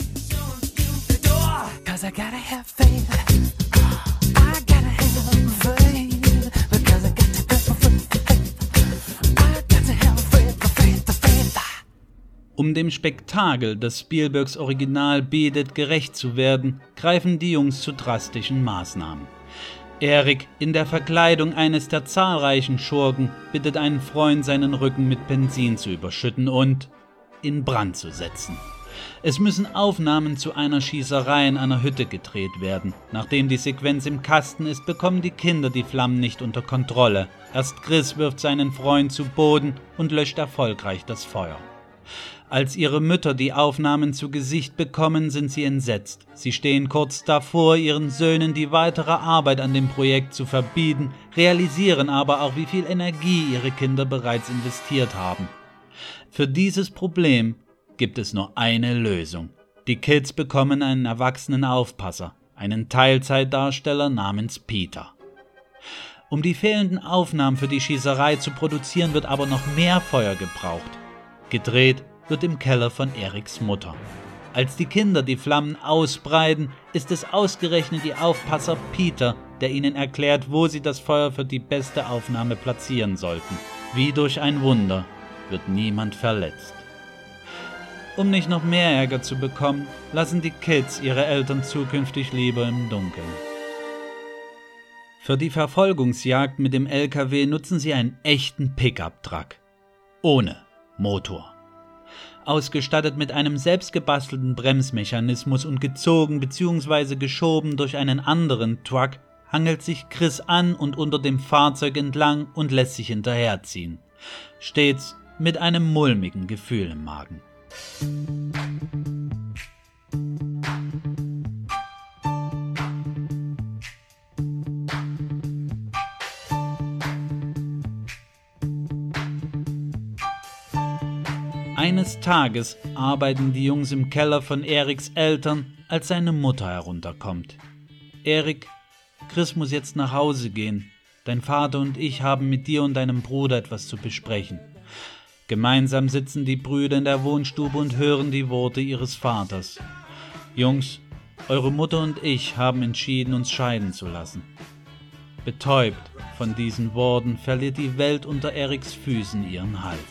Um dem Spektakel, das Spielbergs Original bietet, gerecht zu werden, greifen die Jungs zu drastischen Maßnahmen. Eric, in der Verkleidung eines der zahlreichen Schurken, bittet einen Freund, seinen Rücken mit Benzin zu überschütten und in Brand zu setzen. Es müssen Aufnahmen zu einer Schießerei in einer Hütte gedreht werden. Nachdem die Sequenz im Kasten ist, bekommen die Kinder die Flammen nicht unter Kontrolle. Erst Chris wirft seinen Freund zu Boden und löscht erfolgreich das Feuer. Als ihre Mütter die Aufnahmen zu Gesicht bekommen, sind sie entsetzt. Sie stehen kurz davor, ihren Söhnen die weitere Arbeit an dem Projekt zu verbieten, realisieren aber auch, wie viel Energie ihre Kinder bereits investiert haben. Für dieses Problem gibt es nur eine Lösung. Die Kids bekommen einen erwachsenen Aufpasser, einen Teilzeitdarsteller namens Peter. Um die fehlenden Aufnahmen für die Schießerei zu produzieren, wird aber noch mehr Feuer gebraucht. Gedreht wird im Keller von Erics Mutter. Als die Kinder die Flammen ausbreiten, ist es ausgerechnet ihr Aufpasser Peter, der ihnen erklärt, wo sie das Feuer für die beste Aufnahme platzieren sollten. Wie durch ein Wunder wird niemand verletzt. Um nicht noch mehr Ärger zu bekommen, lassen die Kids ihre Eltern zukünftig lieber im Dunkeln. Für die Verfolgungsjagd mit dem LKW nutzen sie einen echten Pickup-Truck. Ohne Motor. Ausgestattet mit einem selbstgebastelten Bremsmechanismus und gezogen bzw. geschoben durch einen anderen Truck, hangelt sich Chris an und unter dem Fahrzeug entlang und lässt sich hinterherziehen. Stets mit einem mulmigen Gefühl im Magen. Eines Tages arbeiten die Jungs im Keller von Erics Eltern, als seine Mutter herunterkommt. Eric, Chris muss jetzt nach Hause gehen. Dein Vater und ich haben mit dir und deinem Bruder etwas zu besprechen. Gemeinsam sitzen die Brüder in der Wohnstube und hören die Worte ihres Vaters. Jungs, eure Mutter und ich haben entschieden, uns scheiden zu lassen. Betäubt von diesen Worten verliert die Welt unter Erics Füßen ihren Halt.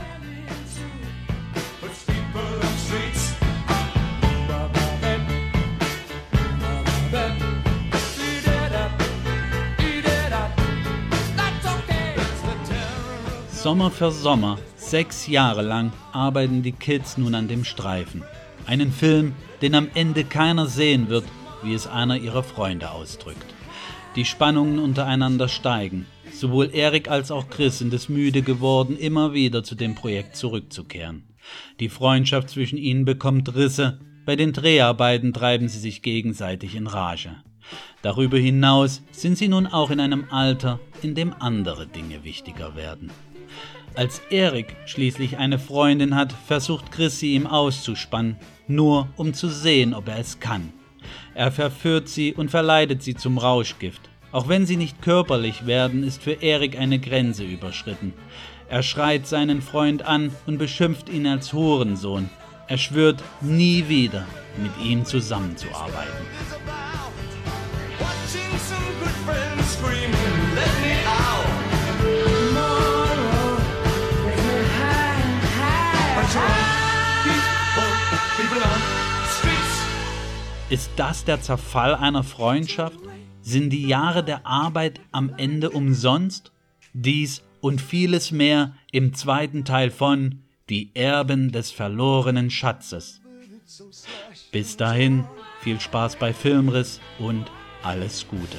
Sommer für Sommer, 6 Jahre lang, arbeiten die Kids nun an dem Streifen. Einen Film, den am Ende keiner sehen wird, wie es einer ihrer Freunde ausdrückt. Die Spannungen untereinander steigen. Sowohl Eric als auch Chris sind es müde geworden, immer wieder zu dem Projekt zurückzukehren. Die Freundschaft zwischen ihnen bekommt Risse, bei den Dreharbeiten treiben sie sich gegenseitig in Rage. Darüber hinaus sind sie nun auch in einem Alter, in dem andere Dinge wichtiger werden. Als Eric schließlich eine Freundin hat, versucht Chris sie ihm auszuspannen, nur um zu sehen, ob er es kann. Er verführt sie und verleitet sie zum Rauschgift. Auch wenn sie nicht körperlich werden, ist für Eric eine Grenze überschritten. Er schreit seinen Freund an und beschimpft ihn als Hurensohn. Er schwört, nie wieder mit ihm zusammenzuarbeiten. Ist das der Zerfall einer Freundschaft? Sind die Jahre der Arbeit am Ende umsonst? Dies und vieles mehr im zweiten Teil von Die Erben des verlorenen Schatzes. Bis dahin, viel Spaß bei Filmriss und alles Gute.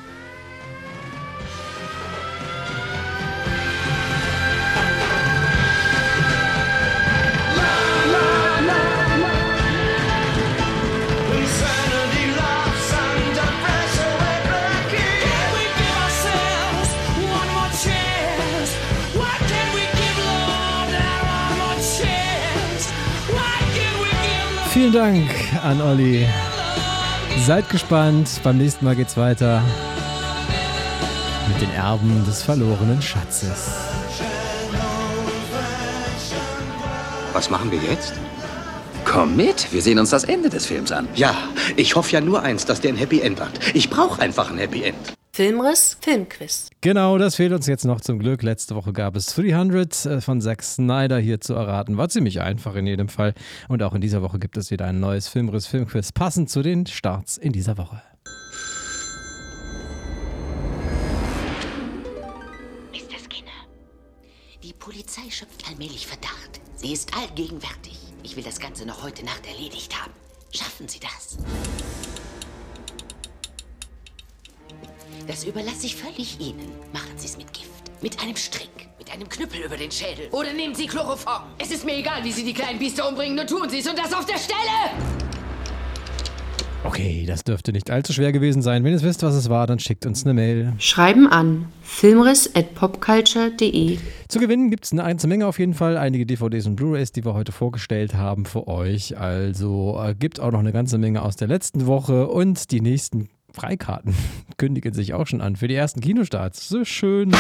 Vielen Dank an Olli. Seid gespannt, beim nächsten Mal geht's weiter mit den Erben des verlorenen Schatzes. Was machen wir jetzt? Komm mit, wir sehen uns das Ende des Films an. Ja, ich hoffe ja nur eins, dass der ein Happy End hat. Ich brauche einfach ein Happy End. Filmriss, Filmquiz. Genau, das fehlt uns jetzt noch zum Glück. Letzte Woche gab es 300 von Zack Snyder hier zu erraten. War ziemlich einfach in jedem Fall. Und auch in dieser Woche gibt es wieder ein neues Filmriss, Filmquiz, passend zu den Starts in dieser Woche. Mr. Skinner, die Polizei schöpft allmählich Verdacht. Sie ist allgegenwärtig. Ich will das Ganze noch heute Nacht erledigt haben. Schaffen Sie das? Das überlasse ich völlig Ihnen. Machen Sie es mit Gift, mit einem Strick, mit einem Knüppel über den Schädel. Oder nehmen Sie Chloroform. Es ist mir egal, wie Sie die kleinen Biester umbringen, nur tun Sie es und das auf der Stelle! Okay, das dürfte nicht allzu schwer gewesen sein. Wenn ihr wisst, was es war, dann schickt uns eine Mail. Schreiben an filmriss@popculture.de. Zu gewinnen gibt es eine ganze Menge auf jeden Fall. Einige DVDs und Blu-rays, die wir heute vorgestellt haben für euch. Also gibt auch noch eine ganze Menge aus der letzten Woche. Und die nächsten Freikarten kündigen sich auch schon an für die ersten Kinostarts. So schön.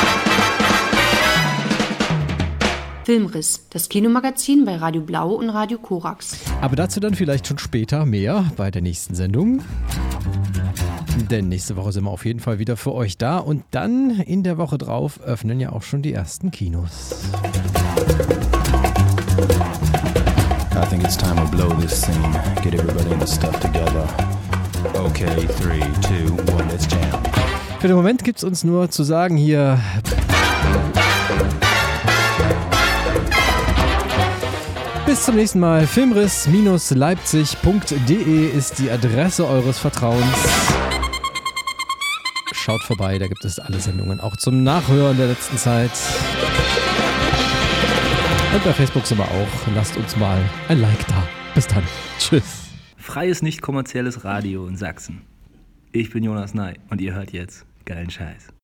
Filmriss, das Kinomagazin bei Radio Blau und Radio Korax. Aber dazu dann vielleicht schon später mehr bei der nächsten Sendung. Denn nächste Woche sind wir auf jeden Fall wieder für euch da. Und dann in der Woche drauf öffnen ja auch schon die ersten Kinos. I think it's time to blow this scene. Get everybody in the stuff together. Okay, 3, 2, 1, let's jam. Für den Moment gibt es uns nur zu sagen hier... Bis zum nächsten Mal. Filmriss-leipzig.de ist die Adresse eures Vertrauens. Schaut vorbei, da gibt es alle Sendungen auch zum Nachhören der letzten Zeit. Und bei Facebook sind wir auch. Lasst uns mal ein Like da. Bis dann. Tschüss. Freies, nicht kommerzielles Radio in Sachsen. Ich bin Jonas Ney und ihr hört jetzt geilen Scheiß.